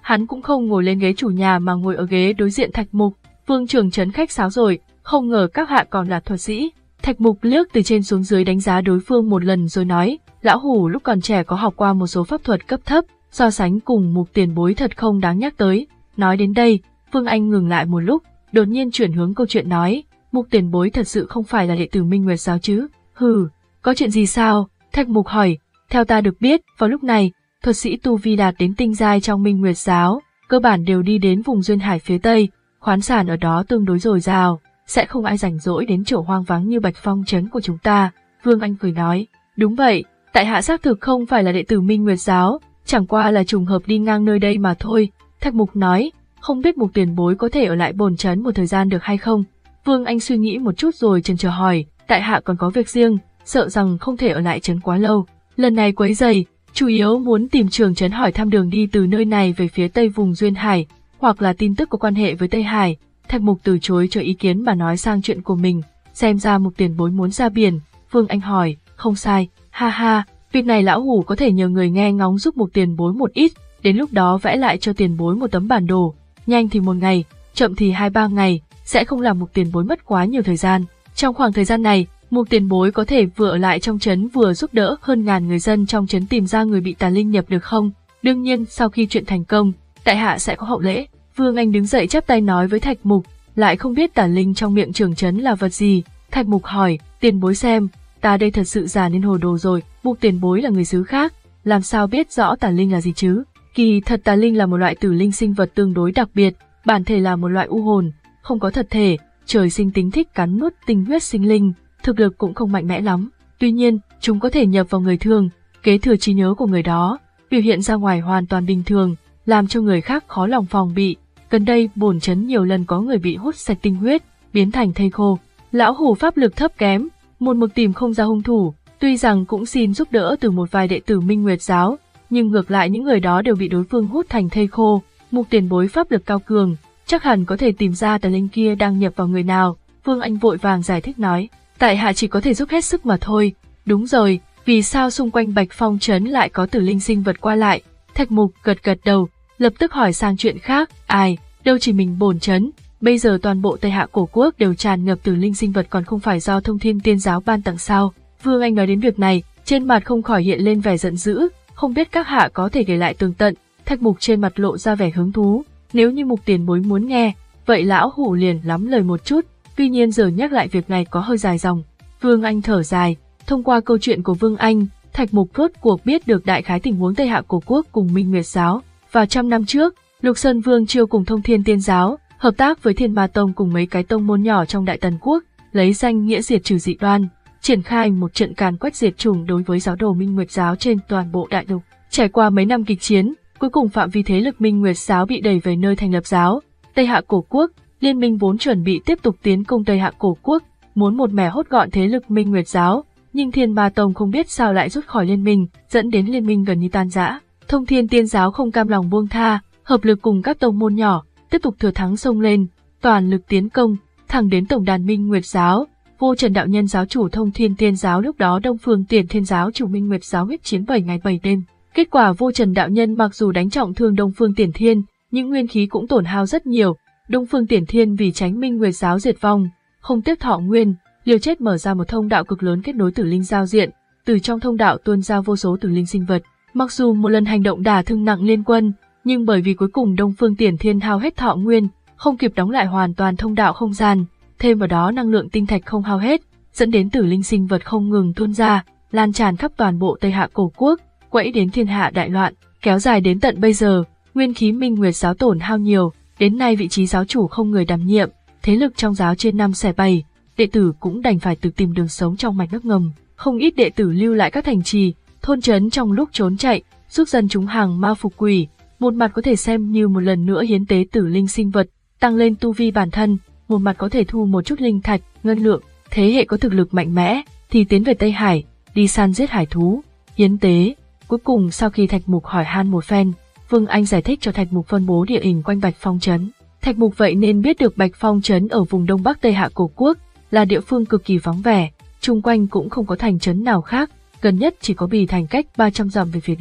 Hắn cũng không ngồi lên ghế chủ nhà mà ngồi ở ghế đối diện Thạch Mục. Vương trưởng trấn khách sáo rồi, không ngờ các hạ còn là thuật sĩ. Thạch Mục liếc từ trên xuống dưới đánh giá đối phương một lần rồi nói, lão hủ lúc còn trẻ có học qua một số pháp thuật cấp thấp, so sánh cùng Mục tiền bối thật không đáng nhắc tới. Nói đến đây, Vương Anh ngừng lại một lúc, đột nhiên chuyển hướng câu chuyện nói, Mục tiền bối thật sự không phải là đệ tử Minh Nguyệt giáo chứ? Hừ, có chuyện gì sao? Thạch Mục hỏi. Theo ta được biết, vào lúc này, thuật sĩ tu vi đạt đến tinh giai trong Minh Nguyệt giáo, cơ bản đều đi đến vùng duyên hải phía tây, khoáng sản ở đó tương đối dồi dào, sẽ không ai rảnh rỗi đến chỗ hoang vắng như Bạch Phong trấn của chúng ta. Vương Anh cười nói, đúng vậy, tại hạ xác thực không phải là đệ tử Minh Nguyệt giáo, chẳng qua là trùng hợp đi ngang nơi đây mà thôi. Thạch Mục nói, không biết Mục tiền bối có thể ở lại bổn trấn một thời gian được hay không? Vương Anh suy nghĩ một chút rồi chần chờ hỏi, tại hạ còn có việc riêng, sợ rằng không thể ở lại trấn quá lâu. Lần này quấy rầy, chủ yếu muốn tìm trưởng trấn hỏi thăm đường đi từ nơi này về phía tây vùng duyên hải, hoặc là tin tức có quan hệ với Tây Hải. Thạch Mục từ chối cho ý kiến mà nói sang chuyện của mình, xem ra Mục tiền bối muốn ra biển. Vương Anh hỏi, không sai, ha ha, việc này lão hủ có thể nhờ người nghe ngóng giúp Mục tiền bối một ít, đến lúc đó vẽ lại cho tiền bối một tấm bản đồ, nhanh thì một ngày, chậm thì hai ba ngày, sẽ không làm Mục tiền bối mất quá nhiều thời gian. Trong khoảng thời gian này, Mục tiền bối có thể vừa ở lại trong trấn vừa giúp đỡ hơn ngàn người dân trong trấn tìm ra người bị tà linh nhập được không? Đương nhiên, sau khi chuyện thành công, tại hạ sẽ có hậu lễ. Vương Anh đứng dậy chắp tay nói với Thạch Mục, lại không biết tà linh trong miệng trưởng trấn là vật gì. Thạch Mục hỏi, tiền bối xem, ta đây thật sự già nên hồ đồ rồi, Mục tiền bối là người xứ khác, làm sao biết rõ tà linh là gì chứ? Kỳ thật tà linh là một loại tử linh sinh vật tương đối đặc biệt, bản thể là một loại u hồn, không có thật thể, trời sinh tính thích cắn nuốt tinh huyết sinh linh, thực lực cũng không mạnh mẽ lắm. Tuy nhiên, chúng có thể nhập vào người thường, kế thừa trí nhớ của người đó, biểu hiện ra ngoài hoàn toàn bình thường, làm cho người khác khó lòng phòng bị. Gần đây, bổn trấn nhiều lần có người bị hút sạch tinh huyết, biến thành thây khô. Lão hủ pháp lực thấp kém, một mực tìm không ra hung thủ, tuy rằng cũng xin giúp đỡ từ một vài đệ tử Minh Nguyệt giáo, nhưng ngược lại những người đó đều bị đối phương hút thành thây khô. Mục tiền bối pháp lực cao cường, chắc hẳn có thể tìm ra tà linh kia đang nhập vào người nào. Vương Anh vội vàng giải thích nói, tại hạ chỉ có thể giúp hết sức mà thôi. Đúng rồi, vì sao xung quanh Bạch Phong trấn lại có tử linh sinh vật qua lại? Thạch Mục gật gật đầu, lập tức hỏi sang chuyện khác, ai, đâu chỉ mình bổn trấn, bây giờ toàn bộ Tây Hạ cổ quốc đều tràn ngập tử linh sinh vật, còn không phải do Thông Thiên Tiên giáo ban tặng sao? Vương Anh nói đến việc này, trên mặt không khỏi hiện lên vẻ giận dữ, không biết các hạ có thể kể lại tường tận. Thạch Mục trên mặt lộ ra vẻ hứng thú, nếu như Mục tiền bối muốn nghe, vậy lão hủ liền lắm lời một chút, tuy nhiên giờ nhắc lại việc này có hơi dài dòng. Vương Anh thở dài, thông qua câu chuyện của Vương Anh, Thạch Mục rốt cuộc biết được đại khái tình huống Tây Hạ cổ quốc cùng Minh Nguyệt giáo. Vào trăm năm trước, Lục Sơn Vương Chiêu cùng Thông Thiên Tiên giáo hợp tác với Thiên Ma Tông cùng mấy cái tông môn nhỏ trong Đại Tần quốc, lấy danh nghĩa diệt trừ dị đoan, triển khai một trận càn quét diệt chủng đối với giáo đồ Minh Nguyệt giáo trên toàn bộ đại lục. Trải qua mấy năm kịch chiến, cuối cùng phạm vi thế lực Minh Nguyệt giáo bị đẩy về nơi thành lập giáo Tây Hạ cổ quốc. Liên minh vốn chuẩn bị tiếp tục tiến công Tây Hạ cổ quốc, muốn một mẻ hốt gọn thế lực Minh Nguyệt giáo, nhưng Thiên Ma Tông không biết sao lại rút khỏi liên minh, dẫn đến liên minh gần như tan rã. Thông Thiên Tiên giáo không cam lòng buông tha, hợp lực cùng các tông môn nhỏ, tiếp tục thừa thắng xông lên, toàn lực tiến công, thẳng đến tổng đàn Minh Nguyệt giáo. Vô Trần đạo nhân giáo chủ Thông Thiên Tiên giáo lúc đó Đông Phương Tiền Thiên giáo chủ Minh Nguyệt giáo huyết chiến bảy ngày bảy đêm. Kết quả Vô Trần đạo nhân mặc dù đánh trọng thương Đông Phương Tiền Thiên, nhưng nguyên khí cũng tổn hao rất nhiều. Đông Phương Tiền Thiên vì tránh Minh Nguyệt giáo diệt vong, không tiếp thọ nguyên, liều chết mở ra một thông đạo cực lớn kết nối tử linh giao diện, từ trong thông đạo tuôn ra vô số tử linh sinh vật. Mặc dù một lần hành động đả thương nặng liên quân, nhưng bởi vì cuối cùng Đông Phương Tiền Thiên hao hết thọ nguyên, không kịp đóng lại hoàn toàn thông đạo không gian, thêm vào đó năng lượng tinh thạch không hao hết, dẫn đến tử linh sinh vật không ngừng tuôn ra, lan tràn khắp toàn bộ Tây Hạ cổ quốc, quẫy đến thiên hạ đại loạn, kéo dài đến tận bây giờ. Nguyên khí Minh Nguyệt giáo tổn hao nhiều, đến nay vị trí giáo chủ không người đảm nhiệm, thế lực trong giáo trên năm xẻ bảy, đệ tử cũng đành phải tự tìm đường sống trong mạch nước ngầm. Không ít đệ tử lưu lại các thành trì, thôn trấn trong lúc trốn chạy, giúp dân chúng hàng ma phục quỷ, một mặt có thể xem như một lần nữa hiến tế tử linh sinh vật, tăng lên tu vi bản thân, một mặt có thể thu một chút linh thạch, ngân lượng. Thế hệ có thực lực mạnh mẽ thì tiến về Tây Hải, đi săn giết hải thú, hiến tế. Cuối cùng sau khi Thạch Mục hỏi han một phen, Vương Anh giải thích cho Thạch Mục phân bố địa hình quanh Bạch Phong trấn. Thạch Mục vậy nên biết được Bạch Phong trấn ở vùng đông bắc Tây Hạ cổ quốc, là địa phương cực kỳ vắng vẻ, chung quanh cũng không có thành trấn nào khác, gần nhất chỉ có Bì thành cách ba trăm dặm về phía đông.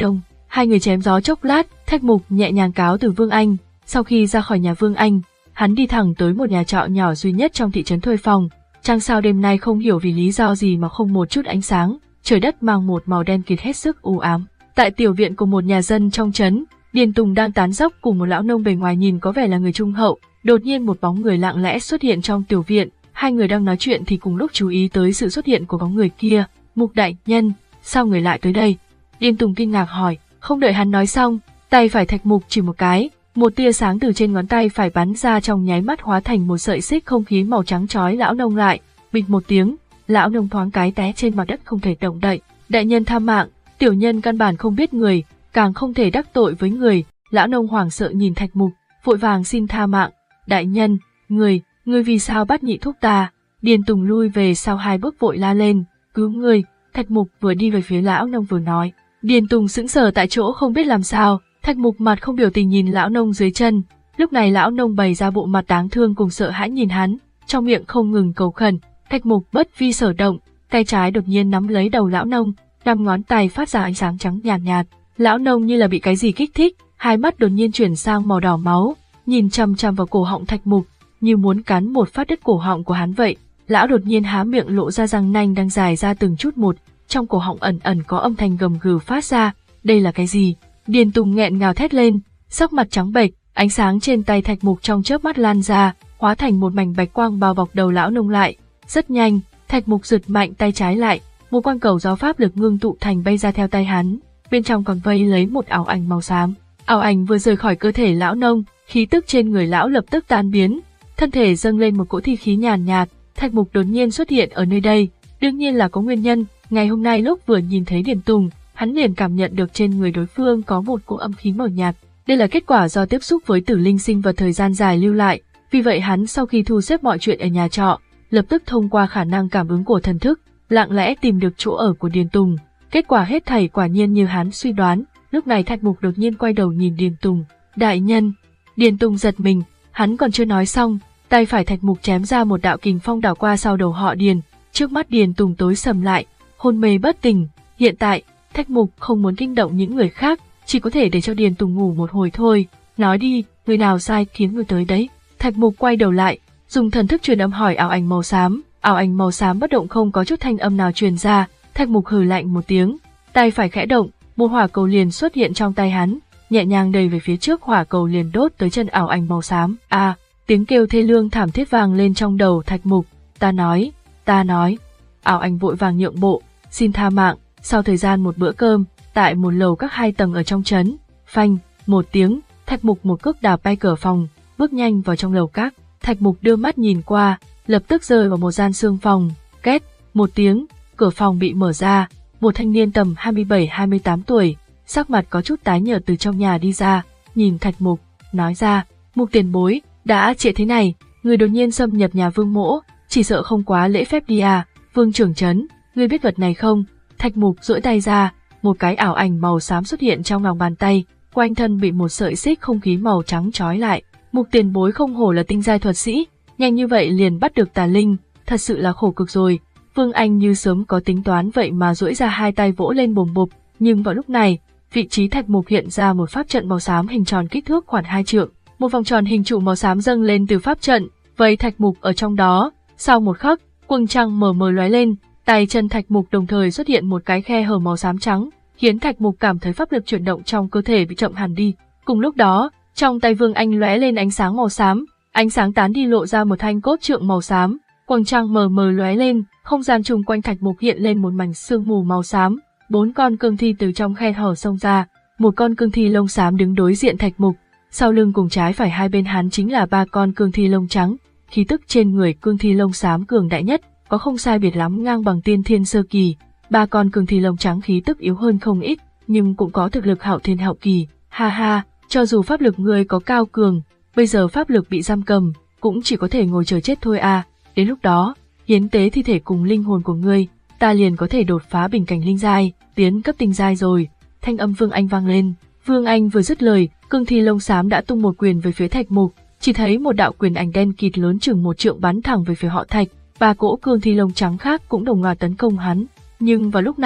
Hai người chém gió chốc lát, Thạch Mục nhẹ nhàng cáo từ Vương Anh. Sau khi ra khỏi nhà Vương Anh, hắn đi thẳng tới một nhà trọ nhỏ duy nhất trong thị trấn thuê phòng. Trăng sao đêm nay không hiểu vì lý do gì mà không một chút ánh sáng, trời đất mang một màu đen kịt hết sức u ám. Tại tiểu viện của một nhà dân trong trấn, Điền Tùng đang tán dóc cùng một lão nông bề ngoài nhìn có vẻ là người trung hậu. Đột nhiên một bóng người lặng lẽ xuất hiện trong tiểu viện, hai người đang nói chuyện thì cùng lúc chú ý tới sự xuất hiện của bóng người kia. Mục đại nhân, sao người lại tới đây? Điền Tùng kinh ngạc hỏi. Không đợi hắn nói xong, tay phải Thạch Mục chỉ một cái, một tia sáng từ trên ngón tay phải bắn ra trong nháy mắt hóa thành một sợi xích không khí màu trắng trói lão nông lại. Bịch một tiếng, lão nông thoáng cái té trên mặt đất không thể động đậy. Đại nhân tha mạng, tiểu nhân căn bản không biết người, càng không thể đắc tội với người. Lão nông hoảng sợ nhìn Thạch Mục, vội vàng xin tha mạng. Đại nhân, người, người vì sao bắt nhị thúc ta? Điền Tùng lui về sau hai bước vội la lên, cứu người. Thạch Mục vừa đi về phía lão nông vừa nói. Điền Tùng sững sờ tại chỗ không biết làm sao. Thạch Mục mặt không biểu tình nhìn lão nông dưới chân. Lúc này lão nông bày ra bộ mặt đáng thương cùng sợ hãi nhìn hắn, trong miệng không ngừng cầu khẩn. Thạch Mục bất vi sở động, tay trái đột nhiên nắm lấy đầu lão nông, năm ngón tay phát ra ánh sáng trắng nhạt nhạt. Lão nông như là bị cái gì kích thích, hai mắt đột nhiên chuyển sang màu đỏ máu, nhìn chằm chằm vào cổ họng Thạch Mục, như muốn cắn một phát đứt cổ họng của hắn vậy. Lão đột nhiên há miệng lộ ra răng nanh đang dài ra từng chút một, trong cổ họng ẩn ẩn có âm thanh gầm gừ phát ra. Đây là cái gì? Điền Tùng nghẹn ngào thét lên, sắc mặt trắng bệch, ánh sáng trên tay Thạch Mục trong chớp mắt lan ra, hóa thành một mảnh bạch quang bao bọc đầu lão nông lại. Rất nhanh, Thạch Mục giật mạnh tay trái lại, một quang cầu gió pháp lực ngưng tụ thành bay ra theo tay hắn, bên trong còn vây lấy một ảo ảnh màu xám. Ảo ảnh vừa rời khỏi cơ thể lão nông, khí tức trên người lão lập tức tan biến, thân thể dâng lên một cỗ thi khí nhàn nhạt. Thạch Mục đột nhiên xuất hiện ở nơi đây, đương nhiên là có nguyên nhân. Ngày hôm nay lúc vừa nhìn thấy Điền Tùng, hắn liền cảm nhận được trên người đối phương có một cỗ âm khí mờ nhạt. Đây là kết quả do tiếp xúc với tử linh sinh vật thời gian dài lưu lại. Vì vậy hắn sau khi thu xếp mọi chuyện ở nhà trọ, lập tức thông qua khả năng cảm ứng của thần thức, lặng lẽ tìm được chỗ ở của Điền Tùng. Kết quả hết thảy quả nhiên như hắn suy đoán. Lúc này Thạch Mục đột nhiên quay đầu nhìn Điền Tùng. Đại nhân! Điền Tùng giật mình, hắn còn chưa nói xong, tay phải Thạch Mục chém ra một đạo kình phong đảo qua sau đầu họ Điền. Trước mắt Điền Tùng tối sầm lại, hôn mê bất tỉnh. Hiện tại, Thạch Mục không muốn kinh động những người khác, chỉ có thể để cho Điền Tùng ngủ một hồi thôi. Nói đi, người nào sai khiến người tới đấy? Thạch Mục quay đầu lại, dùng thần thức truyền âm hỏi ảo ảnh màu xám. Ảo ảnh màu xám bất động, không có chút thanh âm nào truyền ra. Thạch Mục hừ lạnh một tiếng, tay phải khẽ động, một hỏa cầu liền xuất hiện trong tay hắn, nhẹ nhàng đẩy về phía trước, hỏa cầu liền đốt tới chân ảo ảnh màu xám. A, à, tiếng kêu thê lương thảm thiết vang lên trong đầu Thạch Mục. Ta nói, ta nói. Ảo ảnh vội vàng nhượng bộ, xin tha mạng. Sau thời gian một bữa cơm, tại một lầu các hai tầng ở trong trấn, phanh, một tiếng, Thạch Mục một cước đạp bay cửa phòng, bước nhanh vào trong lầu các. Thạch Mục đưa mắt nhìn qua, lập tức rơi vào một gian xương phòng, két, một tiếng, cửa phòng bị mở ra, một thanh niên tầm hai mươi bảy hai mươi tám tuổi, sắc mặt có chút tái nhợt từ trong nhà đi ra, nhìn Thạch Mục, nói ra, Mục tiền bối, đã trễ thế này, người đột nhiên xâm nhập nhà Vương mỗ, chỉ sợ không quá lễ phép đi à, Vương trưởng trấn, ngươi biết vật này không? Thạch Mục duỗi tay ra, một cái ảo ảnh màu xám xuất hiện trong lòng bàn tay, quanh thân bị một sợi xích không khí màu trắng trói lại. Mục tiền bối không hổ là tinh giai thuật sĩ, nhanh như vậy liền bắt được tà linh, thật sự là khổ cực rồi. Vương Anh như sớm có tính toán vậy mà duỗi ra hai tay vỗ lên bồm bộp, nhưng vào lúc này, vị trí Thạch Mục hiện ra một pháp trận màu xám hình tròn kích thước khoảng hai trượng, một vòng tròn hình trụ màu xám dâng lên từ pháp trận, vây Thạch Mục ở trong đó. Sau một khắc, quầng trăng mờ mờ lóe lên, tay chân Thạch Mục đồng thời xuất hiện một cái khe hở màu xám trắng, khiến Thạch Mục cảm thấy pháp lực chuyển động trong cơ thể bị chậm hẳn đi. Cùng lúc đó, trong tay Vương Anh lóe lên ánh sáng màu xám, ánh sáng tán đi lộ ra một thanh cốt trượng màu xám, quầng trăng mờ mờ lóe lên, không gian chung quanh Thạch Mục hiện lên một mảnh sương mù màu xám, bốn con cương thi từ trong khe hở xông ra, một con cương thi lông xám đứng đối diện Thạch Mục, sau lưng cùng trái phải hai bên hắn chính là ba con cương thi lông trắng, khí tức trên người cương thi lông xám cường đại nhất, có không sai biệt lắm ngang bằng tiên thiên sơ kỳ, ba con cương thi lông trắng khí tức yếu hơn không ít, nhưng cũng có thực lực hạo thiên hậu kỳ. Ha ha, cho dù pháp lực ngươi có cao cường, bây giờ pháp lực bị giam cầm, cũng chỉ có thể ngồi chờ chết thôi à. Đến lúc đó, hiến tế thi thể cùng linh hồn của ngươi, ta liền có thể đột phá bình cảnh linh giai, tiến cấp tinh giai rồi. Thanh âm Vương Anh vang lên. Vương Anh vừa dứt lời, cương thi lông xám đã tung một quyền về phía Thạch Mục, chỉ thấy một đạo quyền ảnh đen kịt lớn chừng một trượng bắn thẳng về phía họ Thạch. Ba cỗ cương thi lông trắng khác cũng đồng loạt tấn công hắn, nhưng vào lúc này,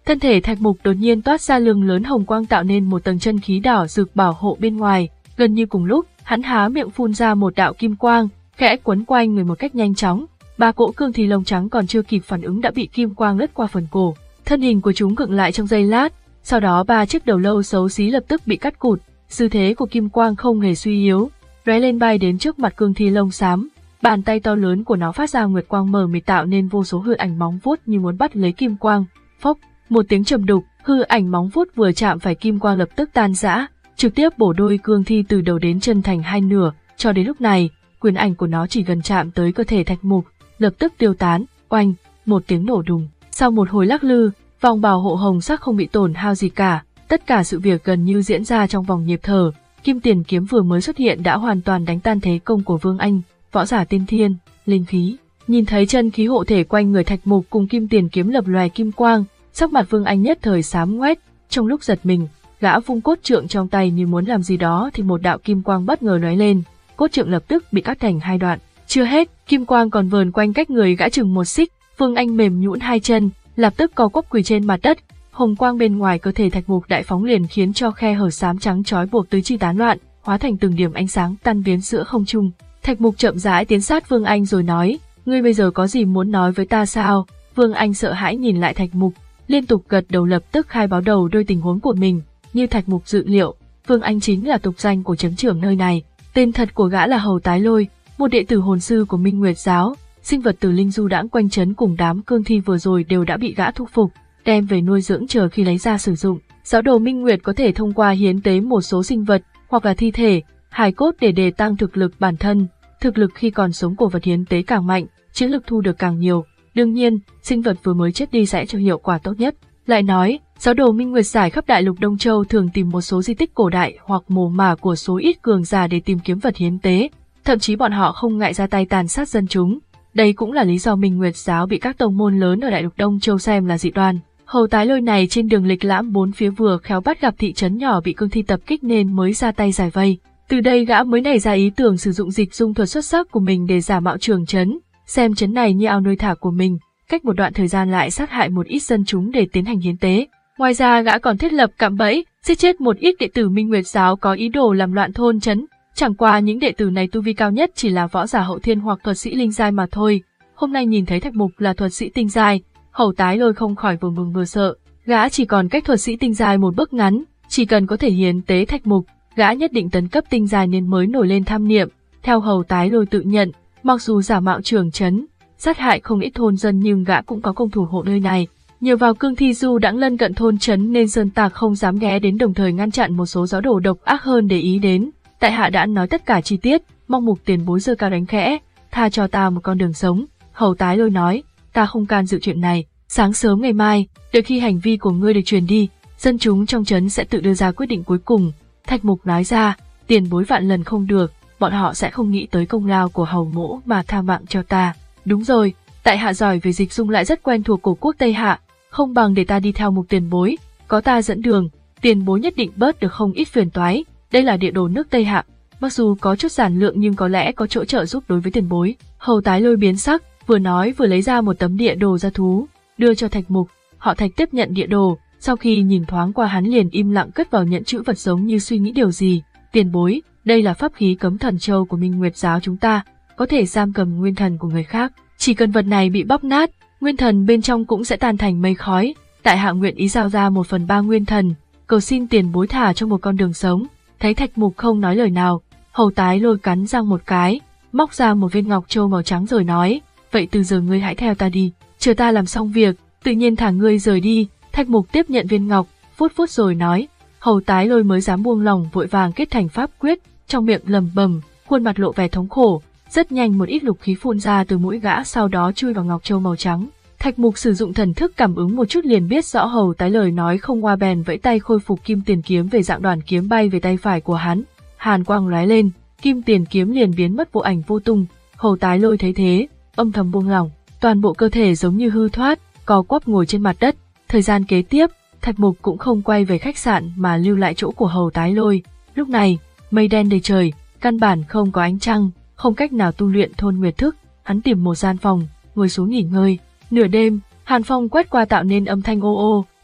Thân thể Thạch Mục đột nhiên toát ra lưng lớn hồng quang tạo nên một tầng chân khí đỏ rực bảo hộ bên ngoài. Gần như cùng lúc, hắn há miệng phun ra một đạo kim quang, khẽ quấn quanh người một cách nhanh chóng. Ba cỗ cương thi lông trắng còn chưa kịp phản ứng đã bị kim quang lướt qua phần cổ. Thân hình của chúng khựng lại trong giây lát, sau đó ba chiếc đầu lâu xấu xí lập tức bị cắt cụt. Tư thế của kim quang không hề suy yếu, lóe lên bay đến trước mặt cương thi lông xám. Bàn tay to lớn của nó phát ra nguyệt quang mờ mịt tạo nên vô số hư ảnh móng vuốt như muốn bắt lấy kim quang. Phốc, một tiếng trầm đục, hư ảnh móng vuốt vừa chạm phải kim quang lập tức tan rã, trực tiếp bổ đôi cương thi từ đầu đến chân thành hai nửa. Cho đến lúc này, quyền ảnh của nó chỉ gần chạm tới cơ thể Thạch Mục, lập tức tiêu tán. Oanh, một tiếng nổ đùng. Sau một hồi lắc lư, vòng bảo hộ hồng sắc không bị tổn hao gì cả. Tất cả sự việc gần như diễn ra trong vòng nhịp thở. Kim tiền kiếm vừa mới xuất hiện đã hoàn toàn đánh tan thế công của Vương Anh, võ giả tiên thiên, linh khí. Nhìn thấy chân khí hộ thể quanh người Thạch Mục cùng kim tiền kiếm lập lòe kim quang, sắc mặt Vương Anh nhất thời xám ngoét. Trong lúc giật mình, gã vung cốt trượng trong tay như muốn làm gì đó thì một đạo kim quang bất ngờ lóe lên, cốt trượng lập tức bị cắt thành hai đoạn. Chưa hết, kim quang còn vờn quanh cách người gã chừng một xích. Vương Anh mềm nhũn hai chân, lập tức co quắp quỳ trên mặt đất. Hồng quang bên ngoài cơ thể Thạch Mục đại phóng liền khiến cho khe hở xám trắng trói buộc tứ chi tán loạn, hóa thành từng điểm ánh sáng tan biến giữa không trung. Thạch Mục chậm rãi tiến sát Vương Anh rồi nói, ngươi bây giờ có gì muốn nói với ta sao? Vương Anh sợ hãi nhìn lại Thạch Mục, liên tục gật đầu lập tức khai báo đầu đôi tình huống của mình. Như Thạch Mục dự liệu, Vương Anh chính là tục danh của trấn trưởng nơi này. Tên thật của gã là Hầu Tái Lôi, một đệ tử hồn sư của Minh Nguyệt giáo. Sinh vật từ linh du đãng quanh trấn cùng đám cương thi vừa rồi đều đã bị gã thúc phục, đem về nuôi dưỡng chờ khi lấy ra sử dụng. Giáo đồ Minh Nguyệt có thể thông qua hiến tế một số sinh vật hoặc là thi thể, hài cốt để đề tăng thực lực bản thân. Thực lực khi còn sống của vật hiến tế càng mạnh, chiến lực thu được càng nhiều. Đương nhiên, sinh vật vừa mới chết đi sẽ cho hiệu quả tốt nhất. Lại nói, giáo đồ Minh Nguyệt giải khắp đại lục Đông Châu thường tìm một số di tích cổ đại hoặc mồ mả của số ít cường giả để tìm kiếm vật hiến tế. Thậm chí bọn họ không ngại ra tay tàn sát dân chúng. Đây cũng là lý do Minh Nguyệt giáo bị các tông môn lớn ở đại lục Đông Châu xem là dị đoan. Hầu Tái Lôi này trên đường lịch lãm bốn phía vừa khéo bắt gặp thị trấn nhỏ bị cương thi tập kích nên mới ra tay giải vây. Từ đây gã mới nảy ra ý tưởng sử dụng dịch dung thuật xuất sắc của mình để giả mạo trưởng trấn, xem trấn này như ao nuôi thả của mình, cách một đoạn thời gian lại sát hại một ít dân chúng để tiến hành hiến tế. Ngoài ra gã còn thiết lập cạm bẫy, giết chết một ít đệ tử Minh Nguyệt giáo có ý đồ làm loạn thôn trấn. Chẳng qua những đệ tử này tu vi cao nhất chỉ là võ giả hậu thiên hoặc thuật sĩ linh giai mà thôi. Hôm nay nhìn thấy Thạch Mục là thuật sĩ tinh giai, Hầu Tái Lôi không khỏi vừa mừng vừa sợ. Gã chỉ còn cách thuật sĩ tinh giai một bước ngắn, chỉ cần có thể hiến tế Thạch Mục, gã nhất định tấn cấp tinh giai nên mới nổi lên tham niệm. Theo Hầu Tái Lôi tự nhận, mặc dù giả mạo trưởng trấn, sát hại không ít thôn dân nhưng gã cũng có công thủ hộ nơi này. Nhờ vào cương thi du đãng lân cận thôn trấn nên sơn tạc không dám ghé đến, đồng thời ngăn chặn một số giáo đồ độc ác hơn để ý đến. Tại hạ đã nói tất cả chi tiết, mong Mục tiền bối giơ cao đánh khẽ, tha cho ta một con đường sống. Hầu Tái Lôi nói, ta không can dự chuyện này. Sáng sớm ngày mai, đợi khi hành vi của ngươi được truyền đi, dân chúng trong trấn sẽ tự đưa ra quyết định cuối cùng. Thạch Mục nói ra, tiền bối vạn lần không được, bọn họ sẽ không nghĩ tới công lao của hầu mỗ mà tha mạng cho ta. Đúng rồi, tại hạ giỏi về dịch dung lại rất quen thuộc cổ quốc Tây Hạ, không bằng để ta đi theo Mục tiền bối, có ta dẫn đường, tiền bối nhất định bớt được không ít phiền toái. Đây là địa đồ nước Tây Hạ, mặc dù có chút giản lượng nhưng có lẽ có chỗ trợ giúp đối với tiền bối. Hầu Tái Lôi biến sắc, vừa nói vừa lấy ra một tấm địa đồ ra thú, đưa cho Thạch Mục. Họ Thạch tiếp nhận địa đồ, sau khi nhìn thoáng qua hắn liền im lặng cất vào nhẫn chữ vật giống như suy nghĩ điều gì. Tiền bối, đây là pháp khí cấm thần châu của Minh Nguyệt giáo chúng ta, có thể giam cầm nguyên thần của người khác. Chỉ cần vật này bị bóp nát, nguyên thần bên trong cũng sẽ tan thành mây khói. Tại hạ nguyện ý giao ra một phần ba nguyên thần, cầu xin tiền bối thả cho một con đường sống. Thấy Thạch Mục không nói lời nào, Hầu Tái Lôi cắn răng một cái, móc ra một viên ngọc châu màu trắng rồi nói, vậy từ giờ ngươi hãy theo ta đi, chờ ta làm xong việc, tự nhiên thả ngươi rời đi. Thạch Mục tiếp nhận viên ngọc, phút phút rồi nói, Hầu Tái Lôi mới dám buông lòng vội vàng kết thành pháp quyết, trong miệng lầm bầm, khuôn mặt lộ vẻ thống khổ. Rất nhanh một ít lục khí phun ra từ mũi gã, sau đó chui vào ngọc châu màu trắng. Thạch Mục sử dụng thần thức cảm ứng một chút liền biết rõ Hầu Tái lời nói không qua bèn vẫy tay khôi phục kim tiền kiếm về dạng đoàn kiếm bay về tay phải của hắn. Hàn quang lóe lên, kim tiền kiếm liền biến mất vô ảnh vô tung. Hầu Tái Lôi thấy thế, âm thầm buông lỏng, toàn bộ cơ thể giống như hư thoát, co quắp ngồi trên mặt đất. Thời gian kế tiếp, Thạch Mục cũng không quay về khách sạn mà lưu lại chỗ của Hầu Tái Lôi. Lúc này, mây đen đầy trời, căn bản không có ánh trăng, không cách nào tu luyện thôn nguyệt thức. Hắn tìm một gian phòng, ngồi xuống nghỉ ngơi. Nửa đêm, hàn phong quét qua tạo nên âm thanh ô ô, tiếng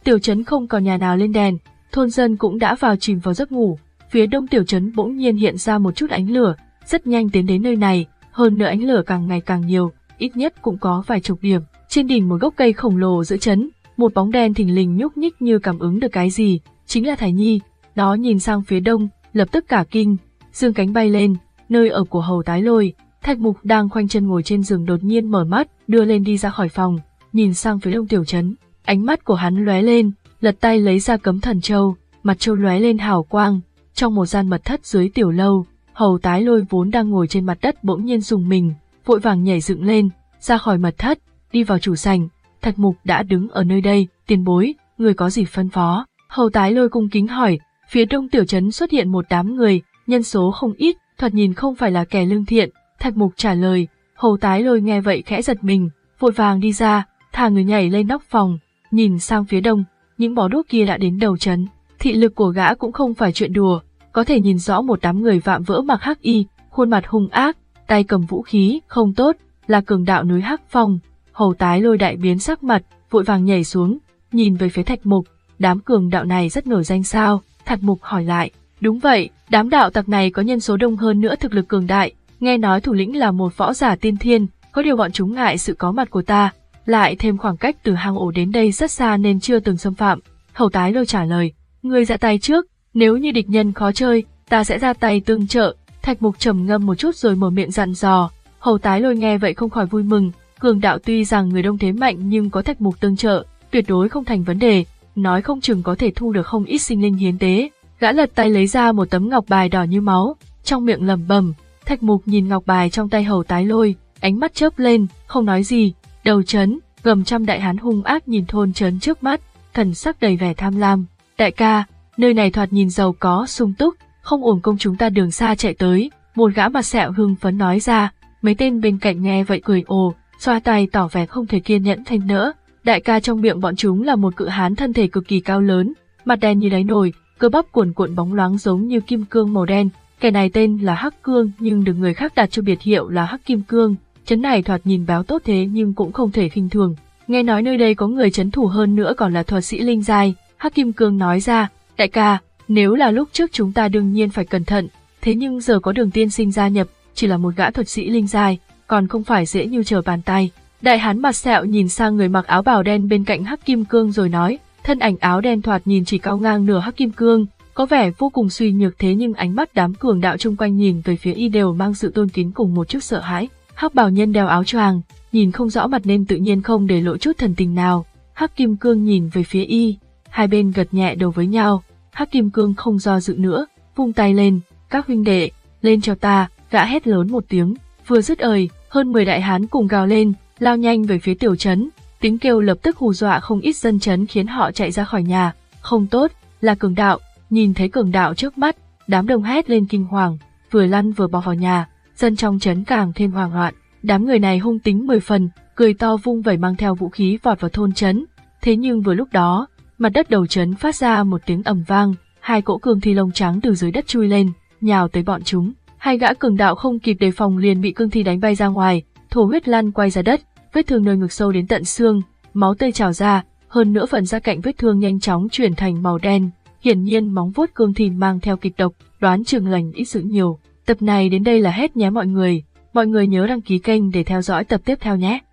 Tiểu trấn không còn nhà nào lên đèn, thôn dân cũng đã vào chìm vào giấc ngủ. Phía đông tiểu trấn bỗng nhiên hiện ra một chút ánh lửa, rất nhanh tiến đến nơi này, hơn nữa ánh lửa càng ngày càng nhiều, ít nhất cũng có vài chục điểm. Trên đỉnh một gốc cây khổng lồ giữa trấn, một bóng đen thình lình nhúc nhích như cảm ứng được cái gì, chính là Thải Nhi. Nó nhìn sang phía đông, lập tức cả kinh, dương cánh bay lên, nơi ở của Hầu Tái Lôi. Thạch Mục đang khoanh chân ngồi trên giường đột nhiên mở mắt, đưa lên đi ra khỏi phòng, nhìn sang phía đông tiểu trấn, ánh mắt của hắn lóe lên, lật tay lấy ra Cấm Thần Châu, mặt châu lóe lên hào quang. Trong một gian mật thất dưới tiểu lâu, Hầu Tái Lôi vốn đang ngồi trên mặt đất bỗng nhiên rùng mình, vội vàng nhảy dựng lên, ra khỏi mật thất, đi vào chủ sảnh. Thạch Mục đã đứng ở nơi đây. Tiền bối, người có gì phân phó? Hầu Tái Lôi cung kính hỏi. Phía đông tiểu trấn xuất hiện một đám người, nhân số không ít, thoạt nhìn không phải là kẻ lương thiện. Thạch Mục trả lời. Hầu Tái Lôi nghe vậy khẽ giật mình, vội vàng đi ra, thả người nhảy lên nóc phòng, nhìn sang phía đông, những bó đuốc kia đã đến đầu trấn. Thị lực của gã cũng không phải chuyện đùa, có thể nhìn rõ một đám người vạm vỡ mặc hắc y, khuôn mặt hung ác, tay cầm vũ khí, không tốt, là cường đạo núi Hắc Phong. Hầu Tái Lôi đại biến sắc mặt, vội vàng nhảy xuống, nhìn về phía Thạch Mục. Đám cường đạo này rất nổi danh sao? Thạch Mục hỏi lại. Đúng vậy, đám đạo tặc này có nhân số đông hơn nữa, thực lực cường đại, nghe nói thủ lĩnh là một võ giả tiên thiên, có điều bọn chúng ngại sự có mặt của ta, lại thêm khoảng cách từ hang ổ đến đây rất xa nên chưa từng xâm phạm. Hầu Tái Lôi trả lời. Ngươi ra tay trước, nếu như địch nhân khó chơi, ta sẽ ra tay tương trợ. Thạch Mục trầm ngâm một chút rồi mở miệng dặn dò. Hầu Tái Lôi nghe vậy không khỏi vui mừng, cường đạo tuy rằng người đông thế mạnh nhưng có Thạch Mục tương trợ, tuyệt đối không thành vấn đề, nói không chừng có thể thu được không ít sinh linh hiến tế. Gã lật tay lấy ra một tấm ngọc bài đỏ như máu, trong miệng lẩm bẩm. Thạch Mục nhìn ngọc bài trong tay Hầu Tái Lôi, ánh mắt chớp lên, không nói gì. Đầu trấn, gầm trăm đại hán hung ác nhìn thôn trấn trước mắt, thần sắc đầy vẻ tham lam. Đại ca, nơi này thoạt nhìn giàu có, sung túc, không uổng công chúng ta đường xa chạy tới. Một gã mặt sẹo hưng phấn nói ra. Mấy tên bên cạnh nghe vậy cười ồ, xoa tay tỏ vẻ không thể kiên nhẫn thêm nữa. Đại ca trong miệng bọn chúng là một cự hán thân thể cực kỳ cao lớn, mặt đen như đáy nồi, cơ bắp cuồn cuộn bóng loáng giống như kim cương màu đen. Kẻ này tên là Hắc Cương nhưng được người khác đặt cho biệt hiệu là Hắc Kim Cương. Trấn này thoạt nhìn béo tốt thế nhưng cũng không thể khinh thường. Nghe nói nơi đây có người trấn thủ hơn nữa còn là thuật sĩ linh giai. Hắc Kim Cương nói ra. Đại ca, nếu là lúc trước chúng ta đương nhiên phải cẩn thận, thế nhưng giờ có Đường tiên sinh gia nhập, chỉ là một gã thuật sĩ linh giai, còn không phải dễ như trở bàn tay. Đại hán mặt sẹo nhìn sang người mặc áo bào đen bên cạnh Hắc Kim Cương rồi nói, thân ảnh áo đen thoạt nhìn chỉ cao ngang nửa Hắc Kim Cương, có vẻ vô cùng suy nhược, thế nhưng ánh mắt đám cường đạo chung quanh nhìn về phía y đều mang sự tôn kính cùng một chút sợ hãi. Hắc bào nhân đeo áo choàng, nhìn không rõ mặt nên tự nhiên không để lộ chút thần tình nào. Hắc Kim Cương nhìn về phía y, hai bên gật nhẹ đầu với nhau. Hắc Kim Cương không do dự nữa, vung tay lên, các huynh đệ, lên cho ta, gã hét lớn một tiếng, vừa dứt lời, hơn mười đại hán cùng gào lên, lao nhanh về phía tiểu trấn, tiếng kêu lập tức hù dọa không ít dân trấn khiến họ chạy ra khỏi nhà. Không tốt, là cường đạo. Nhìn thấy cường đạo trước mắt, đám đông hét lên kinh hoàng, vừa lăn vừa bỏ vào nhà, dân trong trấn càng thêm hoảng loạn. Đám người này hung tính mười phần, cười to vung vẩy mang theo vũ khí vọt vào thôn trấn. Thế nhưng vừa lúc đó, mặt đất đầu trấn phát ra một tiếng ầm vang, hai cỗ cương thi lông trắng từ dưới đất chui lên, nhào tới bọn chúng. Hai gã cường đạo không kịp đề phòng liền bị cương thi đánh bay ra ngoài, thổ huyết lăn quay ra đất, vết thương nơi ngực sâu đến tận xương, máu tươi trào ra, hơn nữa phần da cạnh vết thương nhanh chóng chuyển thành màu đen. Hiển nhiên móng vuốt cương thi mang theo kịch độc, đoán chừng lành ít dữ nhiều. Tập này đến đây là hết nhé mọi người. Mọi người nhớ đăng ký kênh để theo dõi tập tiếp theo nhé.